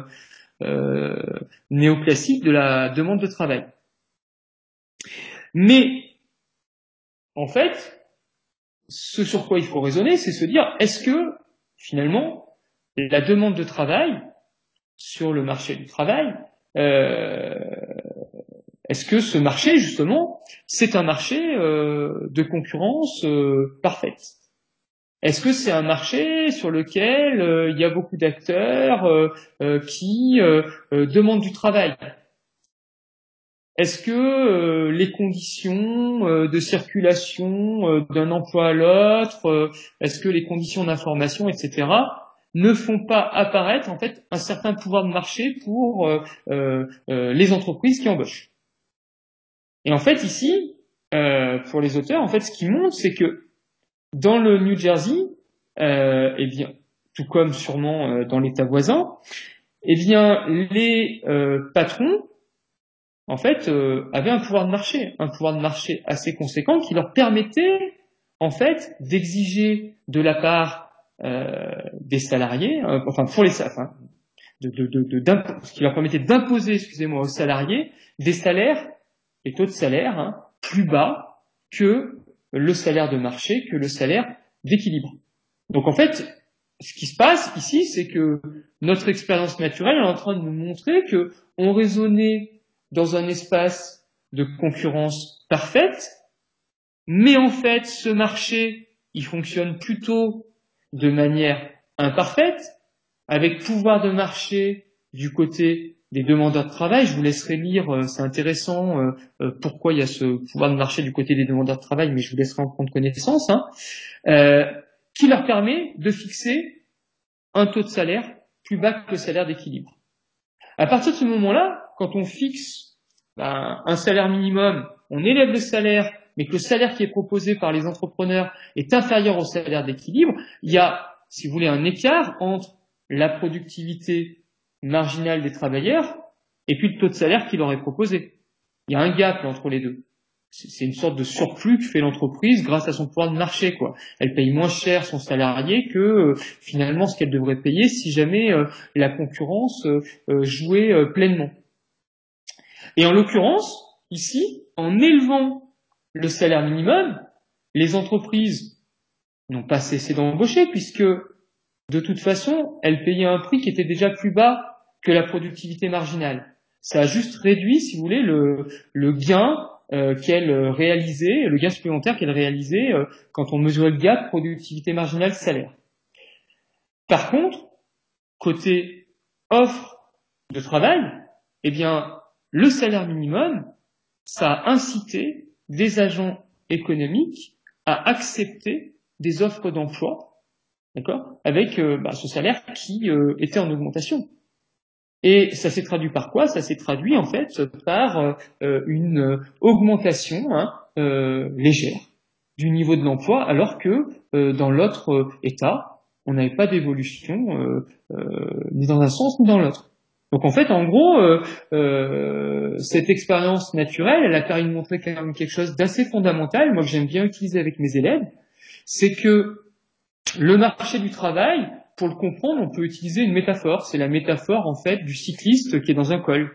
néoclassique de la demande de travail. Mais en fait, ce sur quoi il faut raisonner, c'est se dire, est-ce que finalement la demande de travail sur le marché du travail, est-ce que ce marché justement, c'est un marché de concurrence parfaite ? Est-ce que c'est un marché sur lequel il y a beaucoup d'acteurs qui demandent du travail ? Est-ce que les conditions de circulation d'un emploi à l'autre, est-ce que les conditions d'information, etc., ne font pas apparaître en fait un certain pouvoir de marché pour les entreprises qui embauchent ? Et en fait ici, pour les auteurs, en fait, ce qui montre, c'est que dans le New Jersey, tout comme sûrement dans l'État voisin, les patrons en fait, avaient un pouvoir de marché assez conséquent qui leur permettait, en fait, d'exiger de la part des salariés, enfin pour les enfin, ce qui leur permettait d'imposer, excusez-moi, aux salariés des salaires, des taux de salaire plus bas que le salaire de marché, que le salaire d'équilibre. Donc en fait, ce qui se passe ici, c'est que notre expérience naturelle est en train de nous montrer que on raisonnait dans un espace de concurrence parfaite, mais en fait, ce marché, il fonctionne plutôt de manière imparfaite, avec pouvoir de marché du côté des demandeurs de travail. Je vous laisserai lire, c'est intéressant pourquoi il y a ce pouvoir de marché du côté des demandeurs de travail, mais je vous laisserai en prendre connaissance, qui leur permet de fixer un taux de salaire plus bas que le salaire d'équilibre. À partir de ce moment-là, quand on fixe un salaire minimum, on élève le salaire, mais que le salaire qui est proposé par les entrepreneurs est inférieur au salaire d'équilibre, il y a, si vous voulez, un écart entre la productivité marginale des travailleurs et puis le taux de salaire qui leur est proposé. Il y a un gap entre les deux. C'est une sorte de surplus que fait l'entreprise grâce à son pouvoir de marché, quoi. Elle paye moins cher son salarié que finalement ce qu'elle devrait payer si jamais la concurrence jouait pleinement. Et en l'occurrence, ici, en élevant le salaire minimum, les entreprises n'ont pas cessé d'embaucher puisque de toute façon, elles payaient un prix qui était déjà plus bas que la productivité marginale. Ça a juste réduit, si vous voulez, le gain qu'elles réalisaient, le gain supplémentaire qu'elles réalisaient quand on mesurait le gap productivité marginale salaire. Par contre, côté offre de travail, eh bien, le salaire minimum, ça a incité des agents économiques à accepter des offres d'emploi, d'accord, avec ce salaire qui était en augmentation. Et ça s'est traduit par quoi? Ça s'est traduit en fait par une augmentation légère du niveau de l'emploi, alors que dans l'autre État, on n'avait pas d'évolution ni dans un sens ni dans l'autre. Donc en fait, en gros, cette expérience naturelle, elle a permis de montrer quand même quelque chose d'assez fondamental, moi que j'aime bien utiliser avec mes élèves, c'est que le marché du travail, pour le comprendre, on peut utiliser une métaphore. C'est la métaphore, en fait, du cycliste qui est dans un col.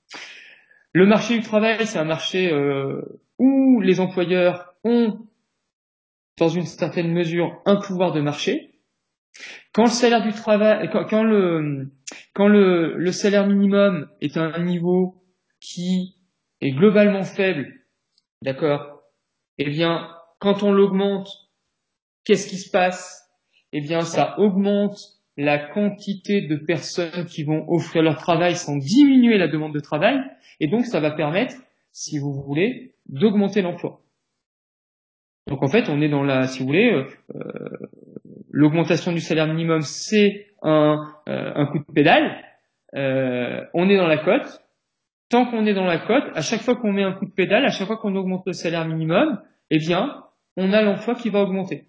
Le marché du travail, c'est un marché où les employeurs ont, dans une certaine mesure, un pouvoir de marché. Quand le salaire du travail, quand le salaire minimum est à un niveau qui est globalement faible, d'accord, eh bien, quand on l'augmente, qu'est-ce qui se passe? Eh bien, ça augmente la quantité de personnes qui vont offrir leur travail sans diminuer la demande de travail, et donc ça va permettre, si vous voulez, d'augmenter l'emploi. Donc en fait, on est dans si vous voulez, l'augmentation du salaire minimum, c'est un coup de pédale. On est dans la cote. Tant qu'on est dans la cote, à chaque fois qu'on met un coup de pédale, à chaque fois qu'on augmente le salaire minimum, eh bien, on a l'emploi qui va augmenter.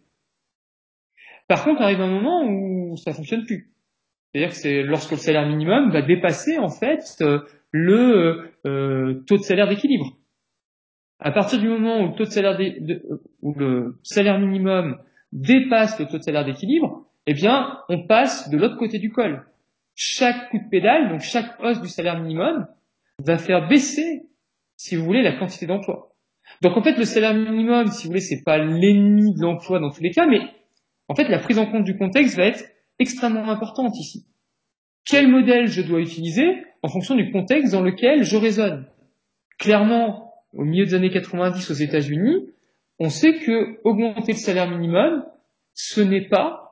Par contre, arrive un moment où ça fonctionne plus. C'est-à-dire que c'est lorsque le salaire minimum va dépasser en fait le taux de salaire d'équilibre. À partir du moment où le taux de salaire où le salaire minimum dépasse le taux de salaire d'équilibre, eh bien, on passe de l'autre côté du col. Chaque coup de pédale, donc chaque hausse du salaire minimum, va faire baisser, si vous voulez, la quantité d'emploi. Donc en fait, le salaire minimum, si vous voulez, c'est pas l'ennemi de l'emploi dans tous les cas, mais en fait, la prise en compte du contexte va être extrêmement importante ici. Quel modèle je dois utiliser en fonction du contexte dans lequel je raisonne? Clairement, au milieu des années 90 aux États-Unis, on sait que augmenter le salaire minimum, ce n'était pas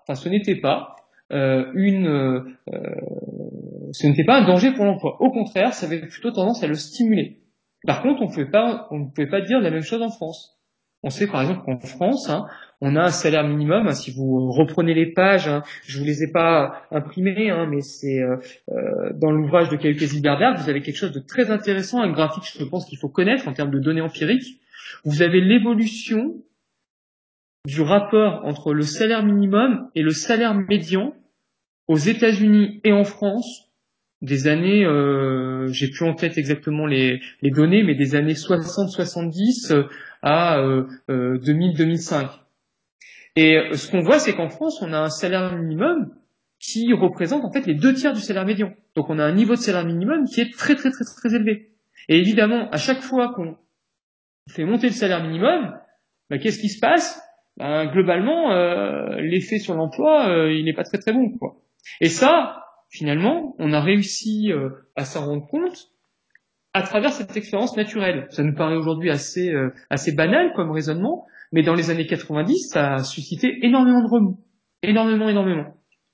un danger pour l'emploi. Au contraire, ça avait plutôt tendance à le stimuler. Par contre, on ne pouvait pas dire la même chose en France. On sait par exemple qu'en France, on a un salaire minimum. Si vous reprenez les pages, je vous les ai pas imprimées, mais c'est dans l'ouvrage de Kayuke Zilberberg, vous avez quelque chose de très intéressant, un graphique, je pense qu'il faut connaître en termes de données empiriques. Vous avez l'évolution du rapport entre le salaire minimum et le salaire médian aux États-Unis et en France des années, j'ai plus en tête exactement les données, mais des années 60-70 à 2000-2005. Et ce qu'on voit, c'est qu'en France, on a un salaire minimum qui représente en fait les 2 tiers du salaire médian. Donc on a un niveau de salaire minimum qui est très très très très élevé. Et évidemment, à chaque fois qu'on fait monter le salaire minimum, qu'est-ce qui se passe? Globalement, l'effet sur l'emploi, il n'est pas très très bon, quoi. Et ça, finalement, on a réussi à s'en rendre compte à travers cette expérience naturelle. Ça nous paraît aujourd'hui assez banal comme raisonnement, mais dans les années 90, ça a suscité énormément de remous. Énormément.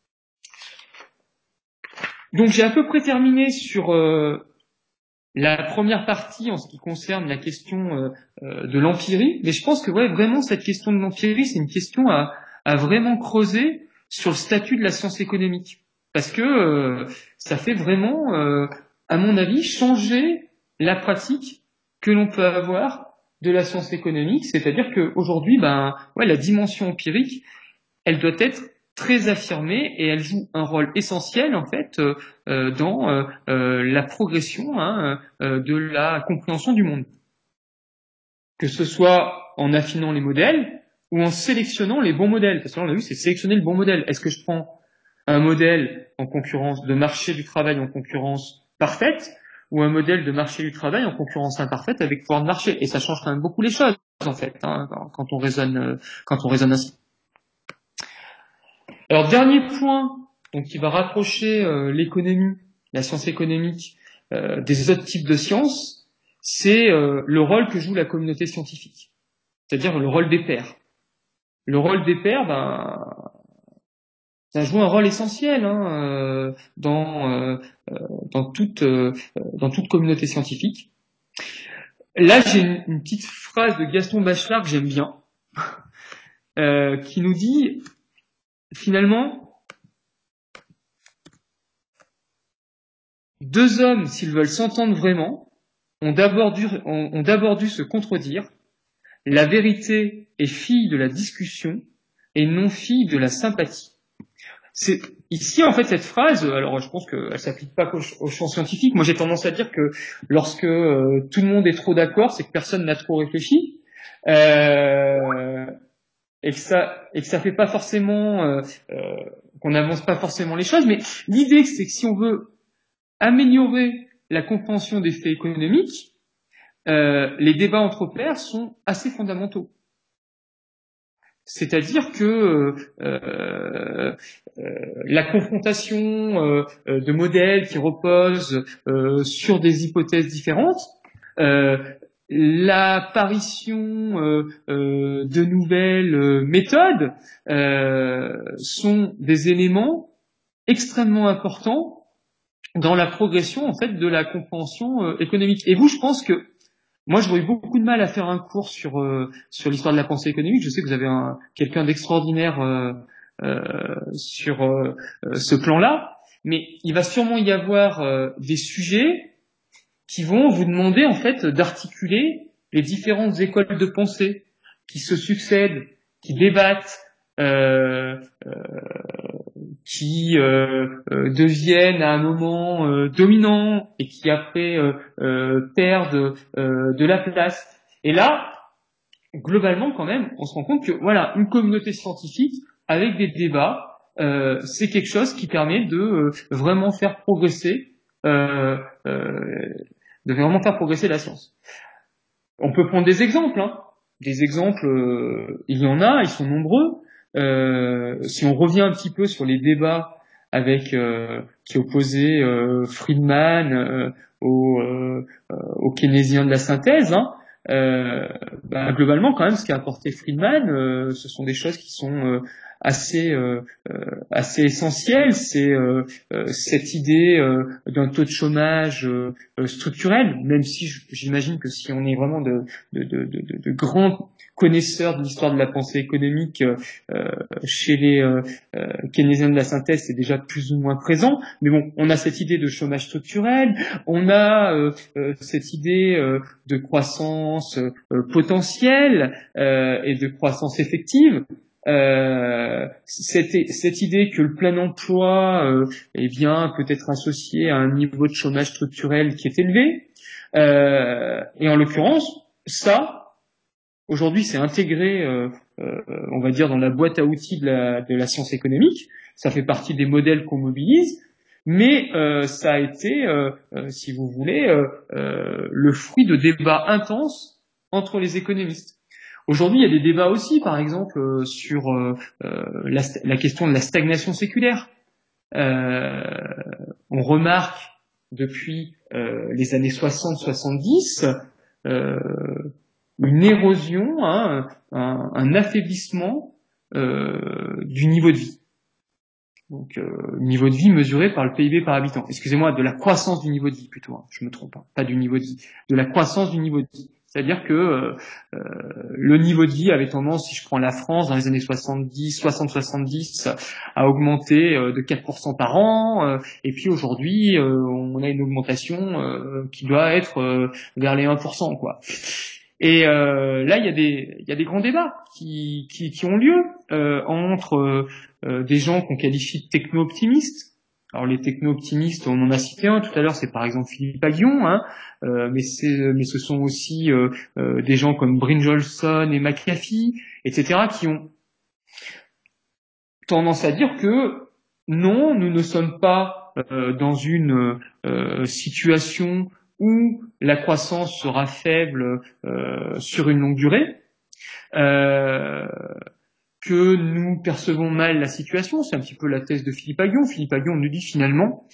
Donc j'ai à peu près terminé sur la première partie en ce qui concerne la question de l'empirie, mais je pense que vraiment cette question de l'empirie, c'est une question à vraiment creuser sur le statut de la science économique, parce que ça fait vraiment, à mon avis, changer la pratique que l'on peut avoir de la science économique, c'est-à-dire qu'aujourd'hui, la dimension empirique, elle doit être très affirmée et elle joue un rôle essentiel en fait dans la progression de la compréhension du monde. Que ce soit en affinant les modèles ou en sélectionnant les bons modèles. Parce que là, on a vu, c'est sélectionner le bon modèle. Est-ce que je prends un modèle en concurrence de marché du travail en concurrence parfaite ou un modèle de marché du travail en concurrence imparfaite avec pouvoir de marché? Et ça change quand même beaucoup les choses en fait quand on raisonne ainsi. Alors, dernier point, donc qui va rapprocher l'économie, la science économique, des autres types de sciences, c'est le rôle que joue la communauté scientifique, c'est-à-dire le rôle des pairs. Le rôle des pairs, ça joue un rôle essentiel dans toute communauté scientifique. Là, j'ai une petite phrase de Gaston Bachelard que j'aime bien, qui nous dit finalement, 2 hommes, s'ils veulent s'entendre vraiment, ont d'abord dû se contredire. La vérité est fille de la discussion et non fille de la sympathie. C'est ici en fait cette phrase. Alors je pense qu'elle s'applique pas qu'au champ scientifique. Moi j'ai tendance à dire que lorsque tout le monde est trop d'accord, c'est que personne n'a trop réfléchi et que ça fait pas forcément qu'on n'avance pas forcément les choses. Mais l'idée c'est que si on veut améliorer la compréhension des faits économiques, les débats entre pairs sont assez fondamentaux. C'est-à-dire que la confrontation de modèles qui reposent sur des hypothèses différentes, l'apparition de nouvelles méthodes sont des éléments extrêmement importants dans la progression en fait de la compréhension économique. Et vous, je pense que moi, j'aurais eu beaucoup de mal à faire un cours sur l'histoire de la pensée économique. Je sais que vous avez quelqu'un d'extraordinaire sur ce plan-là, mais il va sûrement y avoir des sujets qui vont vous demander en fait d'articuler les différentes écoles de pensée qui se succèdent, qui débattent, qui deviennent à un moment dominants et qui après perdent de la place. Et là, globalement quand même, on se rend compte que voilà, une communauté scientifique avec des débats, c'est quelque chose qui permet de vraiment faire progresser, la science. On peut prendre des exemples, Des exemples, il y en a, ils sont nombreux. Si on revient un petit peu sur les débats qui opposaient Friedman aux keynésiens de la synthèse, globalement quand même ce qu'a apporté Friedman, ce sont des choses qui sont assez essentielles. C'est cette idée d'un taux de chômage structurel, même si j'imagine que si on est vraiment de grands connaisseurs de l'histoire de la pensée économique chez les keynésiens de la synthèse, c'est déjà plus ou moins présent. Mais bon, on a cette idée de chômage structurel, on a cette idée de croissance potentielle et de croissance effective. Cette idée que le plein emploi eh bien peut être associé à un niveau de chômage structurel qui est élevé, et en l'occurrence ça aujourd'hui c'est intégré on va dire dans la boîte à outils de la science économique, ça fait partie des modèles qu'on mobilise, mais ça a été si vous voulez le fruit de débats intenses entre les économistes. Aujourd'hui, il y a des débats aussi, par exemple, sur la question de la stagnation séculaire. On remarque depuis les années 60-70 une érosion, hein, un affaiblissement du niveau de vie. Donc, niveau de vie mesuré par le PIB par habitant. Excusez-moi, de la croissance du niveau de vie plutôt. Hein, je me trompe, hein, pas du niveau de vie, de la croissance du niveau de vie. C'est-à-dire que le niveau de vie avait tendance, si je prends la France, dans les années 60-70, à augmenter de 4% par an. Et puis aujourd'hui, on a une augmentation qui doit être vers les 1%, quoi. Et là, il y a des grands débats qui ont lieu entre des gens qu'on qualifie de techno-optimistes. Alors les techno-optimistes, on en a cité un tout à l'heure, c'est par exemple Philippe Aghion, hein, mais ce sont aussi des gens comme Brynjolfsson et McAfee, etc., qui ont tendance à dire que non, nous ne sommes pas dans une situation où la croissance sera faible sur une longue durée, que nous percevons mal la situation. C'est un petit peu la thèse de Philippe Aghion. Philippe Aghion nous dit finalement,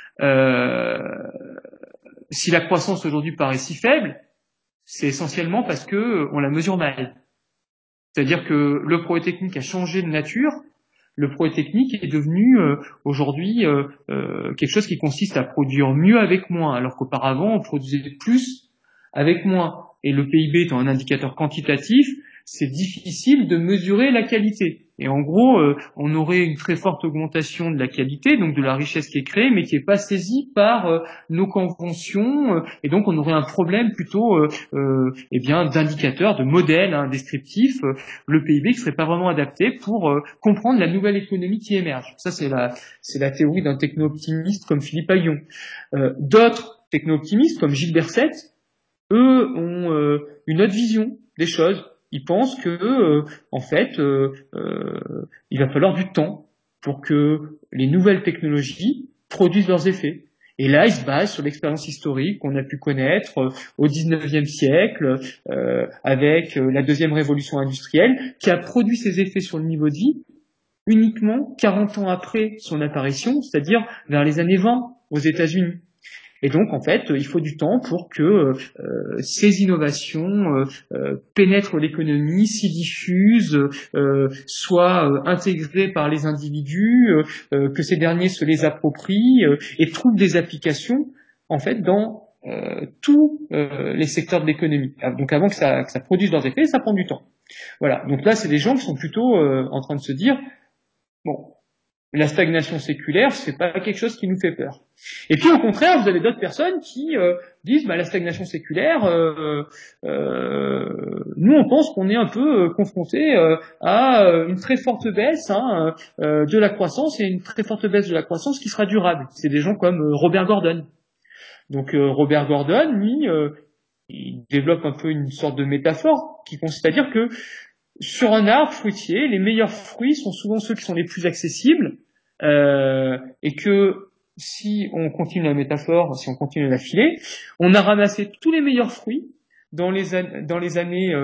si la croissance aujourd'hui paraît si faible, c'est essentiellement parce que on la mesure mal. C'est-à-dire que le progrès technique a changé de nature. Le progrès technique est devenu aujourd'hui quelque chose qui consiste à produire mieux avec moins, alors qu'auparavant on produisait plus avec moins. Et le PIB étant un indicateur quantitatif, c'est difficile de mesurer la qualité. Et en gros, on aurait une très forte augmentation de la qualité, donc de la richesse qui est créée, mais qui n'est pas saisie par nos conventions, et donc on aurait un problème plutôt eh bien d'indicateurs, de modèles descriptifs, le PIB qui serait pas vraiment adapté pour comprendre la nouvelle économie qui émerge. Ça, c'est la théorie d'un techno-optimiste comme Philippe Aghion. D'autres techno-optimistes, comme Gilles Berset, eux ont une autre vision des choses. Ils pensent que, en fait, il va falloir du temps pour que les nouvelles technologies produisent leurs effets. Et là, ils se basent sur l'expérience historique qu'on a pu connaître au XIXe siècle, avec la deuxième révolution industrielle, qui a produit ses effets sur le niveau de vie uniquement 40 ans après son apparition, c'est-à-dire vers les années 20 aux États-Unis. Et donc, en fait, il faut du temps pour que ces innovations pénètrent l'économie, s'y diffusent, soient intégrées par les individus, que ces derniers se les approprient et trouvent des applications, en fait, dans tous les secteurs de l'économie. Donc, avant que ça produise leurs effets, ça prend du temps. Voilà. Donc là, c'est des gens qui sont plutôt en train de se dire, bon, la stagnation séculaire, c'est pas quelque chose qui nous fait peur. Et puis au contraire, vous avez d'autres personnes qui disent la stagnation séculaire, nous on pense qu'on est un peu confronté à une très forte baisse de la croissance et une très forte baisse de la croissance qui sera durable. C'est des gens comme Robert Gordon. Donc Robert Gordon, lui, il développe un peu une sorte de métaphore qui consiste à dire que sur un arbre fruitier, les meilleurs fruits sont souvent ceux qui sont les plus accessibles, et que si on continue la métaphore, si on continue la filer, on a ramassé tous les meilleurs fruits dans les années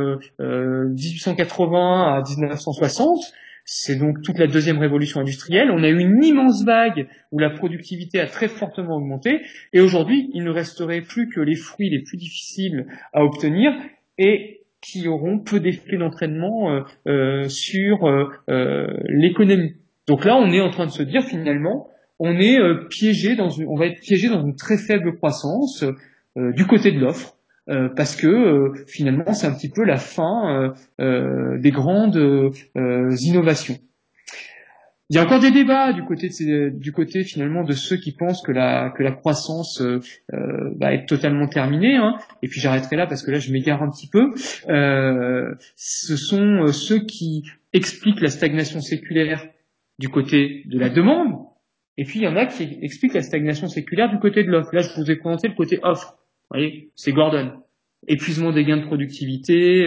1880 à 1960. C'est donc toute la deuxième révolution industrielle. On a eu une immense vague où la productivité a très fortement augmenté, et aujourd'hui, il ne resterait plus que les fruits les plus difficiles à obtenir et qui auront peu d'effet d'entraînement sur l'économie. Donc là, on est en train de se dire finalement, on est on va être piégé dans une très faible croissance du côté de l'offre, parce que finalement, c'est un petit peu la fin des grandes innovations. Il y a encore des débats du côté finalement de ceux qui pensent que la croissance va être totalement terminée. Et puis j'arrêterai là parce que là je m'égare un petit peu. Ce sont ceux qui expliquent la stagnation séculaire du côté de la demande, et puis il y en a qui expliquent la stagnation séculaire du côté de l'offre. Là, je vous ai présenté le côté offre. Vous voyez, c'est Gordon. Épuisement des gains de productivité,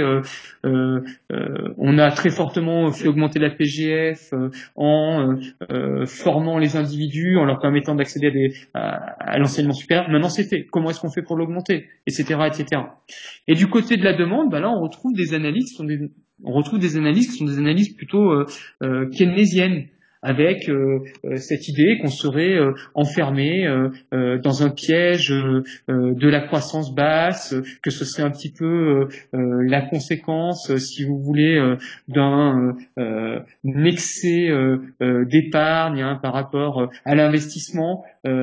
on a très fortement fait augmenter la PGF en formant les individus, en leur permettant d'accéder à l'enseignement supérieur. Maintenant, c'est fait. Comment est-ce qu'on fait pour l'augmenter, etc., etc. Et du côté de la demande, là, on retrouve des analyses qui sont des analyses plutôt keynésiennes, avec cette idée qu'on serait enfermé dans un piège de la croissance basse, que ce serait un petit peu la conséquence, si vous voulez, d'un excès d'épargne par rapport à l'investissement,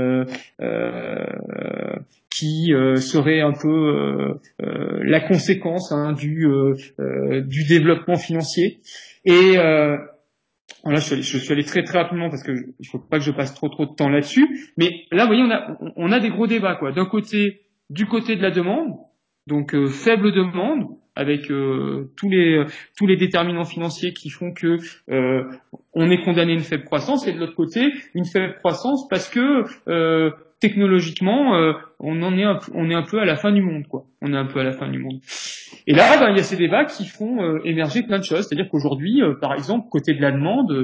qui serait un peu la conséquence du développement financier. Et voilà, je suis allé très très rapidement parce que il faut pas que je passe trop de temps là-dessus. Mais là, vous voyez, on a des gros débats, quoi. Du côté de la demande, donc faible demande, avec tous les déterminants financiers qui font que on est condamné à une faible croissance, et de l'autre côté, une faible croissance parce que technologiquement, on est un peu à la fin du monde, quoi. On est un peu à la fin du monde. Et là, il y a ces débats qui font émerger plein de choses. C'est-à-dire qu'aujourd'hui, par exemple, côté de la demande,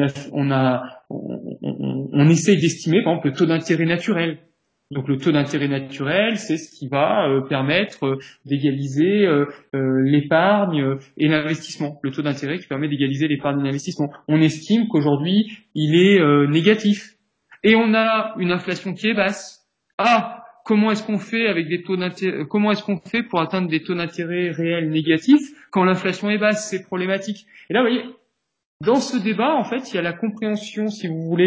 on essaye d'estimer, par exemple, le taux d'intérêt naturel. Donc le taux d'intérêt naturel, c'est ce qui va permettre d'égaliser l'épargne et l'investissement. Le taux d'intérêt qui permet d'égaliser l'épargne et l'investissement. On estime qu'aujourd'hui, il est négatif. Et on a une inflation qui est basse. Comment est-ce qu'on fait avec des taux d'intérêt, comment est-ce qu'on fait pour atteindre des taux d'intérêt réels négatifs quand l'inflation est basse? C'est problématique. Et là, vous voyez, dans ce débat, en fait, il y a la compréhension, si vous voulez,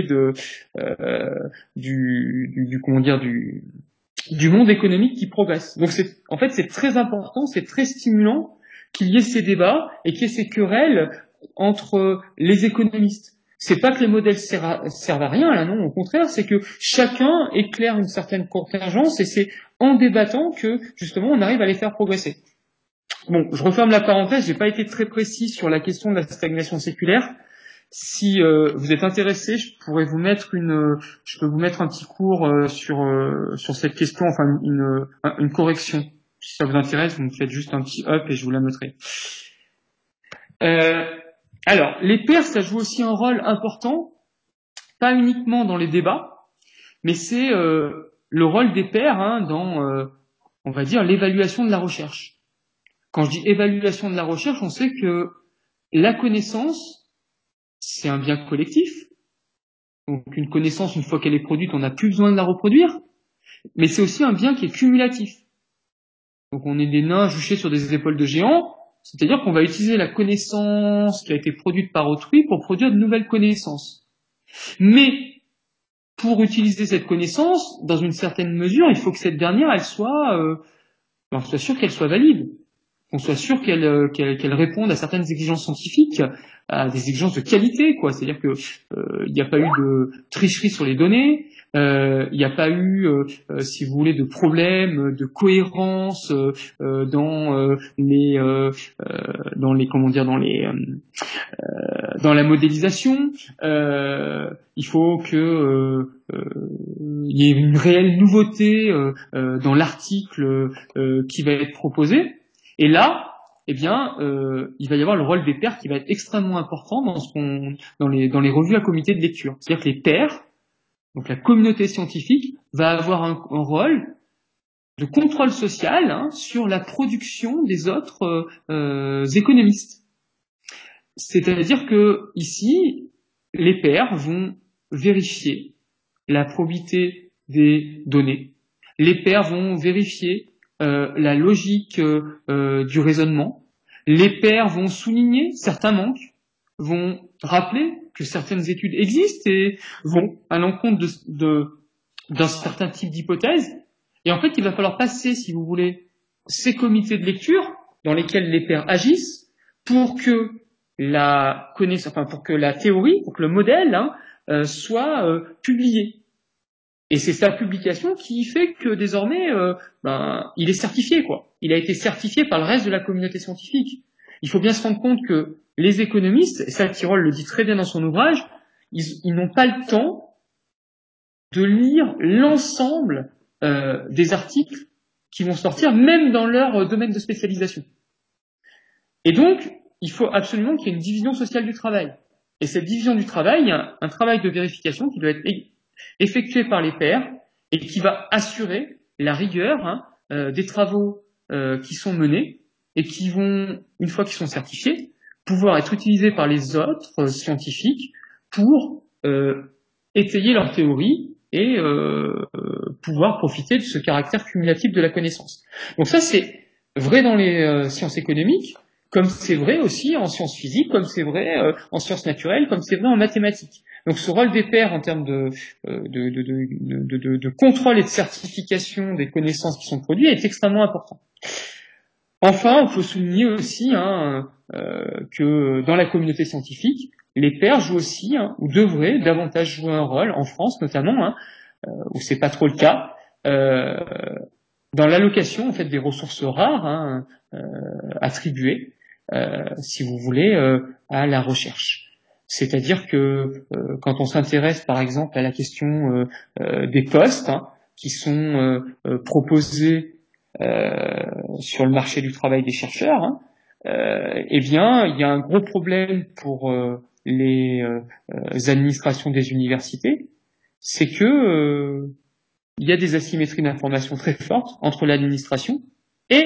du monde économique qui progresse. Donc c'est très important, c'est très stimulant qu'il y ait ces débats et qu'il y ait ces querelles entre les économistes. C'est pas que les modèles servent à rien, là, non, au contraire, c'est que chacun éclaire une certaine contingence et c'est en débattant que, justement, on arrive à les faire progresser. Bon, je referme la parenthèse, j'ai pas été très précis sur la question de la stagnation séculaire. Si vous êtes intéressé, je peux vous mettre un petit cours sur cette question, enfin une correction. Si ça vous intéresse, vous me faites juste un petit up et je vous la noterai. Alors, les pairs, ça joue aussi un rôle important, pas uniquement dans les débats, mais c'est le rôle des pairs dans, on va dire, l'évaluation de la recherche. Quand je dis évaluation de la recherche, on sait que la connaissance, c'est un bien collectif. Donc une connaissance, une fois qu'elle est produite, on n'a plus besoin de la reproduire. Mais c'est aussi un bien qui est cumulatif. Donc on est des nains juchés sur des épaules de géants, c'est-à-dire qu'on va utiliser la connaissance qui a été produite par autrui pour produire de nouvelles connaissances. Mais pour utiliser cette connaissance, dans une certaine mesure, il faut que cette dernière, elle soit sûre qu'elle soit valide, qu'on soit sûr qu'elle réponde à certaines exigences scientifiques, à des exigences de qualité, quoi. C'est-à-dire que il n'y a pas eu de tricherie sur les données, il n'y a pas eu, si vous voulez, de problème de cohérence dans la modélisation. Il faut que il y ait une réelle nouveauté dans l'article qui va être proposé. Et là, il va y avoir le rôle des pairs qui va être extrêmement important dans les revues à comité de lecture. C'est-à-dire que les pairs, donc la communauté scientifique, va avoir un rôle de contrôle social sur la production des autres économistes. C'est-à-dire que ici, les pairs vont vérifier la probité des données. Les pairs vont vérifier la logique du raisonnement. Les pairs vont souligner certains manques, vont rappeler que certaines études existent et vont à l'encontre d'un certain type d'hypothèse. Et en fait, il va falloir passer, si vous voulez, ces comités de lecture dans lesquels les pairs agissent pour que pour que la théorie, pour que le modèle soit publié. Et c'est sa publication qui fait que désormais, il est certifié, quoi. Il a été certifié par le reste de la communauté scientifique. Il faut bien se rendre compte que les économistes, et ça Tirole le dit très bien dans son ouvrage, ils n'ont pas le temps de lire l'ensemble des articles qui vont sortir, même dans leur domaine de spécialisation. Et donc, il faut absolument qu'il y ait une division sociale du travail. Et cette division du travail, il y a un travail de vérification qui doit être effectué par les pairs et qui va assurer la rigueur des travaux qui sont menés et qui vont, une fois qu'ils sont certifiés, pouvoir être utilisés par les autres scientifiques pour étayer leur théorie et pouvoir profiter de ce caractère cumulatif de la connaissance. Donc ça, c'est vrai dans les sciences économiques, comme c'est vrai aussi en sciences physiques, comme c'est vrai en sciences naturelles, comme c'est vrai en mathématiques. Donc ce rôle des pairs en termes de contrôle et de certification des connaissances qui sont produites est extrêmement important. Enfin, il faut souligner aussi que dans la communauté scientifique, les pairs jouent aussi, ou devraient davantage jouer un rôle, en France notamment, où c'est pas trop le cas, dans l'allocation en fait des ressources rares attribuées, si vous voulez, à la recherche. C'est-à-dire que quand on s'intéresse par exemple à la question des postes qui sont proposés sur le marché du travail des chercheurs, eh bien, il y a un gros problème pour les administrations des universités, c'est que il y a des asymétries d'information très fortes entre l'administration et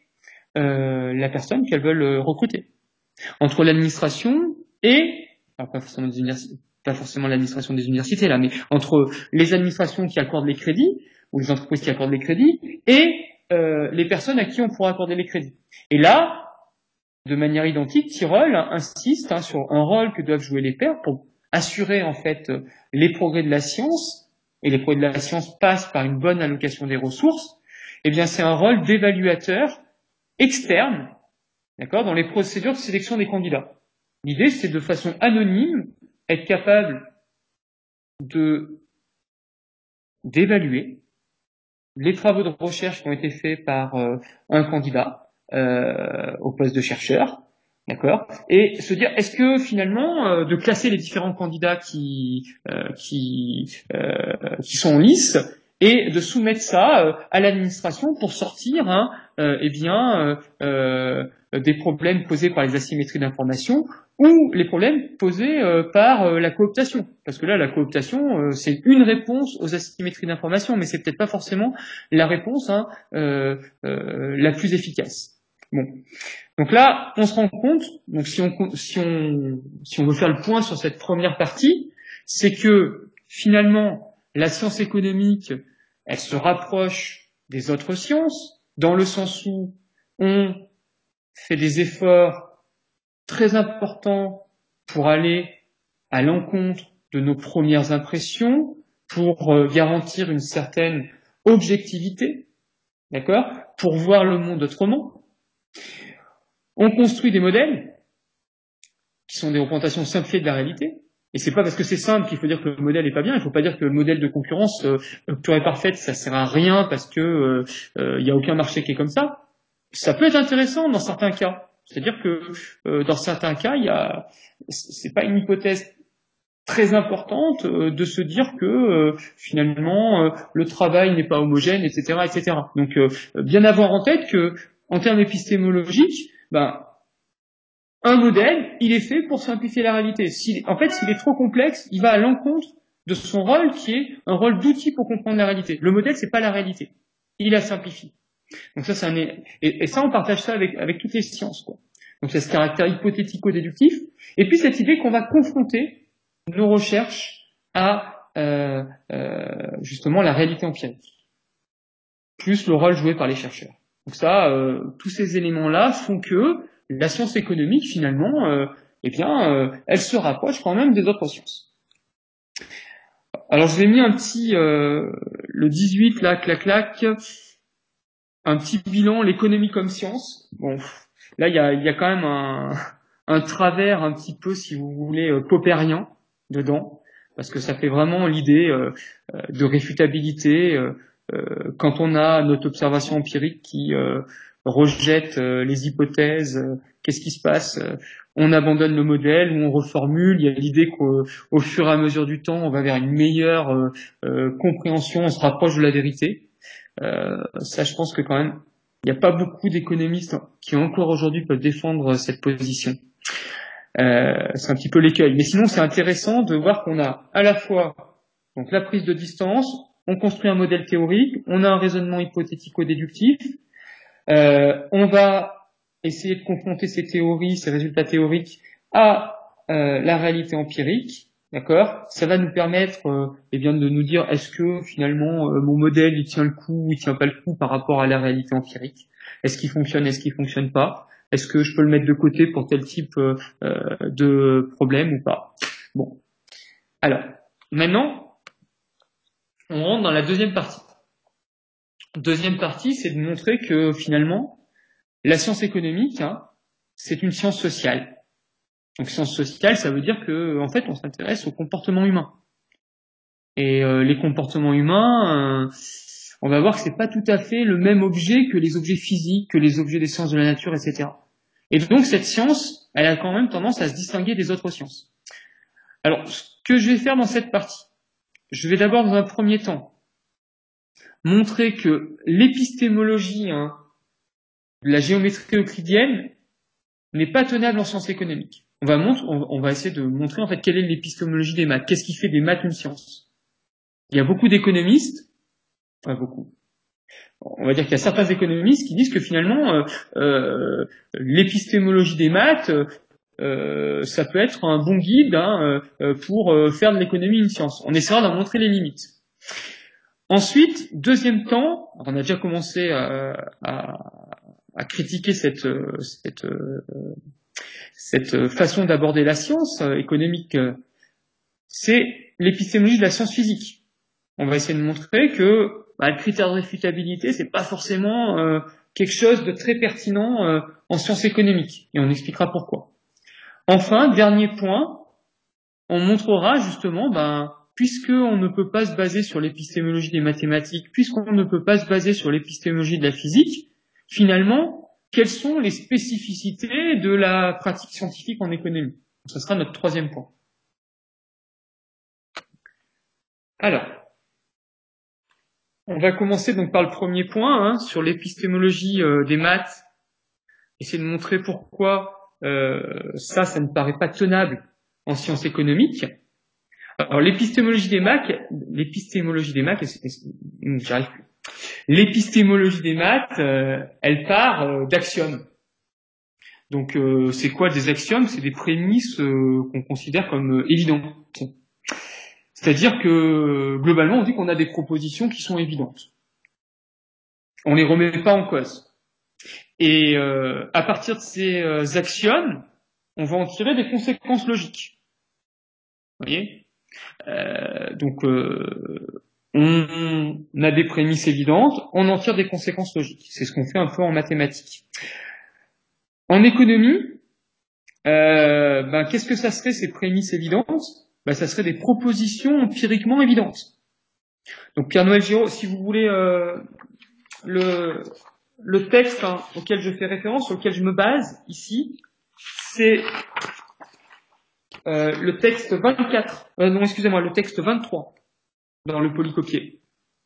la personne qu'elles veulent recruter. Entre l'administration et, alors pas forcément l'administration des universités là, mais entre les administrations qui accordent les crédits, ou les entreprises qui accordent les crédits, et les personnes à qui on pourra accorder les crédits. Et là, de manière identique, Tirole insiste sur un rôle que doivent jouer les pairs pour assurer en fait les progrès de la science, et les progrès de la science passent par une bonne allocation des ressources. Eh bien, c'est un rôle d'évaluateur externe, d'accord, dans les procédures de sélection des candidats. L'idée, c'est de façon anonyme être capable d'évaluer les travaux de recherche qui ont été faits par un candidat au poste de chercheur, d'accord, et se dire est-ce que finalement de classer les différents candidats qui sont en lice et de soumettre ça à l'administration pour sortir des problèmes posés par les asymétries d'information ou les problèmes posés par la cooptation. Parce que là, la cooptation, c'est une réponse aux asymétries d'information, mais c'est peut-être pas forcément la réponse la plus efficace. Bon. Donc là, on se rend compte, donc si on veut faire le point sur cette première partie, c'est que finalement, la science économique, elle se rapproche des autres sciences, dans le sens où on fait des efforts très importants pour aller à l'encontre de nos premières impressions, pour garantir une certaine objectivité, d'accord, pour voir le monde autrement. On construit des modèles qui sont des représentations simplifiées de la réalité, et c'est pas parce que c'est simple qu'il faut dire que le modèle est pas bien. Il faut pas dire que le modèle de concurrence pure et parfaite, ça sert à rien parce que y a aucun marché qui est comme ça. Ça peut être intéressant dans certains cas. C'est-à-dire que dans certains cas, c'est pas une hypothèse très importante de se dire que finalement le travail n'est pas homogène, etc., etc. Donc bien avoir en tête que en termes épistémologiques, un modèle, il est fait pour simplifier la réalité. S'il est trop complexe, il va à l'encontre de son rôle qui est un rôle d'outil pour comprendre la réalité. Le modèle, c'est pas la réalité. Il la simplifie. Donc ça, et ça, on partage ça avec toutes les sciences, quoi. Donc il y a ce caractère hypothético-déductif, et puis cette idée qu'on va confronter nos recherches à justement la réalité empirique, plus le rôle joué par les chercheurs. Donc ça, tous ces éléments-là font que la science économique, finalement, elle se rapproche quand même des autres sciences. Alors je vous ai mis un petit, le 18 là, clac, un petit bilan, l'économie comme science. Bon, là il y a quand même un travers un petit peu, si vous voulez, popperien dedans, parce que ça fait vraiment l'idée de réfutabilité quand on a notre observation empirique qui rejette les hypothèses, qu'est-ce qui se passe, on abandonne le modèle ou on reformule. Il y a l'idée qu'au fur et à mesure du temps, on va vers une meilleure compréhension, on se rapproche de la vérité. Ça, je pense que quand même, il n'y a pas beaucoup d'économistes qui encore aujourd'hui peuvent défendre cette position. C'est un petit peu l'écueil. Mais sinon, c'est intéressant de voir qu'on a à la fois donc la prise de distance, on construit un modèle théorique, on a un raisonnement hypothético-déductif, on va essayer de confronter ces théories, ces résultats théoriques à la réalité empirique, d'accord ? Ça va nous permettre eh bien de nous dire est-ce que finalement mon modèle il tient le coup ou il tient pas le coup par rapport à la réalité empirique ? Est-ce qu'il fonctionne, est-ce qu'il fonctionne pas ? Est-ce que je peux le mettre de côté pour tel type de problème ou pas ? Bon. Alors, maintenant, on rentre dans la deuxième partie. Deuxième partie, c'est de montrer que finalement, la science économique, c'est une science sociale. Donc science sociale, ça veut dire que en fait, on s'intéresse au comportement humain. Et les comportements humains, on va voir que c'est pas tout à fait le même objet que les objets physiques, que les objets des sciences de la nature, etc. Et donc cette science, elle a quand même tendance à se distinguer des autres sciences. Alors, ce que je vais faire dans cette partie, je vais d'abord, dans un premier temps, montrer que l'épistémologie de la géométrie euclidienne n'est pas tenable en sciences économiques. On va essayer de montrer en fait quelle est l'épistémologie des maths. Qu'est-ce qui fait des maths une science ? Il y a beaucoup d'économistes, enfin beaucoup. On va dire qu'il y a certains économistes qui disent que finalement l'épistémologie des maths, ça peut être un bon guide pour faire de l'économie une science. On essaiera d'en montrer les limites. Ensuite, deuxième temps, on a déjà commencé à critiquer cette façon d'aborder la science économique, c'est l'épistémologie de la science physique. On va essayer de montrer que le critère de réfutabilité, c'est pas forcément quelque chose de très pertinent en sciences économiques, et on expliquera pourquoi. Enfin, dernier point, on montrera justement, puisqu'on ne peut pas se baser sur l'épistémologie des mathématiques, puisqu'on ne peut pas se baser sur l'épistémologie de la physique, finalement, quelles sont les spécificités de la pratique scientifique en économie ? Ce sera notre troisième point. Alors, on va commencer donc par le premier point, sur l'épistémologie des maths. Essayer de montrer pourquoi ça ne paraît pas tenable en sciences économiques. Alors, l'épistémologie des maths, j'arrive plus. L'épistémologie des maths, elle part d'axiomes. Donc, c'est quoi des axiomes ? C'est des prémices qu'on considère comme évidentes. C'est-à-dire que, globalement, on dit qu'on a des propositions qui sont évidentes. On les remet pas en cause. Et à partir de ces axiomes, on va en tirer des conséquences logiques. Vous voyez ? Donc, on a des prémices évidentes, on en tire des conséquences logiques. C'est ce qu'on fait un peu en mathématiques. En économie, qu'est-ce que ça serait ces prémices évidentes ? Ça serait des propositions empiriquement évidentes. Donc Pierre-Noël Giraud, si vous voulez le texte auquel je fais référence, sur lequel je me base ici, c'est le texte 24, le texte 23 dans le polycopier.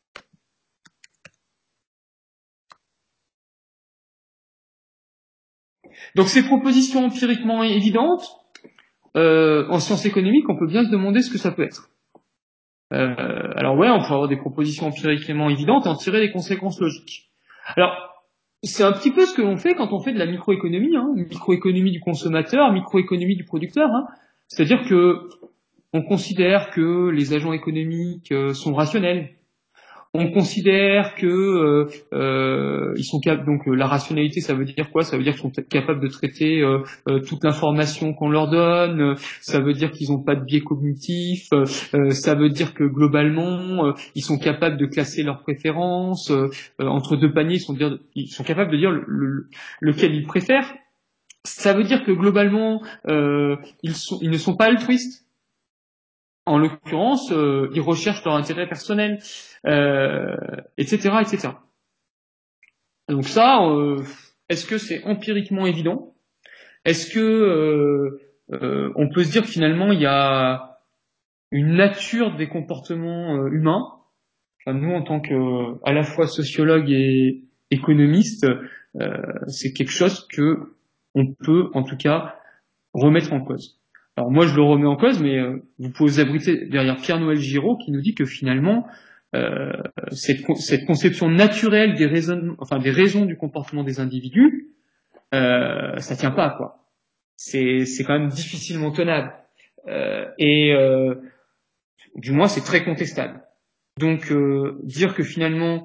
Donc ces propositions empiriquement évidentes, en sciences économiques, on peut bien se demander ce que ça peut être. Alors ouais, on peut avoir des propositions empiriquement évidentes et en tirer des conséquences logiques. Alors, c'est un petit peu ce que l'on fait quand on fait de la microéconomie, microéconomie du consommateur, microéconomie du producteur. C'est-à-dire que on considère que les agents économiques sont rationnels. On considère que ils sont capables. Donc la rationalité, ça veut dire quoi ? Ça veut dire qu'ils sont capables de traiter toute l'information qu'on leur donne. Ça veut dire qu'ils n'ont pas de biais cognitifs. Ça veut dire que globalement, ils sont capables de classer leurs préférences entre deux paniers. Ils sont capables de dire lequel ils préfèrent. Ça veut dire que globalement, ils ne sont pas altruistes. En l'occurrence, ils recherchent leur intérêt personnel, etc., etc. Donc ça, Est-ce que c'est empiriquement évident? Est-ce que on peut se dire que finalement il y a une nature des comportements humains? Enfin, nous, en tant que à la fois sociologue et économiste, c'est quelque chose que on peut en tout cas remettre en cause. Alors moi, je le remets en cause, mais vous pouvez vous abriter derrière Pierre-Noël Giraud qui nous dit que finalement, euh, cette conception naturelle des raisons du comportement des individus, ça tient pas, quoi. C'est quand même difficilement tenable. Et du moins, c'est très contestable. Donc, dire que finalement,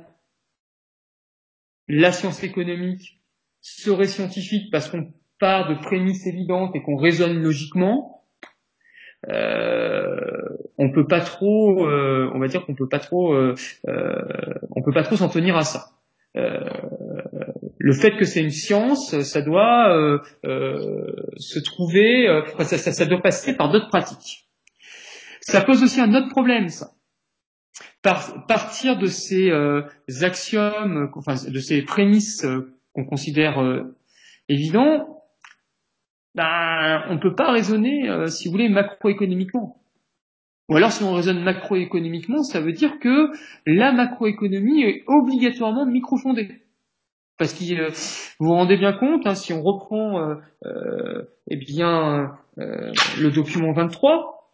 la science économique serait scientifique parce qu'on part de prémices évidentes et qu'on raisonne logiquement, on peut pas trop, on va dire qu'on peut pas trop, on peut pas trop s'en tenir à ça. Le fait que c'est une science, ça doit se trouver, ça doit passer par d'autres pratiques. Ça pose aussi un autre problème, ça. Partir de ces axiomes, enfin de ces prémices qu'on considère évidents, ben, on peut pas raisonner, si vous voulez, macroéconomiquement. Ou alors, si on raisonne macroéconomiquement, ça veut dire que la macroéconomie est obligatoirement microfondée. Parce que vous vous rendez bien compte, hein, si on reprend eh bien le document 23,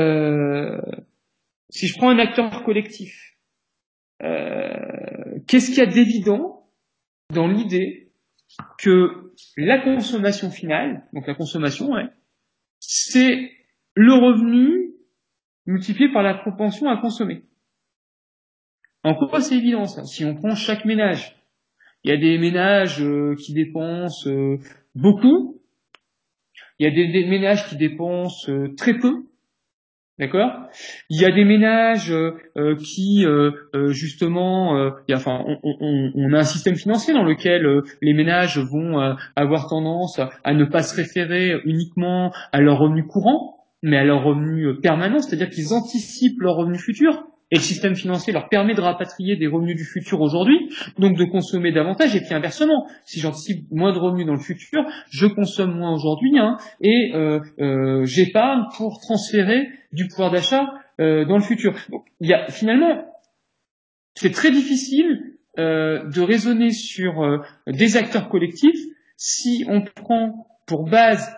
si je prends un acteur collectif, qu'est-ce qu'il y a d'évident dans l'idée que la consommation finale, donc la consommation, ouais, c'est le revenu multiplié par la propension à consommer. En quoi c'est évident ça? Si on prend chaque ménage, il y a des ménages qui dépensent beaucoup, il y a des ménages qui dépensent très peu, d'accord? Il y a des ménages qui justement, on a un système financier dans lequel les ménages vont avoir tendance à ne pas se référer uniquement à leurs revenus courants, mais à leurs revenus permanents, c'est-à-dire qu'ils anticipent leurs revenus futurs. Et le système financier leur permet de rapatrier des revenus du futur aujourd'hui, donc de consommer davantage, et puis inversement, si j'anticipe moins de revenus dans le futur, je consomme moins aujourd'hui, hein, et j'épargne pour transférer du pouvoir d'achat dans le futur. Donc, finalement, c'est très difficile de raisonner sur des acteurs collectifs si on prend pour base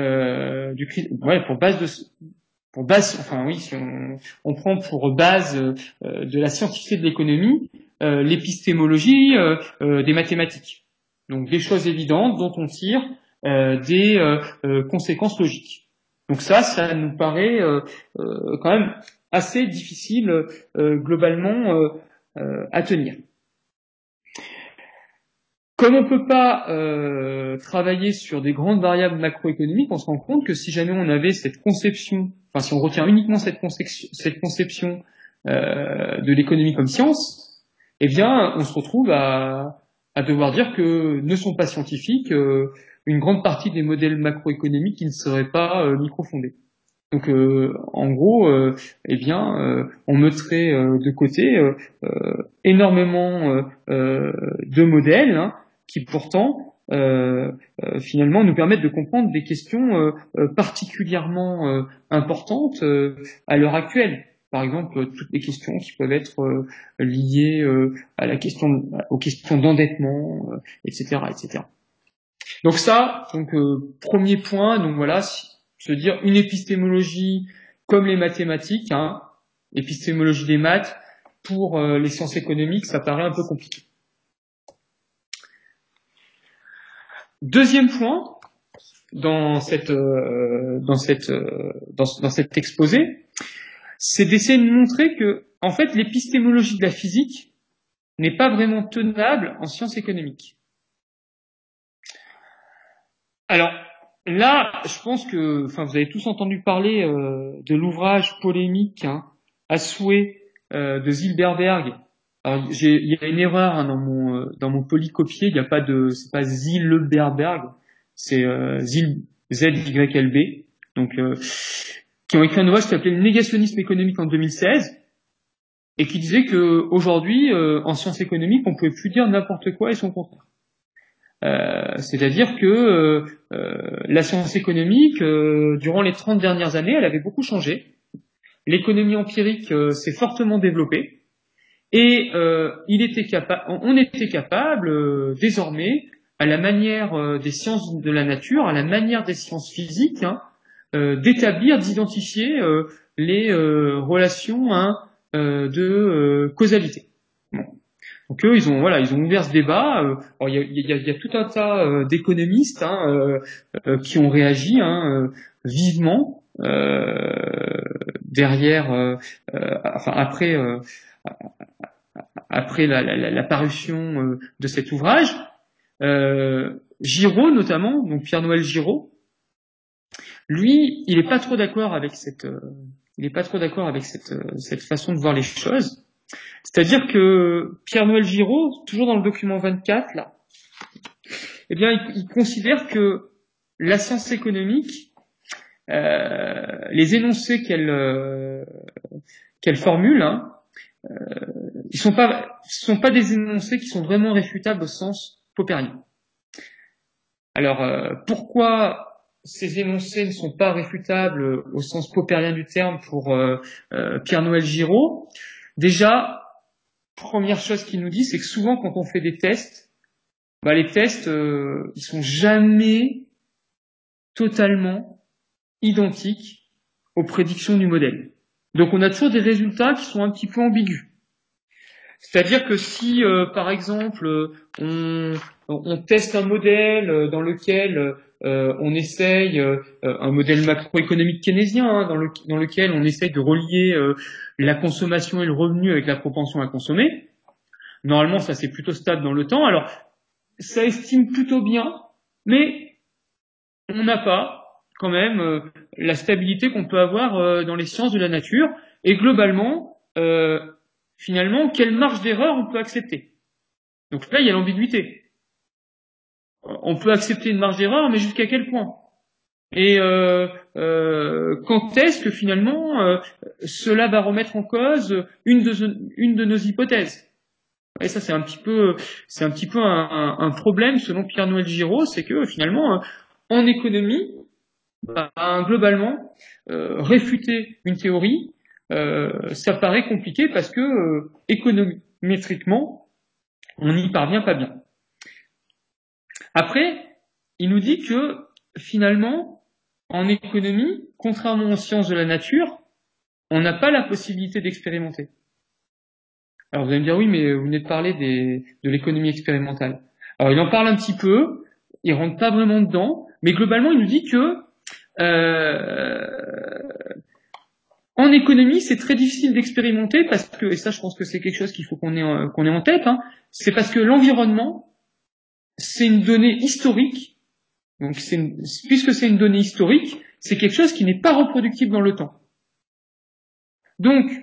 si on prend pour base de la scientificité de l'économie l'épistémologie des mathématiques. Donc des choses évidentes dont on tire des conséquences logiques. Donc ça nous paraît quand même assez difficile globalement à tenir. Comme on ne peut pas travailler sur des grandes variables macroéconomiques, on se rend compte que si jamais on avait cette conception, enfin si on retient uniquement cette conception de l'économie comme science, eh bien on se retrouve à devoir dire que ne sont pas scientifiques une grande partie des modèles macroéconomiques qui ne seraient pas microfondés. Donc en gros, on mettrait de côté énormément de modèles, hein, qui pourtant finalement nous permettent de comprendre des questions particulièrement importantes à l'heure actuelle. Par exemple, toutes les questions qui peuvent être liées aux questions d'endettement, etc., etc. Donc ça, premier point, donc voilà, se dire une épistémologie comme les mathématiques, hein, épistémologie des maths, pour les sciences économiques, ça paraît un peu compliqué. Deuxième point dans cet exposé, c'est d'essayer de montrer que, en fait, l'épistémologie de la physique n'est pas vraiment tenable en sciences économiques. Alors là, je pense que, vous avez tous entendu parler de l'ouvrage polémique, hein, à souhait de Zilberberg. Alors il y a une erreur, hein, dans mon polycopier, c'est pas Zilberberg, c'est ZYLB, donc qui ont écrit un ouvrage qui s'appelait Le négationnisme économique en 2016 et qui disait que aujourd'hui en sciences économiques on pouvait plus dire n'importe quoi et son contraire. C'est-à-dire que la science économique, durant les 30 dernières années, elle avait beaucoup changé. L'économie empirique s'est fortement développée et on était capable désormais, à la manière des sciences de la nature, à la manière des sciences physiques, d'établir, d'identifier les relations de causalité. Bon. Donc eux, ils ont ouvert ce débat. Alors, il y a tout un tas d'économistes qui ont réagi vivement derrière, après la parution de cet ouvrage. Giraud notamment, donc Pierre-Noël Giraud, lui, il n'est pas trop d'accord avec cette façon de voir les choses. C'est-à-dire que Pierre-Noël Giraud, toujours dans le document 24, là, eh bien, il considère que la science économique, les énoncés qu'elle formule, ils sont pas des énoncés qui sont vraiment réfutables au sens popperien. Alors, pourquoi ces énoncés ne sont pas réfutables au sens popperien du terme pour Pierre-Noël Giraud? Déjà, première chose qu'il nous dit, c'est que souvent quand on fait des tests, les tests, ils sont jamais totalement identiques aux prédictions du modèle. Donc on a toujours des résultats qui sont un petit peu ambigus. C'est-à-dire que si, par exemple, on teste un modèle dans lequel on essaye, un modèle macroéconomique keynésien, dans lequel on essaye de relier la consommation et le revenu avec la propension à consommer, normalement ça c'est plutôt stable dans le temps, alors ça estime plutôt bien, mais on n'a pas quand même la stabilité qu'on peut avoir dans les sciences de la nature, et globalement, finalement, quelle marge d'erreur on peut accepter. Donc là, il y a l'ambiguïté. On peut accepter une marge d'erreur, mais jusqu'à quel point? Et quand est-ce que finalement cela va remettre en cause une de nos hypothèses? Et ça, c'est un petit peu un problème selon Pierre-Noël Giraud, c'est que finalement, en économie, globalement, réfuter une théorie, ça paraît compliqué parce que économétriquement, on n'y parvient pas bien. Après, il nous dit que finalement, en économie, contrairement aux sciences de la nature, on n'a pas la possibilité d'expérimenter. Alors vous allez me dire, oui, mais vous venez de parler de l'économie expérimentale. Alors il en parle un petit peu, il rentre pas vraiment dedans, mais globalement il nous dit que en économie c'est très difficile d'expérimenter parce que, et ça je pense que c'est quelque chose qu'il faut qu'on ait en tête, c'est parce que l'environnement c'est une donnée historique, donc puisque c'est une donnée historique, c'est quelque chose qui n'est pas reproductible dans le temps. Donc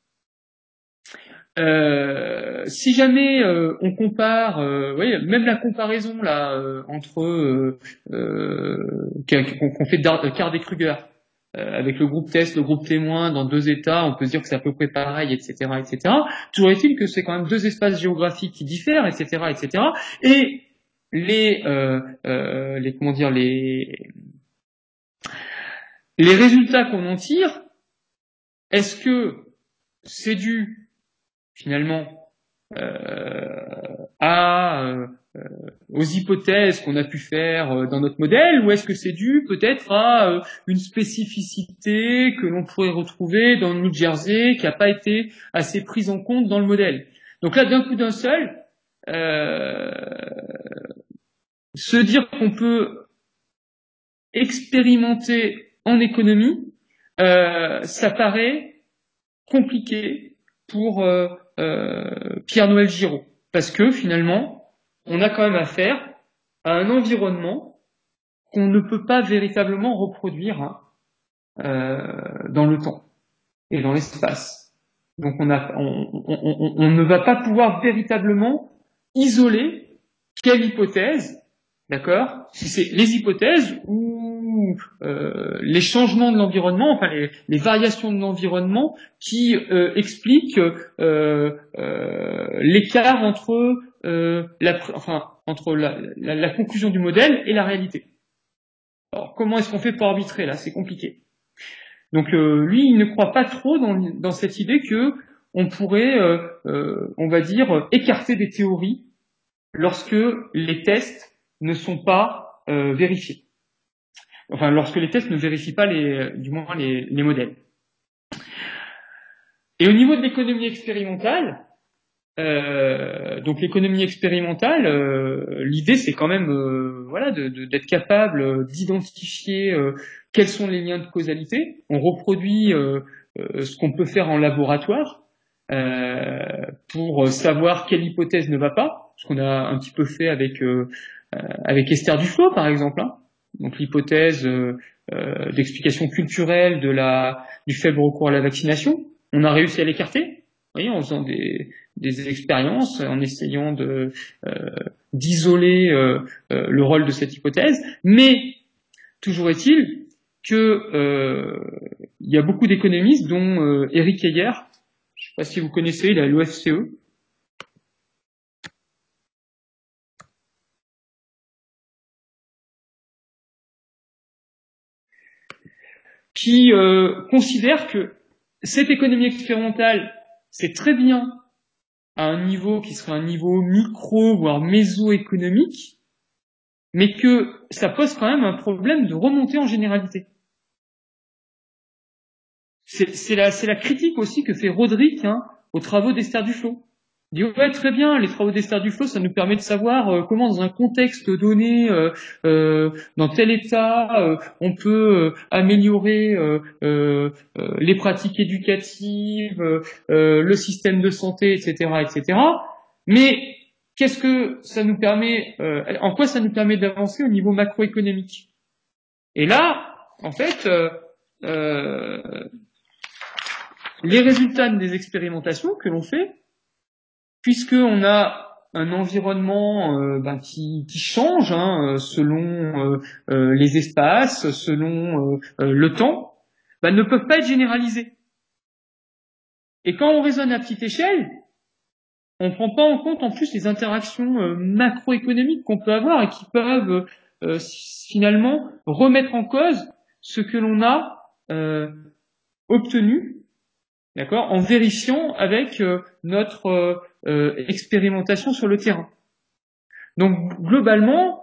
si jamais on compare, même la comparaison là entre qu'on fait Kardec-Kruger avec le groupe test, le groupe témoin dans deux états, on peut se dire que c'est à peu près pareil, etc., etc. Toujours est-il que c'est quand même deux espaces géographiques qui diffèrent, etc., etc. Et les résultats qu'on en tire, est-ce que c'est dû finalement aux hypothèses qu'on a pu faire dans notre modèle, ou est-ce que c'est dû peut-être à une spécificité que l'on pourrait retrouver dans le New Jersey qui n'a pas été assez prise en compte dans le modèle? Donc là, d'un coup d'un seul, se dire qu'on peut expérimenter en économie, ça paraît compliqué pour Pierre-Noël Giraud, parce que finalement, on a quand même affaire à un environnement qu'on ne peut pas véritablement reproduire dans le temps et dans l'espace. Donc on ne va pas pouvoir véritablement isoler quelle hypothèse, d'accord, si c'est les hypothèses ou les changements de l'environnement, enfin les variations de l'environnement qui expliquent l'écart entre entre la conclusion du modèle et la réalité. Alors, comment est-ce qu'on fait pour arbitrer là? C'est compliqué. Donc, lui, il ne croit pas trop dans cette idée que on pourrait, on va dire, écarter des théories lorsque les tests ne sont pas vérifiés. Enfin, lorsque les tests ne vérifient pas du moins les modèles. Et au niveau de l'économie expérimentale, donc l'économie expérimentale, l'idée c'est quand même voilà d'être capable d'identifier quels sont les liens de causalité. On reproduit ce qu'on peut faire en laboratoire pour savoir quelle hypothèse ne va pas, ce qu'on a un petit peu fait avec Esther Duflo par exemple. Hein. Donc l'hypothèse d'explication culturelle du faible recours à la vaccination, on a réussi à l'écarter. Vous voyez, en faisant des expériences, en essayant d'isoler le rôle de cette hypothèse, mais toujours est-il que il y a beaucoup d'économistes, dont Eric Heyer, je ne sais pas si vous connaissez, il est à l'OFCE, qui considère que cette économie expérimentale, c'est très bien à un niveau qui serait un niveau micro, voire méso-économique, mais que ça pose quand même un problème de remontée en généralité. C'est la critique aussi que fait Roderick aux travaux d'Esther Duflo. Il dit ouais, très bien, les travaux d'Esther Duflo, ça nous permet de savoir comment dans un contexte donné, dans tel état, on peut améliorer les pratiques éducatives, le système de santé, etc., etc. Mais qu'est-ce que ça nous permet, en quoi ça nous permet d'avancer au niveau macroéconomique? Et là, en fait, les résultats des expérimentations que l'on fait, puisqu'on a un environnement qui change selon les espaces, selon le temps, ne peuvent pas être généralisés. Et quand on raisonne à petite échelle, on ne prend pas en compte en plus les interactions macroéconomiques qu'on peut avoir et qui peuvent finalement remettre en cause ce que l'on a obtenu, d'accord, en vérifiant avec notre expérimentation sur le terrain. Donc globalement,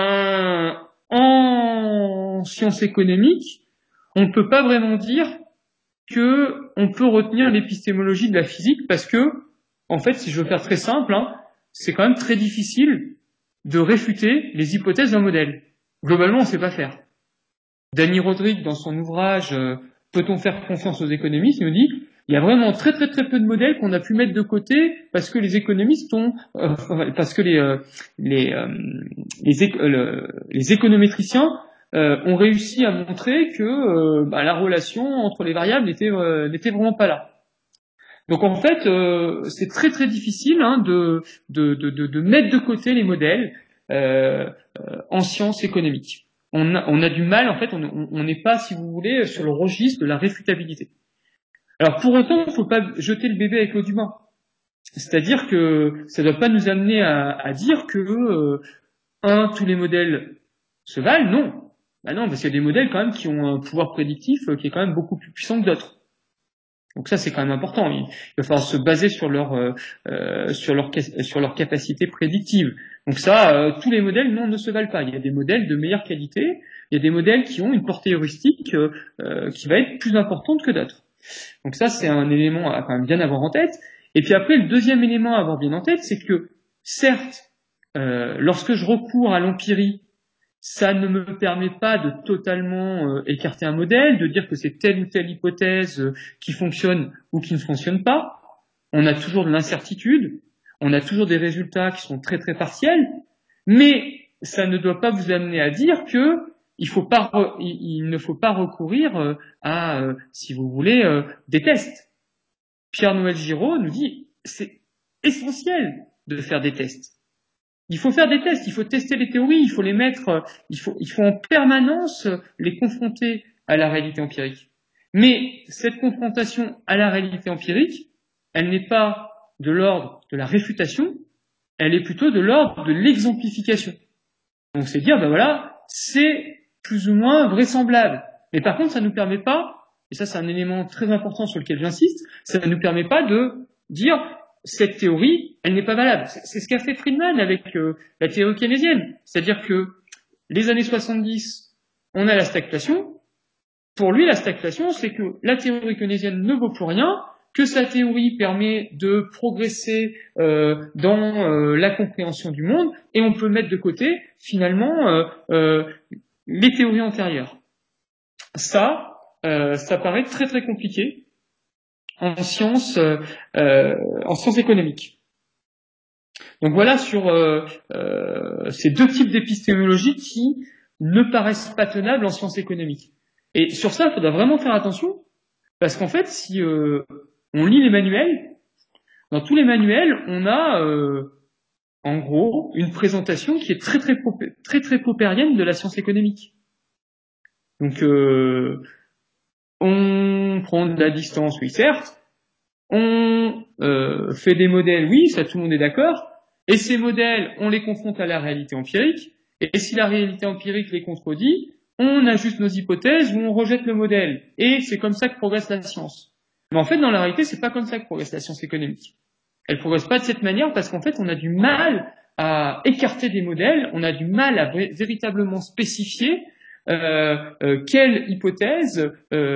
en sciences économiques, on ne peut pas vraiment dire que on peut retenir l'épistémologie de la physique parce que, en fait, si je veux faire très simple, c'est quand même très difficile de réfuter les hypothèses d'un modèle. Globalement, on ne sait pas faire. Danny Roderick, dans son ouvrage Peut-on faire confiance aux économistes, nous dit il y a vraiment très très très peu de modèles qu'on a pu mettre de côté parce que les économistes parce que les économétriciens ont réussi à montrer que la relation entre les variables n'était vraiment pas là. Donc en fait, c'est très très difficile de mettre de côté les modèles en sciences économiques. On a du mal, en fait, on n'est pas, si vous voulez, sur le registre de la réfutabilité. Alors pour autant, il ne faut pas jeter le bébé avec l'eau du bain. C'est-à-dire que ça ne doit pas nous amener à dire que tous les modèles se valent. Non. Non, parce qu'il y a des modèles quand même qui ont un pouvoir prédictif qui est quand même beaucoup plus puissant que d'autres. Donc ça, c'est quand même important. Il va falloir se baser sur leur capacité prédictive. Donc ça, tous les modèles, non, ne se valent pas. Il y a des modèles de meilleure qualité. Il y a des modèles qui ont une portée heuristique qui va être plus importante que d'autres. Donc ça, c'est un élément à quand même bien avoir en tête. Et puis après, le deuxième élément à avoir bien en tête, c'est que certes, lorsque je recours à l'empirie, ça ne me permet pas de totalement écarter un modèle, de dire que c'est telle ou telle hypothèse qui fonctionne ou qui ne fonctionne pas. On a toujours de l'incertitude, on a toujours des résultats qui sont très très partiels, mais ça ne doit pas vous amener à dire que il ne faut pas recourir à, si vous voulez, des tests. Pierre-Noël Giraud nous dit c'est essentiel de faire des tests. Il faut faire des tests, il faut tester les théories, il faut les mettre, il faut en permanence les confronter à la réalité empirique. Mais cette confrontation à la réalité empirique, elle n'est pas de l'ordre de la réfutation, elle est plutôt de l'ordre de l'exemplification. Donc c'est dire, ben voilà, c'est plus ou moins vraisemblable. Mais par contre, ça ne nous permet pas, et ça c'est un élément très important sur lequel j'insiste, ça ne nous permet pas de dire cette théorie, elle n'est pas valable. C'est ce qu'a fait Friedman avec la théorie keynésienne. C'est-à-dire que les années 70, on a la stagflation. Pour lui, la stagflation, c'est que la théorie keynésienne ne vaut plus rien, que sa théorie permet de progresser dans la compréhension du monde, et on peut mettre de côté, finalement, les théories antérieures. Ça paraît très très compliqué en sciences économiques. Donc voilà sur ces deux types d'épistémologie qui ne paraissent pas tenables en sciences économiques. Et sur ça, il faudra vraiment faire attention, parce qu'en fait, si on lit les manuels, dans tous les manuels, on a en gros une présentation qui est très popérienne de la science économique. Donc on prend de la distance, oui certes, on fait des modèles, oui, ça tout le monde est d'accord, et ces modèles, on les confronte à la réalité empirique, et si la réalité empirique les contredit, on ajuste nos hypothèses ou on rejette le modèle, et c'est comme ça que progresse la science. Mais en fait, dans la réalité, c'est pas comme ça que progresse la science économique. Elle progresse pas de cette manière parce qu'en fait, on a du mal à écarter des modèles, on a du mal à véritablement spécifier quelle hypothèse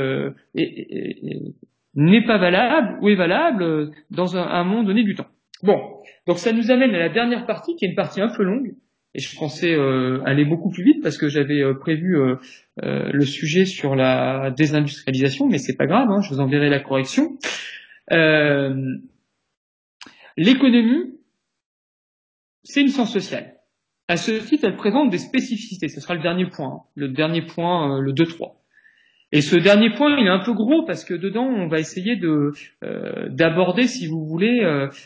n'est pas valable ou est valable dans un moment donné du temps. Bon, donc ça nous amène à la dernière partie, qui est une partie un peu longue, et je pensais aller beaucoup plus vite parce que j'avais prévu le sujet sur la désindustrialisation, mais c'est pas grave, hein, je vous enverrai la correction. L'économie, c'est une science sociale. À ce titre, elle présente des spécificités. Ce sera le dernier point, hein, le 2-3. Et ce dernier point, il est un peu gros parce que dedans, on va essayer d'aborder, si vous voulez,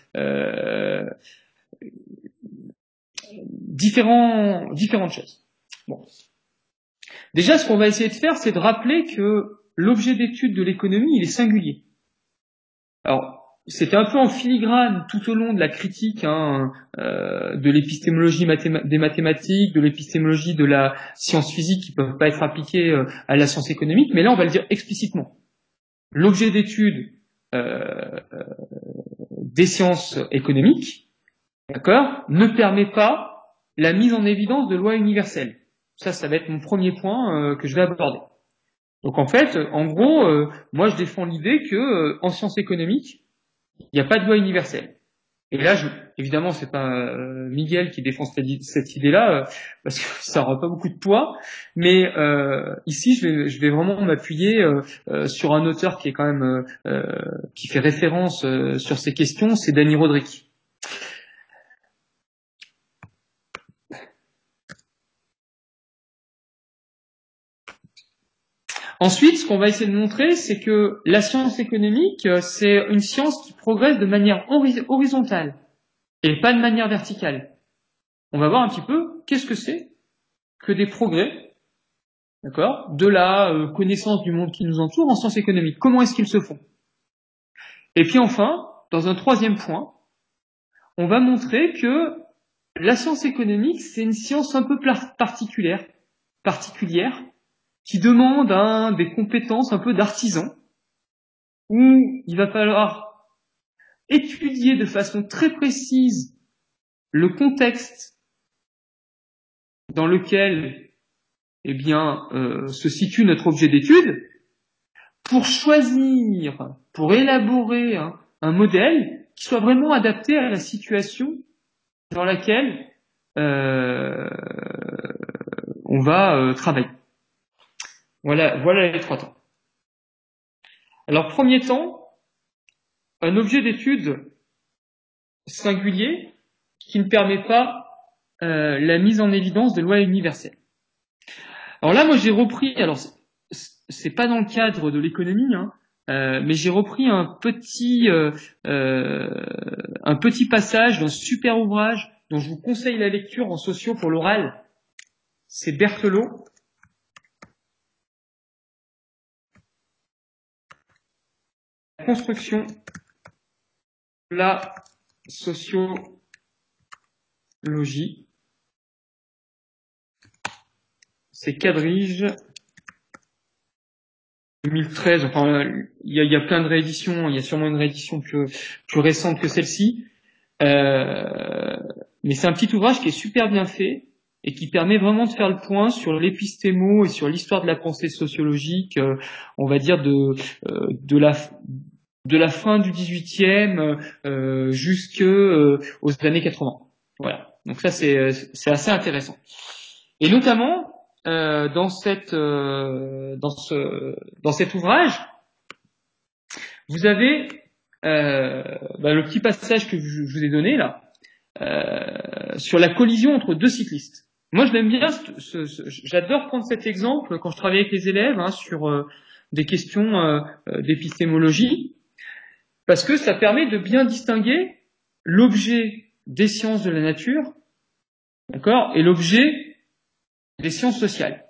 différentes choses. Bon. Déjà, ce qu'on va essayer de faire, c'est de rappeler que l'objet d'étude de l'économie, il est singulier. Alors, c'était un peu en filigrane tout au long de la critique de l'épistémologie des mathématiques, de l'épistémologie de la science physique qui ne peuvent pas être appliquées à la science économique, mais là on va le dire explicitement. L'objet d'étude des sciences économiques, d'accord, ne permet pas la mise en évidence de lois universelles. Ça va être mon premier point que je vais aborder. Donc en fait, en gros, moi je défends l'idée que en sciences économiques, il n'y a pas de loi universelle. Et là, évidemment, c'est pas Miguel qui défend cette idée-là, parce que ça n'aura pas beaucoup de poids. Mais ici, je vais vraiment m'appuyer sur un auteur qui est quand même qui fait référence sur ces questions, c'est Dany Rodrik. Ensuite, ce qu'on va essayer de montrer, c'est que la science économique, c'est une science qui progresse de manière horizontale et pas de manière verticale. On va voir un petit peu qu'est-ce que c'est que des progrès, d'accord, de la connaissance du monde qui nous entoure en sciences économiques. Comment est-ce qu'ils se font? Et puis enfin, dans un troisième point, on va montrer que la science économique, c'est une science un peu particulière, qui demande des compétences un peu d'artisan, où il va falloir étudier de façon très précise le contexte dans lequel se situe notre objet d'étude pour choisir, pour élaborer un modèle qui soit vraiment adapté à la situation dans laquelle on va travailler. Voilà les trois temps. Alors, premier temps, un objet d'étude singulier qui ne permet pas la mise en évidence de lois universelles. Alors là, moi, j'ai repris, alors c'est pas dans le cadre de l'économie, mais j'ai repris un petit passage d'un super ouvrage dont je vous conseille la lecture en socio pour l'oral. C'est Berthelot. La construction de la sociologie Logie. C'est Quadrige 2013. Enfin, il y a plein de rééditions. Il y a sûrement une réédition plus récente que celle-ci. Mais c'est un petit ouvrage qui est super bien fait et qui permet vraiment de faire le point sur l'épistémo et sur l'histoire de la pensée sociologique, on va dire de la fin du 18e jusque aux années 80. Voilà. Donc ça c'est assez intéressant. Et notamment dans cet ouvrage, vous avez le petit passage que je vous ai donné là sur la collision entre deux cyclistes. Moi, je l'aime bien. J'adore prendre cet exemple quand je travaille avec les élèves sur des questions d'épistémologie, parce que ça permet de bien distinguer l'objet des sciences de la nature, d'accord, et l'objet des sciences sociales.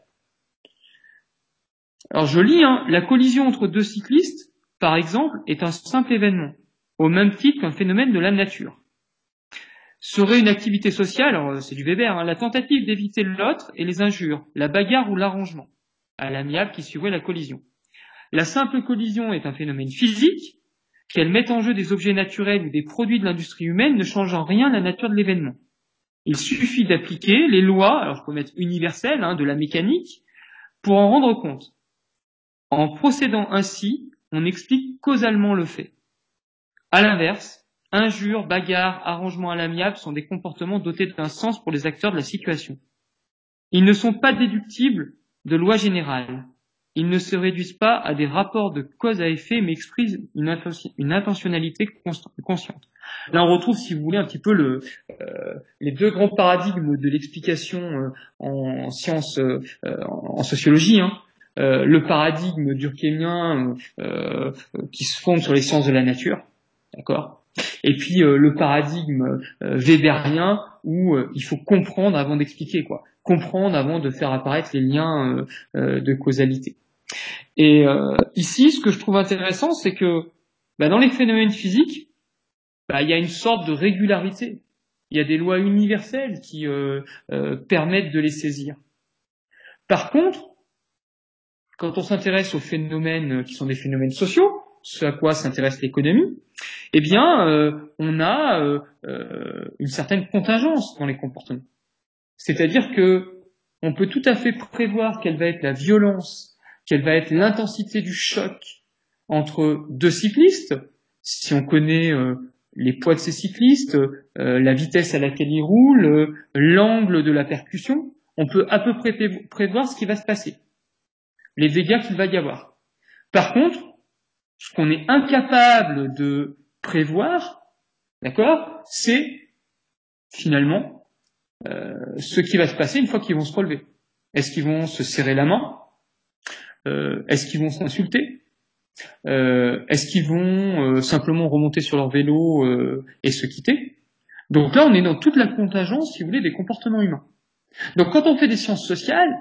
Alors je lis, la collision entre deux cyclistes, par exemple, est un simple événement, au même titre qu'un phénomène de la nature. Serait une activité sociale, alors c'est du Weber, la tentative d'éviter l'autre et les injures, la bagarre ou l'arrangement, à l'amiable qui suivrait la collision. La simple collision est un phénomène physique, qu'elle met en jeu des objets naturels ou des produits de l'industrie humaine ne change en rien la nature de l'événement. Il suffit d'appliquer les lois, alors je peux mettre universelles, de la mécanique, pour en rendre compte. En procédant ainsi, on explique causalement le fait. À l'inverse, injures, bagarres, arrangements à l'amiable sont des comportements dotés d'un sens pour les acteurs de la situation. Ils ne sont pas déductibles de lois générales. Ils ne se réduisent pas à des rapports de cause à effet, mais expriment une intentionnalité consciente. Là, on retrouve, si vous voulez, un petit peu les deux grands paradigmes de l'explication en sciences, en sociologie. Le paradigme durkheimien qui se fonde sur les sciences de la nature, d'accord. Et puis le paradigme weberien où il faut comprendre avant d'expliquer, quoi. Comprendre avant de faire apparaître les liens de causalité. Et ici, ce que je trouve intéressant, c'est que dans les phénomènes physiques, il y a une sorte de régularité. Il y a des lois universelles qui permettent de les saisir. Par contre, quand on s'intéresse aux phénomènes qui sont des phénomènes sociaux, ce à quoi s'intéresse l'économie, on a une certaine contingence dans les comportements. C'est-à-dire que on peut tout à fait prévoir quelle va être la violence, quelle va être l'intensité du choc entre deux cyclistes, si on connaît les poids de ces cyclistes, la vitesse à laquelle ils roulent, l'angle de la percussion, on peut à peu près prévoir ce qui va se passer, les dégâts qu'il va y avoir. Par contre, ce qu'on est incapable de prévoir, d'accord, c'est finalement ce qui va se passer une fois qu'ils vont se relever. Est-ce qu'ils vont se serrer la main ? Est-ce qu'ils vont s'insulter ? Est-ce qu'ils vont simplement remonter sur leur vélo et se quitter ? Donc là, on est dans toute la contingence, si vous voulez, des comportements humains. Donc quand on fait des sciences sociales,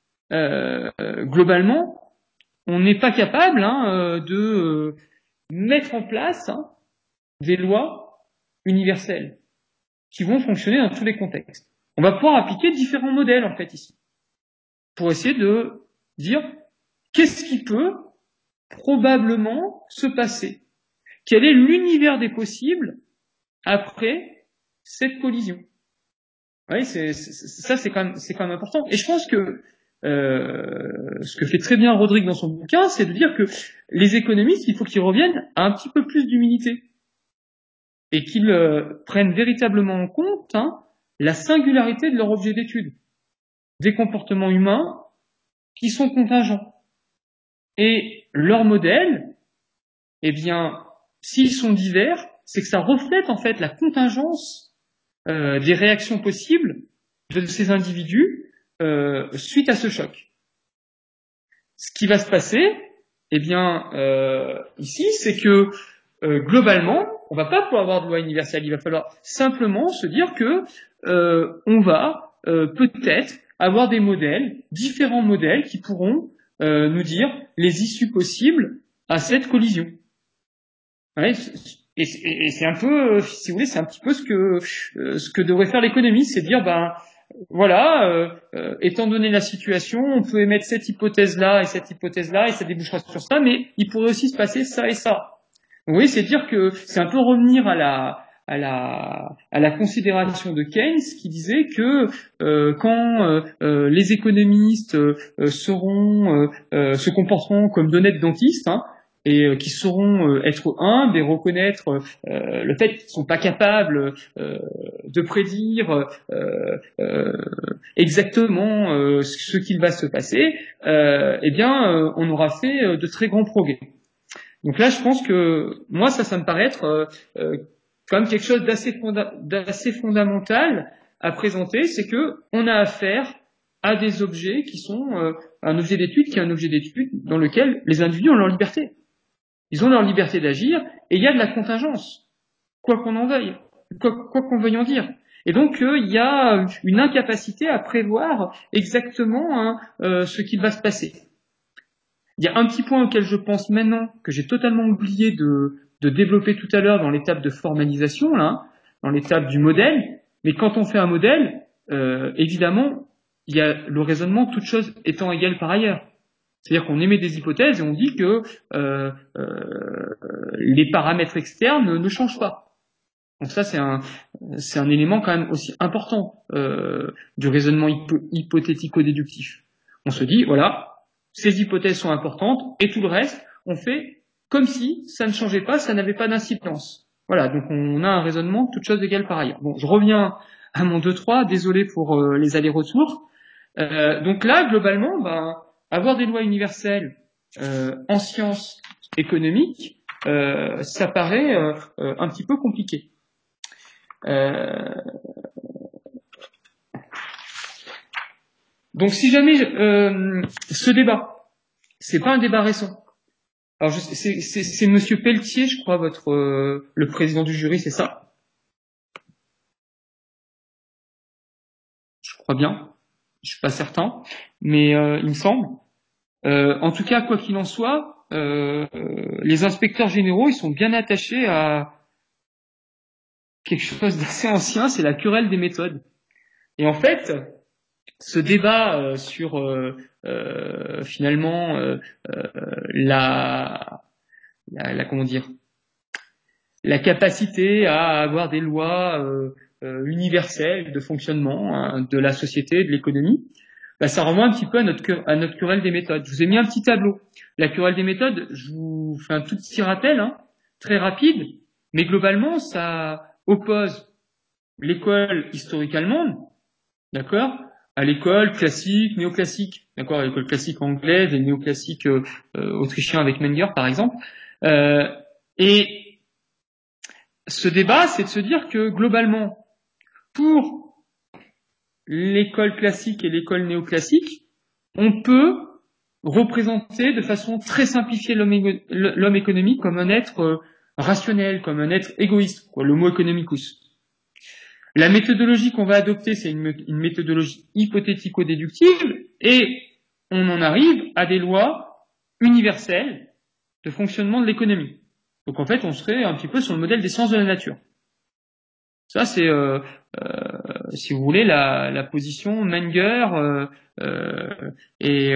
globalement, on n'est pas capable de mettre en place des lois universelles qui vont fonctionner dans tous les contextes. On va pouvoir appliquer différents modèles, en fait, ici, pour essayer de dire qu'est-ce qui peut probablement se passer. Quel est l'univers des possibles après cette collision ? Oui, ça c'est quand même important. Et je pense que ce que fait très bien Rodrigue dans son bouquin, c'est de dire que les économistes, il faut qu'ils reviennent à un petit peu plus d'humilité et qu'ils prennent véritablement en compte la singularité de leur objet d'étude, des comportements humains qui sont contingents. Et leurs modèles, s'ils sont divers, c'est que ça reflète en fait la contingence des réactions possibles de ces individus suite à ce choc. Ce qui va se passer, ici, c'est que globalement, on va pas pouvoir avoir de loi universelle. Il va falloir simplement se dire que on va peut-être avoir des modèles, différents modèles qui pourront nous dire les issues possibles à cette collision. Ouais, Et c'est un peu, si vous voulez, c'est un petit peu ce que devrait faire l'économie, c'est dire, ben voilà, étant donné la situation, on peut émettre cette hypothèse-là et cette hypothèse-là, et ça débouchera sur ça, mais il pourrait aussi se passer ça et ça. Vous voyez, c'est dire que c'est un peu revenir à la considération de Keynes qui disait que quand les économistes se comporteront comme d'honnêtes dentistes, hein, et qui sauront être humbles et reconnaître le fait qu'ils ne sont pas capables de prédire exactement ce qu'il va se passer, eh bien, on aura fait de très grands progrès. Donc là, je pense que moi, ça me paraît être quand même quelque chose d'assez fondamental à présenter, c'est que on a affaire à des objets qui sont un objet d'étude qui est un objet d'étude dans lequel les individus ont leur liberté. Ils ont leur liberté d'agir et il y a de la contingence, quoi qu'on en veuille, quoi qu'on veuille en dire. Et donc il y a une incapacité à prévoir exactement ce qui va se passer. Il y a un petit point auquel je pense maintenant, que j'ai totalement oublié de développer tout à l'heure dans l'étape de formalisation, là, dans l'étape du modèle. Mais quand on fait un modèle, évidemment, il y a le raisonnement, toute chose étant égale par ailleurs. C'est-à-dire qu'on émet des hypothèses et on dit que les paramètres externes ne changent pas. Donc ça, c'est un élément quand même aussi important du raisonnement hypothético-déductif. On se dit, voilà, ces hypothèses sont importantes et tout le reste, on fait comme si ça ne changeait pas, ça n'avait pas d'incidence. Voilà, donc on a un raisonnement, toute chose égale par ailleurs. Bon, je reviens à mon 2-3, désolé pour les allers-retours. Donc là, globalement, avoir des lois universelles en sciences économiques, ça paraît un petit peu compliqué. Donc si jamais ce débat, c'est pas un débat récent. Alors c'est Monsieur Pelletier, je crois, le président du jury, c'est ça? Je crois bien. Je suis pas certain, mais il me semble. En tout cas, quoi qu'il en soit, les inspecteurs généraux, ils sont bien attachés à quelque chose d'assez ancien, c'est la querelle des méthodes. Et en fait, ce débat sur finalement comment dire, la capacité à avoir des lois universelles de fonctionnement de la société, de l'économie, ça renvoie un petit peu à notre querelle des méthodes. Je vous ai mis un petit tableau. La querelle des méthodes, je vous fais un tout petit rappel, très rapide, mais globalement, ça oppose l'école historique allemande, d'accord, à l'école classique, néoclassique, d'accord, à l'école classique anglaise et néoclassique autrichien avec Menger, par exemple. Et ce débat, c'est de se dire que globalement, pour l'école classique et l'école néoclassique, on peut représenter de façon très simplifiée l'homme économique comme un être rationnel, comme un être égoïste, quoi, l'homo economicus. La méthodologie qu'on va adopter, c'est une méthodologie hypothético-déductive, et on en arrive à des lois universelles de fonctionnement de l'économie. Donc en fait, on serait un petit peu sur le modèle des sciences de la nature. Ça, c'est, si vous voulez, la position Menger et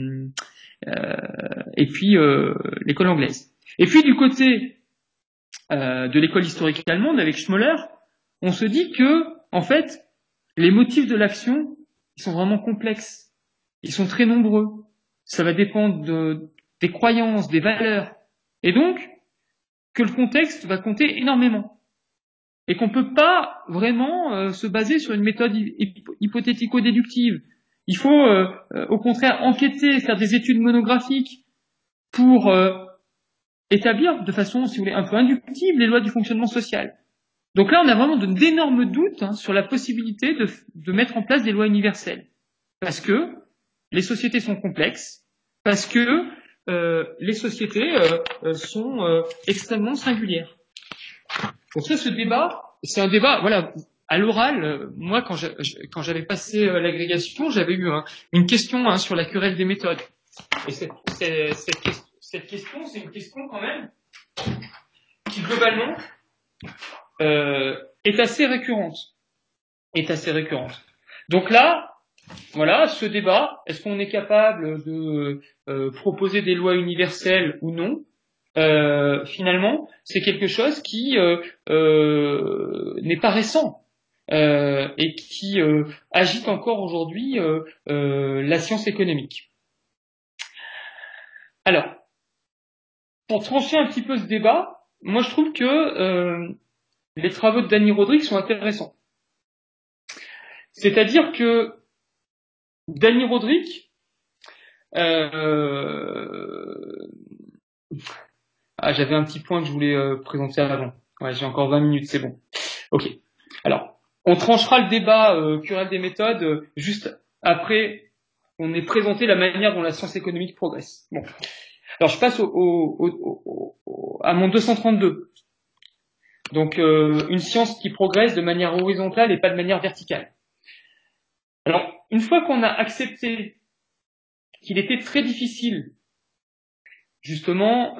puis l'école anglaise. Et puis du côté de l'école historique allemande, avec Schmoller, on se dit que, en fait, les motifs de l'action, ils sont vraiment complexes. Ils sont très nombreux. Ça va dépendre des croyances, des valeurs. Et donc, que le contexte va compter énormément. Et qu'on ne peut pas vraiment se baser sur une méthode hypothético-déductive. Il faut, au contraire, enquêter, faire des études monographiques pour établir de façon, si vous voulez, un peu inductive les lois du fonctionnement social. Donc là, on a vraiment d'énormes doutes sur la possibilité de mettre en place des lois universelles. Parce que les sociétés sont complexes, parce que les sociétés sont extrêmement singulières. Donc ça, ce débat, c'est un débat, voilà, à l'oral, moi, quand j'avais passé l'agrégation, j'avais eu une question sur la querelle des méthodes. Et cette question, c'est une question quand même qui, globalement, est assez récurrente. Donc là, voilà, ce débat, est-ce qu'on est capable de proposer des lois universelles ou non? Finalement, c'est quelque chose qui n'est pas récent et qui agite encore aujourd'hui la science économique. Alors, pour trancher un petit peu ce débat, moi je trouve que les travaux de Danny Rodrik sont intéressants. C'est-à-dire que Danny Rodrik, j'avais un petit point que je voulais présenter avant. Ouais, j'ai encore 20 minutes, c'est bon. Ok. Alors, on tranchera le débat querelle des méthodes juste après on ait présenté la manière dont la science économique progresse. Bon. Alors, je passe à mon 232. Donc, une science qui progresse de manière horizontale et pas de manière verticale. Alors, une fois qu'on a accepté qu'il était très difficile, justement,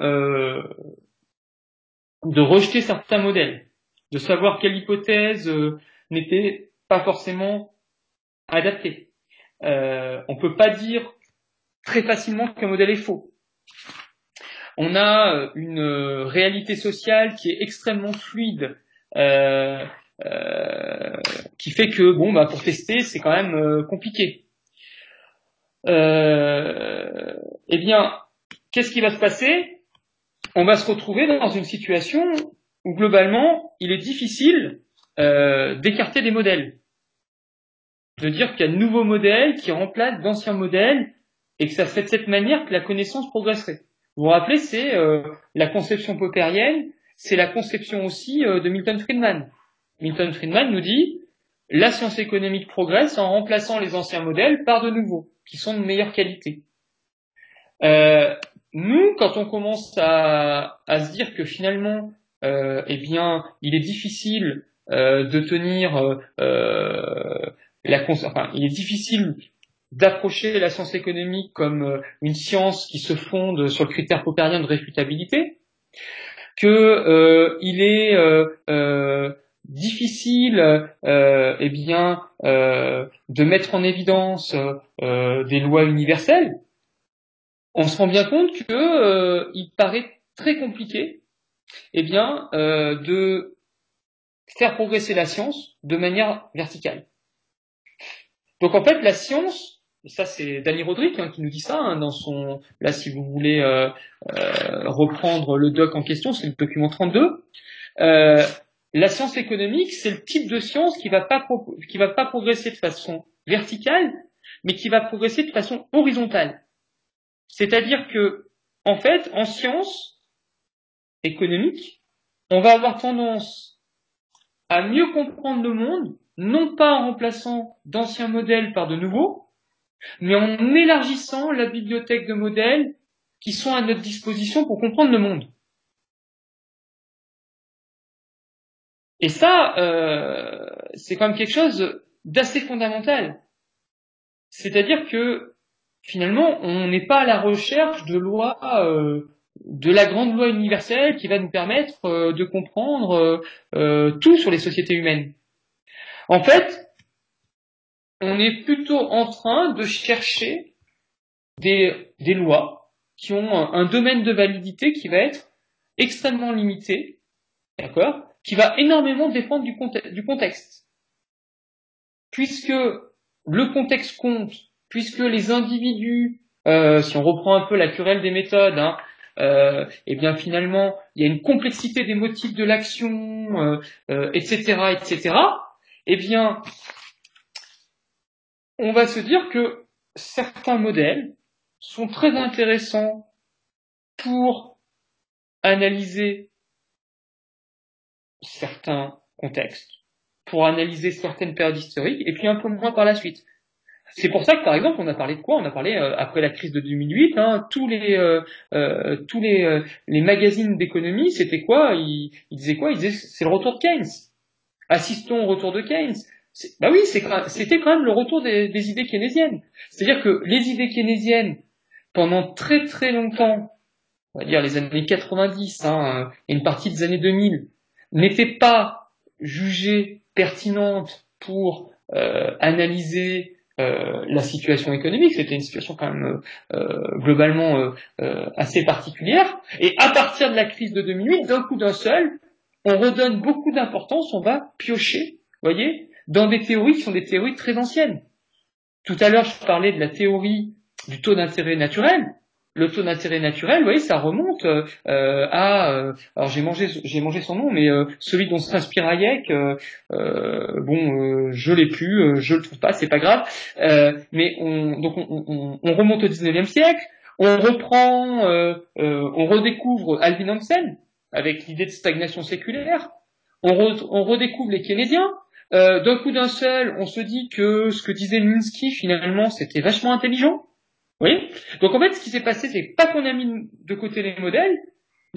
de rejeter certains modèles, de savoir quelle hypothèse n'était pas forcément adaptée. On peut pas dire très facilement qu'un modèle est faux. On a une réalité sociale qui est extrêmement fluide, qui fait que pour tester c'est quand même compliqué. Eh bien, qu'est-ce qui va se passer? On va se retrouver dans une situation où globalement il est difficile d'écarter des modèles, de dire qu'il y a de nouveaux modèles qui remplacent d'anciens modèles et que ça serait de cette manière que la connaissance progresserait. Vous vous rappelez, c'est la conception poppérienne, c'est la conception aussi de Milton Friedman. Milton Friedman nous dit la science économique progresse en remplaçant les anciens modèles par de nouveaux, qui sont de meilleure qualité. Nous, quand on commence à se dire que finalement, il est difficile de tenir il est difficile d'approcher la science économique comme une science qui se fonde sur le critère poppérien de réfutabilité, que il est difficile de mettre en évidence des lois universelles. On se rend bien compte que il paraît très compliqué de faire progresser la science de manière verticale. Donc en fait, la science, et ça c'est Danny Rodrik qui nous dit ça dans son, là si vous voulez reprendre le doc en question, c'est le document 32. La science économique, c'est le type de science qui va pas progresser de façon verticale, mais qui va progresser de façon horizontale. C'est-à-dire que en fait, en science économique, on va avoir tendance à mieux comprendre le monde, non pas en remplaçant d'anciens modèles par de nouveaux, mais en élargissant la bibliothèque de modèles qui sont à notre disposition pour comprendre le monde. Et ça, c'est quand même quelque chose d'assez fondamental. C'est-à-dire que, finalement, on n'est pas à la recherche de lois, de la grande loi universelle qui va nous permettre de comprendre tout sur les sociétés humaines. En fait, on est plutôt en train de chercher des lois qui ont un domaine de validité qui va être extrêmement limité, d'accord, qui va énormément dépendre du contexte. Puisque le contexte compte, puisque les individus, si on reprend un peu la querelle des méthodes, finalement, il y a une complexité des motifs de l'action, etc., etc., on va se dire que certains modèles sont très intéressants pour analyser certains contextes, pour analyser certaines périodes historiques, et puis un peu moins par la suite. C'est pour ça que, par exemple, on a parlé de quoi? On a parlé, après la crise de 2008, tous les magazines d'économie, c'était quoi? Ils disaient quoi? Ils disaient c'est le retour de Keynes. Assistons au retour de Keynes. C'était quand même le retour des idées keynésiennes. C'est-à-dire que les idées keynésiennes, pendant très très longtemps, on va dire les années 90, et une partie des années 2000, n'était pas jugée pertinente pour analyser la situation économique. C'était une situation quand même globalement assez particulière. Et à partir de la crise de 2008, d'un coup d'un seul, on redonne beaucoup d'importance, on va piocher, voyez, dans des théories qui sont des théories très anciennes. Tout à l'heure, je parlais de la théorie du taux d'intérêt naturel. Le taux d'intérêt naturel, vous voyez, ça remonte alors j'ai mangé son nom, mais celui dont s'inspire Hayek, je l'ai plus, je le trouve pas, c'est pas grave. Mais on remonte au 19e siècle, on reprend, on redécouvre Alvin Hansen avec l'idée de stagnation séculaire, on redécouvre les keynésiens. D'un coup d'un seul, on se dit que ce que disait Minsky, finalement, c'était vachement intelligent. Vous voyez ? Donc en fait, ce qui s'est passé, c'est pas qu'on a mis de côté les modèles, d'accord ?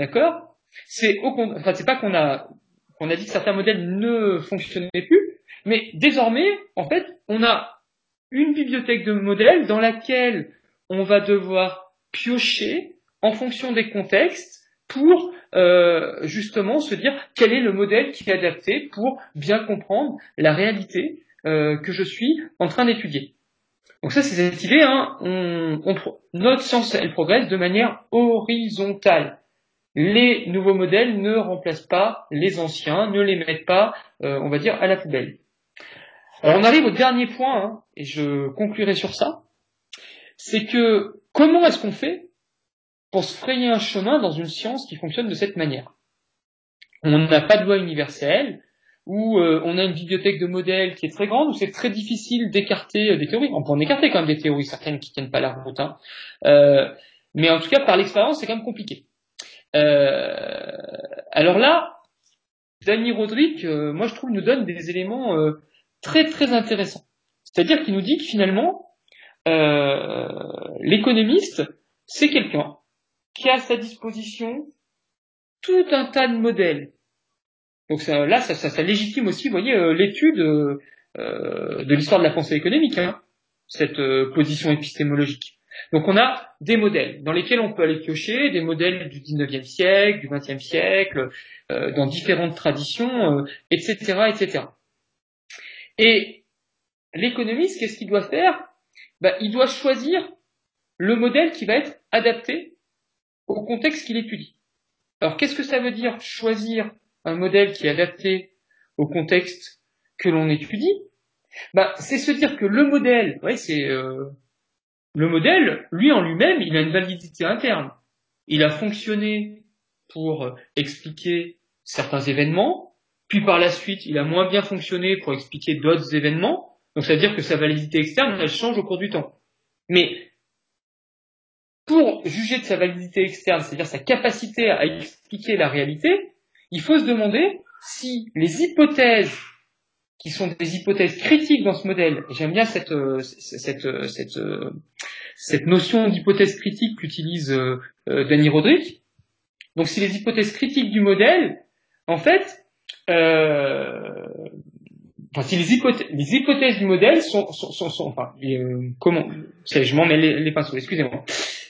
C'est pas qu'on a dit que certains modèles ne fonctionnaient plus, mais désormais, en fait, on a une bibliothèque de modèles dans laquelle on va devoir piocher en fonction des contextes pour justement se dire quel est le modèle qui est adapté pour bien comprendre la réalité que je suis en train d'étudier. Donc ça, c'est cette idée, notre science, elle progresse de manière horizontale. Les nouveaux modèles ne remplacent pas les anciens, ne les mettent pas, on va dire, à la poubelle. Alors on arrive au dernier point, et je conclurai sur ça, c'est que comment est-ce qu'on fait pour se frayer un chemin dans une science qui fonctionne de cette manière ? On n'a pas de loi universelle, où on a une bibliothèque de modèles qui est très grande, où c'est très difficile d'écarter des théories. On peut en écarter quand même des théories, certaines qui tiennent pas la route. Mais en tout cas, par l'expérience, c'est quand même compliqué. Alors là, Dani Rodrik, moi je trouve, nous donne des éléments très très intéressants. C'est-à-dire qu'il nous dit que finalement, l'économiste, c'est quelqu'un qui a à sa disposition tout un tas de modèles. Donc ça légitime aussi, vous voyez, l'étude de l'histoire de la pensée économique, cette position épistémologique. Donc on a des modèles dans lesquels on peut aller piocher, des modèles du 19e siècle, du 20e siècle, dans différentes traditions, etc., etc. Et l'économiste, qu'est-ce qu'il doit faire ? Il doit choisir le modèle qui va être adapté au contexte qu'il étudie. Alors qu'est-ce que ça veut dire choisir un modèle qui est adapté au contexte que l'on étudie ? C'est se dire que le modèle, le modèle, lui en lui-même, il a une validité interne. Il a fonctionné pour expliquer certains événements, puis par la suite, il a moins bien fonctionné pour expliquer d'autres événements. Donc ça veut dire que sa validité externe, elle change au cours du temps. Mais pour juger de sa validité externe, c'est-à-dire sa capacité à expliquer la réalité, il faut se demander si les hypothèses qui sont des hypothèses critiques dans ce modèle, j'aime bien cette notion d'hypothèse critique qu'utilise Dani Rodrik. Donc si les hypothèses critiques du modèle, en fait, si les hypothèses du modèle sont comment, je m'en mets les pinceaux, excusez-moi.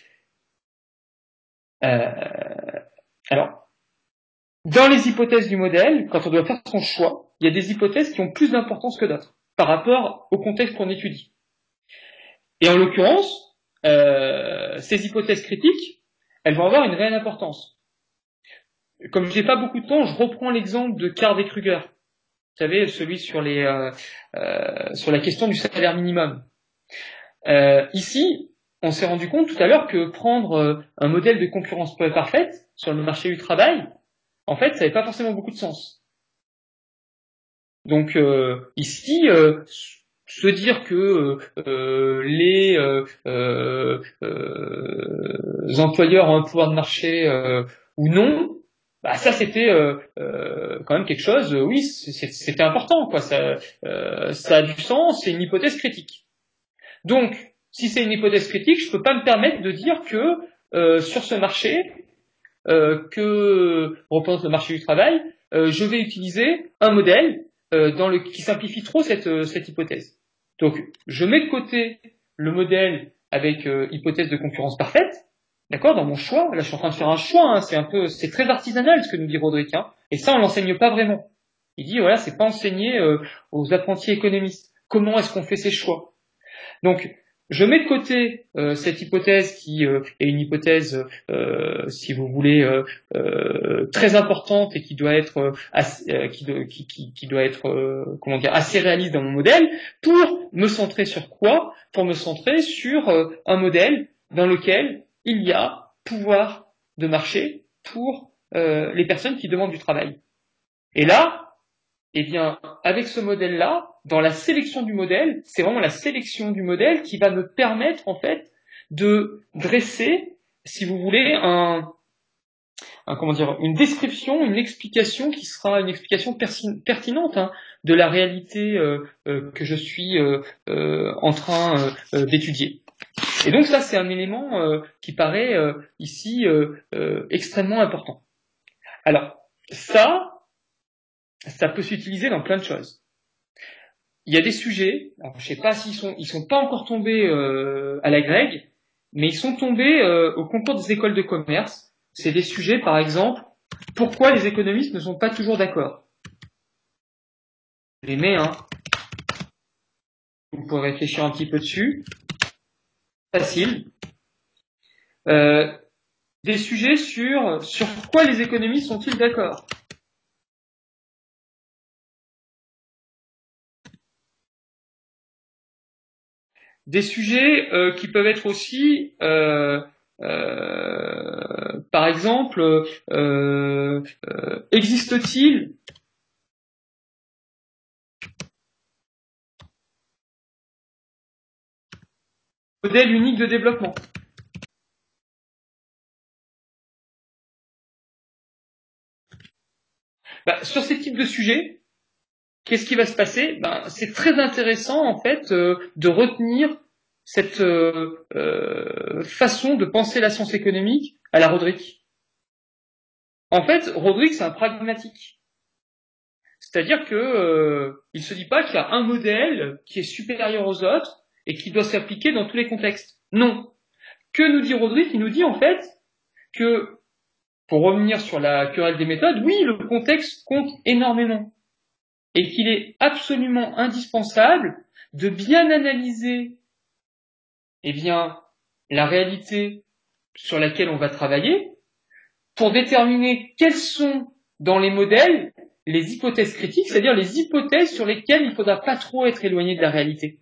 Alors, dans les hypothèses du modèle, quand on doit faire son choix, il y a des hypothèses qui ont plus d'importance que d'autres par rapport au contexte qu'on étudie. Et en l'occurrence, ces hypothèses critiques, elles vont avoir une réelle importance. Comme je n'ai pas beaucoup de temps, je reprends l'exemple de Card et Kruger. Vous savez, celui sur la question du salaire minimum. Ici, on s'est rendu compte tout à l'heure que prendre un modèle de concurrence parfaite sur le marché du travail, en fait, ça n'avait pas forcément beaucoup de sens. Donc ici, se dire que les employeurs ont un pouvoir de marché ou non, ça c'était quand même quelque chose. Oui, c'était important, quoi. Ça a du sens. C'est une hypothèse critique. Donc, si c'est une hypothèse critique, je peux pas me permettre de dire que sur ce marché que représente le marché du travail, je vais utiliser un modèle qui simplifie trop cette hypothèse. Donc, je mets de côté le modèle avec hypothèse de concurrence parfaite, D'accord, dans mon choix, là je suis en train de faire un choix, hein, c'est très artisanal ce que nous dit Roderick, hein, et ça on l'enseigne pas vraiment. Il dit voilà, c'est pas enseigné aux apprentis économistes. Comment est-ce qu'on fait ses choix? Donc, je mets de côté cette hypothèse qui est une hypothèse, si vous voulez, très importante et qui doit être qui doit être comment dire assez réaliste dans mon modèle, pour me centrer sur quoi? Pour me centrer sur un modèle dans lequel il y a pouvoir de marché pour les personnes qui demandent du travail. Et là, eh bien, avec ce modèle-là, dans la sélection du modèle, c'est vraiment la sélection du modèle qui va me permettre, en fait, de dresser, si vous voulez, comment dire, une description, une explication qui sera une explication pertinente hein, de la réalité que je suis en train d'étudier. Et donc ça, c'est un élément qui paraît ici extrêmement important. Alors, ça peut s'utiliser dans plein de choses. Il y a des sujets, alors je sais pas ils sont pas encore tombés à la grecque, mais ils sont tombés au concours des écoles de commerce. C'est des sujets, par exemple, pourquoi les économistes ne sont pas toujours d'accord. Je les mets, hein. Vous pouvez réfléchir un petit peu dessus. Facile. Des sujets sur quoi les économistes sont-ils d'accord. Des sujets qui peuvent être aussi, par exemple, existe-t-il un modèle unique de développement? Sur ces types de sujets, qu'est-ce qui va se passer? C'est très intéressant en fait de retenir cette façon de penser la science économique à la Roderick. En fait, Roderick c'est un pragmatique. C'est-à-dire que il se dit pas qu'il y a un modèle qui est supérieur aux autres et qui doit s'appliquer dans tous les contextes. Non. Que nous dit Roderick? Il nous dit en fait que, pour revenir sur la querelle des méthodes, oui, le contexte compte énormément. Et qu'il est absolument indispensable de bien analyser eh bien, la réalité sur laquelle on va travailler pour déterminer quelles sont dans les modèles les hypothèses critiques, c'est-à-dire les hypothèses sur lesquelles il ne faudra pas trop être éloigné de la réalité.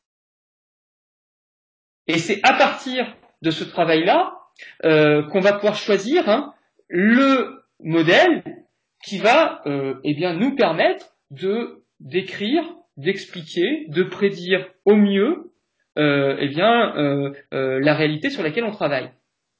Et c'est à partir de ce travail-là qu'on va pouvoir choisir le modèle qui va eh bien, nous permettre de décrire, d'expliquer, de prédire au mieux eh bien, la réalité sur laquelle on travaille.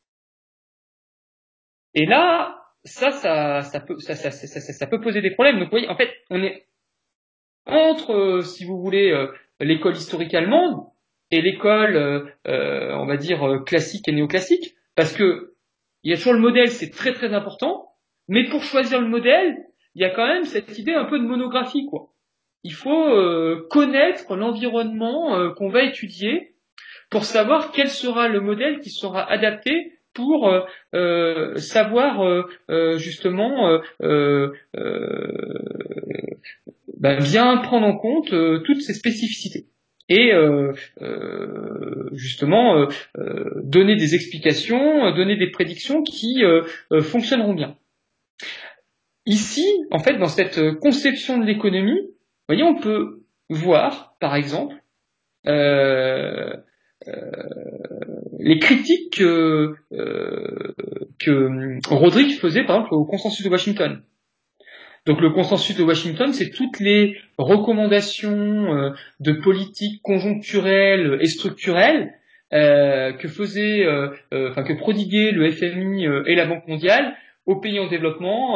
Et là, ça peut poser des problèmes. Donc, vous voyez, en fait, on est entre, si vous voulez, l'école historique allemande et l'école, on va dire, classique et néoclassique, parce que il y a toujours le modèle, c'est très très important, mais pour choisir le modèle, il y a quand même cette idée un peu de monographie, quoi. Il faut connaître l'environnement qu'on va étudier pour savoir quel sera le modèle qui sera adapté pour savoir justement bien prendre en compte toutes ces spécificités et justement donner des explications, donner des prédictions qui fonctionneront bien. Ici, en fait, dans cette conception de l'économie, vous voyez, on peut voir, par exemple, les critiques que Roderick faisait, par exemple, au consensus de Washington. Donc le consensus de Washington, c'est toutes les recommandations de politique conjoncturelle et structurelle que prodiguaient le FMI et la Banque mondiale aux pays en développement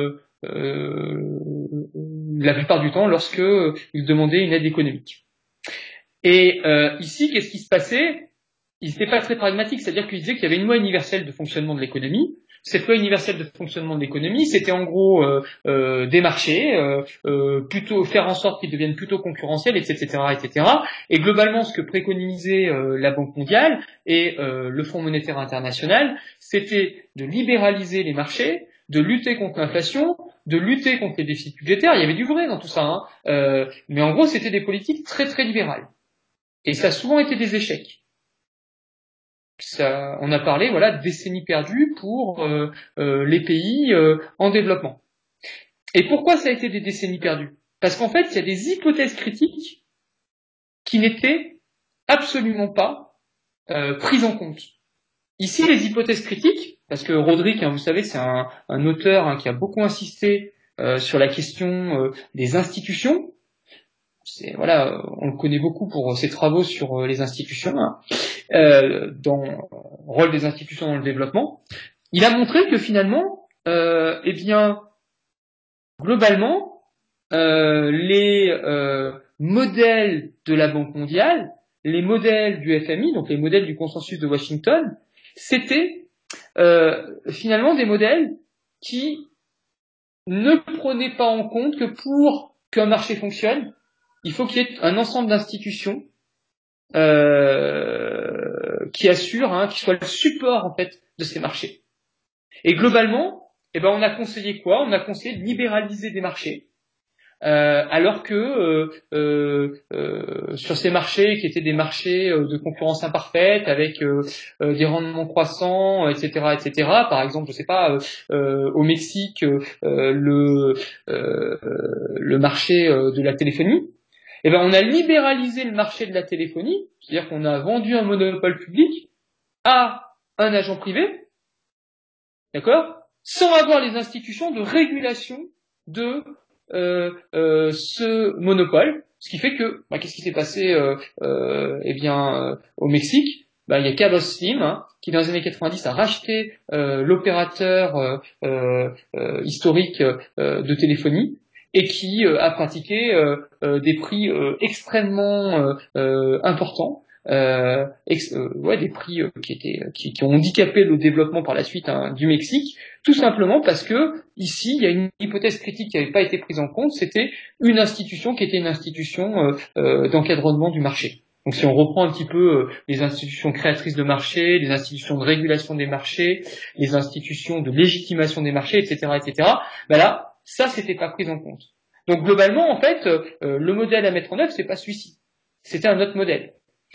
la plupart du temps lorsqu'ils demandaient une aide économique. Et ici, qu'est-ce qui se passait? Ils n'étaient pas très pragmatiques, c'est-à-dire qu'ils disaient qu'il y avait une loi universelle de fonctionnement de l'économie, cette loi universelle de fonctionnement de l'économie, c'était en gros des marchés, plutôt faire en sorte qu'ils deviennent plutôt concurrentiels, etc., etc. Et globalement, ce que préconisait la Banque mondiale et le Fonds monétaire international, c'était de libéraliser les marchés, de lutter contre l'inflation, de lutter contre les déficits budgétaires. Il y avait du vrai dans tout ça, hein. Mais en gros, c'était des politiques très très libérales. Et ça a souvent été des échecs. Ça, on a parlé, voilà, de décennies perdues pour les pays en développement. Et pourquoi ça a été des décennies perdues? Parce qu'en fait, il y a des hypothèses critiques qui n'étaient absolument pas prises en compte. Ici, les hypothèses critiques, parce que Roderick, vous savez, c'est un auteur qui a beaucoup insisté sur la question des institutions. Voilà, on le connaît beaucoup pour ses travaux sur les institutions, dans le rôle des institutions dans le développement. Il a montré que finalement, eh bien, globalement, les modèles de la Banque mondiale, les modèles du FMI, donc les modèles du consensus de Washington, c'était finalement des modèles qui ne prenaient pas en compte que pour qu'un marché fonctionne, il faut qu'il y ait un ensemble d'institutions qui assurent, qui soient le support en fait de ces marchés. Et globalement, on a conseillé quoi? On a conseillé de libéraliser des marchés. Alors que sur ces marchés qui étaient des marchés de concurrence imparfaite avec des rendements croissants, etc., etc. Par exemple, je sais pas, au Mexique, le marché de la téléphonie. On a libéralisé le marché de la téléphonie, c'est-à-dire qu'on a vendu un monopole public à un agent privé, d'accord, sans avoir les institutions de régulation de ce monopole, ce qui fait que, qu'est-ce qui s'est passé au Mexique? Il y a Carlos Slim, qui dans les années 90 a racheté l'opérateur historique de téléphonie et qui a pratiqué des prix extrêmement importants. Des prix qui ont handicapé le développement par la suite du Mexique, tout simplement parce que ici il y a une hypothèse critique qui n'avait pas été prise en compte, c'était une institution qui était une institution d'encadrement du marché. Donc si on reprend un petit peu les institutions créatrices de marché, les institutions de régulation des marchés, les institutions de légitimation des marchés, etc., etc., là, ça c'était pas pris en compte. Donc globalement, en fait, le modèle à mettre en œuvre, c'est pas celui-ci. C'était un autre modèle.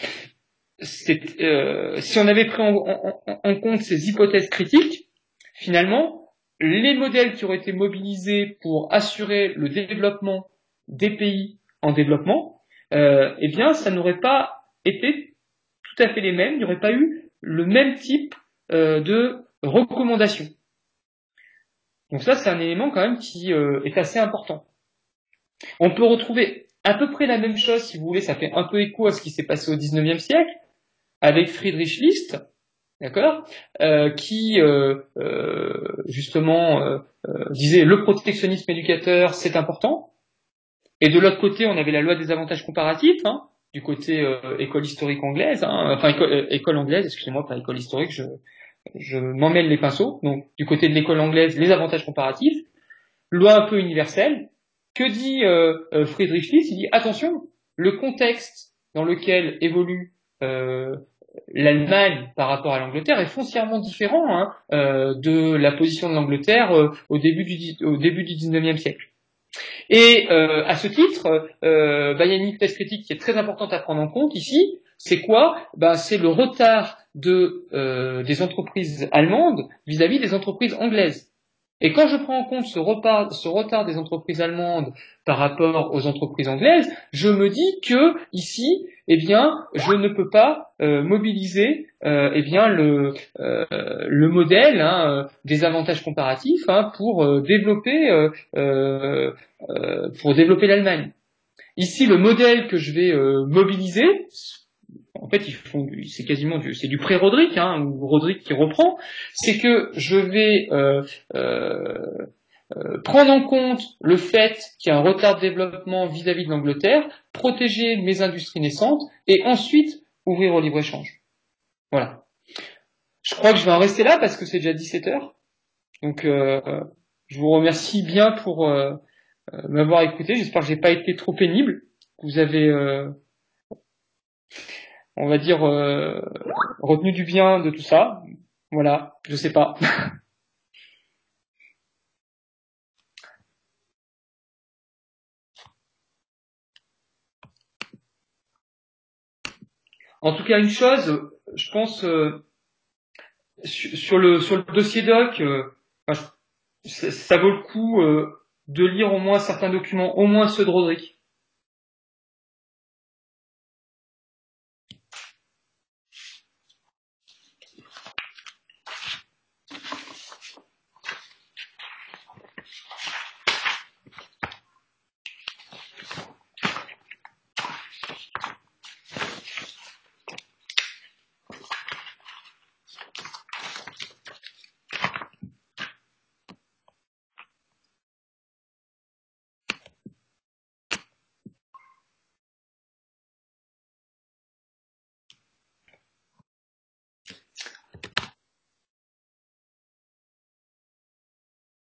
Si on avait pris en compte ces hypothèses critiques, finalement, les modèles qui auraient été mobilisés pour assurer le développement des pays en développement, ça n'aurait pas été tout à fait les mêmes, il n'y aurait pas eu le même type de recommandations. Donc ça, c'est un élément quand même qui est assez important. On peut retrouver à peu près la même chose, si vous voulez, ça fait un peu écho à ce qui s'est passé au XIXe siècle, avec Friedrich List, d'accord, qui justement disait le protectionnisme éducateur c'est important, et de l'autre côté on avait la loi des avantages comparatifs, du côté école historique anglaise, école anglaise, excusez-moi, pas école historique, je m'emmêle les pinceaux, donc du côté de l'école anglaise les avantages comparatifs, loi un peu universelle. Que dit Friedrich List? Il dit attention, le contexte dans lequel évolue l'Allemagne par rapport à l'Angleterre est foncièrement différent de la position de l'Angleterre au début du 19e siècle. Et à ce titre, il y a une hypothèse critique qui est très importante à prendre en compte ici. C'est quoi? C'est le retard des entreprises allemandes vis-à-vis des entreprises anglaises. Et quand je prends en compte ce retard des entreprises allemandes par rapport aux entreprises anglaises, je me dis que ici, je ne peux pas mobiliser le modèle des avantages comparatifs pour développer l'Allemagne. Ici, le modèle que je vais mobiliser, en fait, c'est du pré-Roderick, ou Roderick qui reprend, c'est que je vais prendre en compte le fait qu'il y a un retard de développement vis-à-vis de l'Angleterre, protéger mes industries naissantes, et ensuite ouvrir au libre-échange. Voilà. Je crois que je vais en rester là parce que c'est déjà 17 heures. Donc, je vous remercie bien pour m'avoir écouté. J'espère que j'ai pas été trop pénible. Vous avez, on va dire, retenu du bien de tout ça. Voilà, je sais pas. En tout cas, une chose, je pense, sur le dossier doc, enfin, ça vaut le coup de lire au moins certains documents, au moins ceux de Roderick.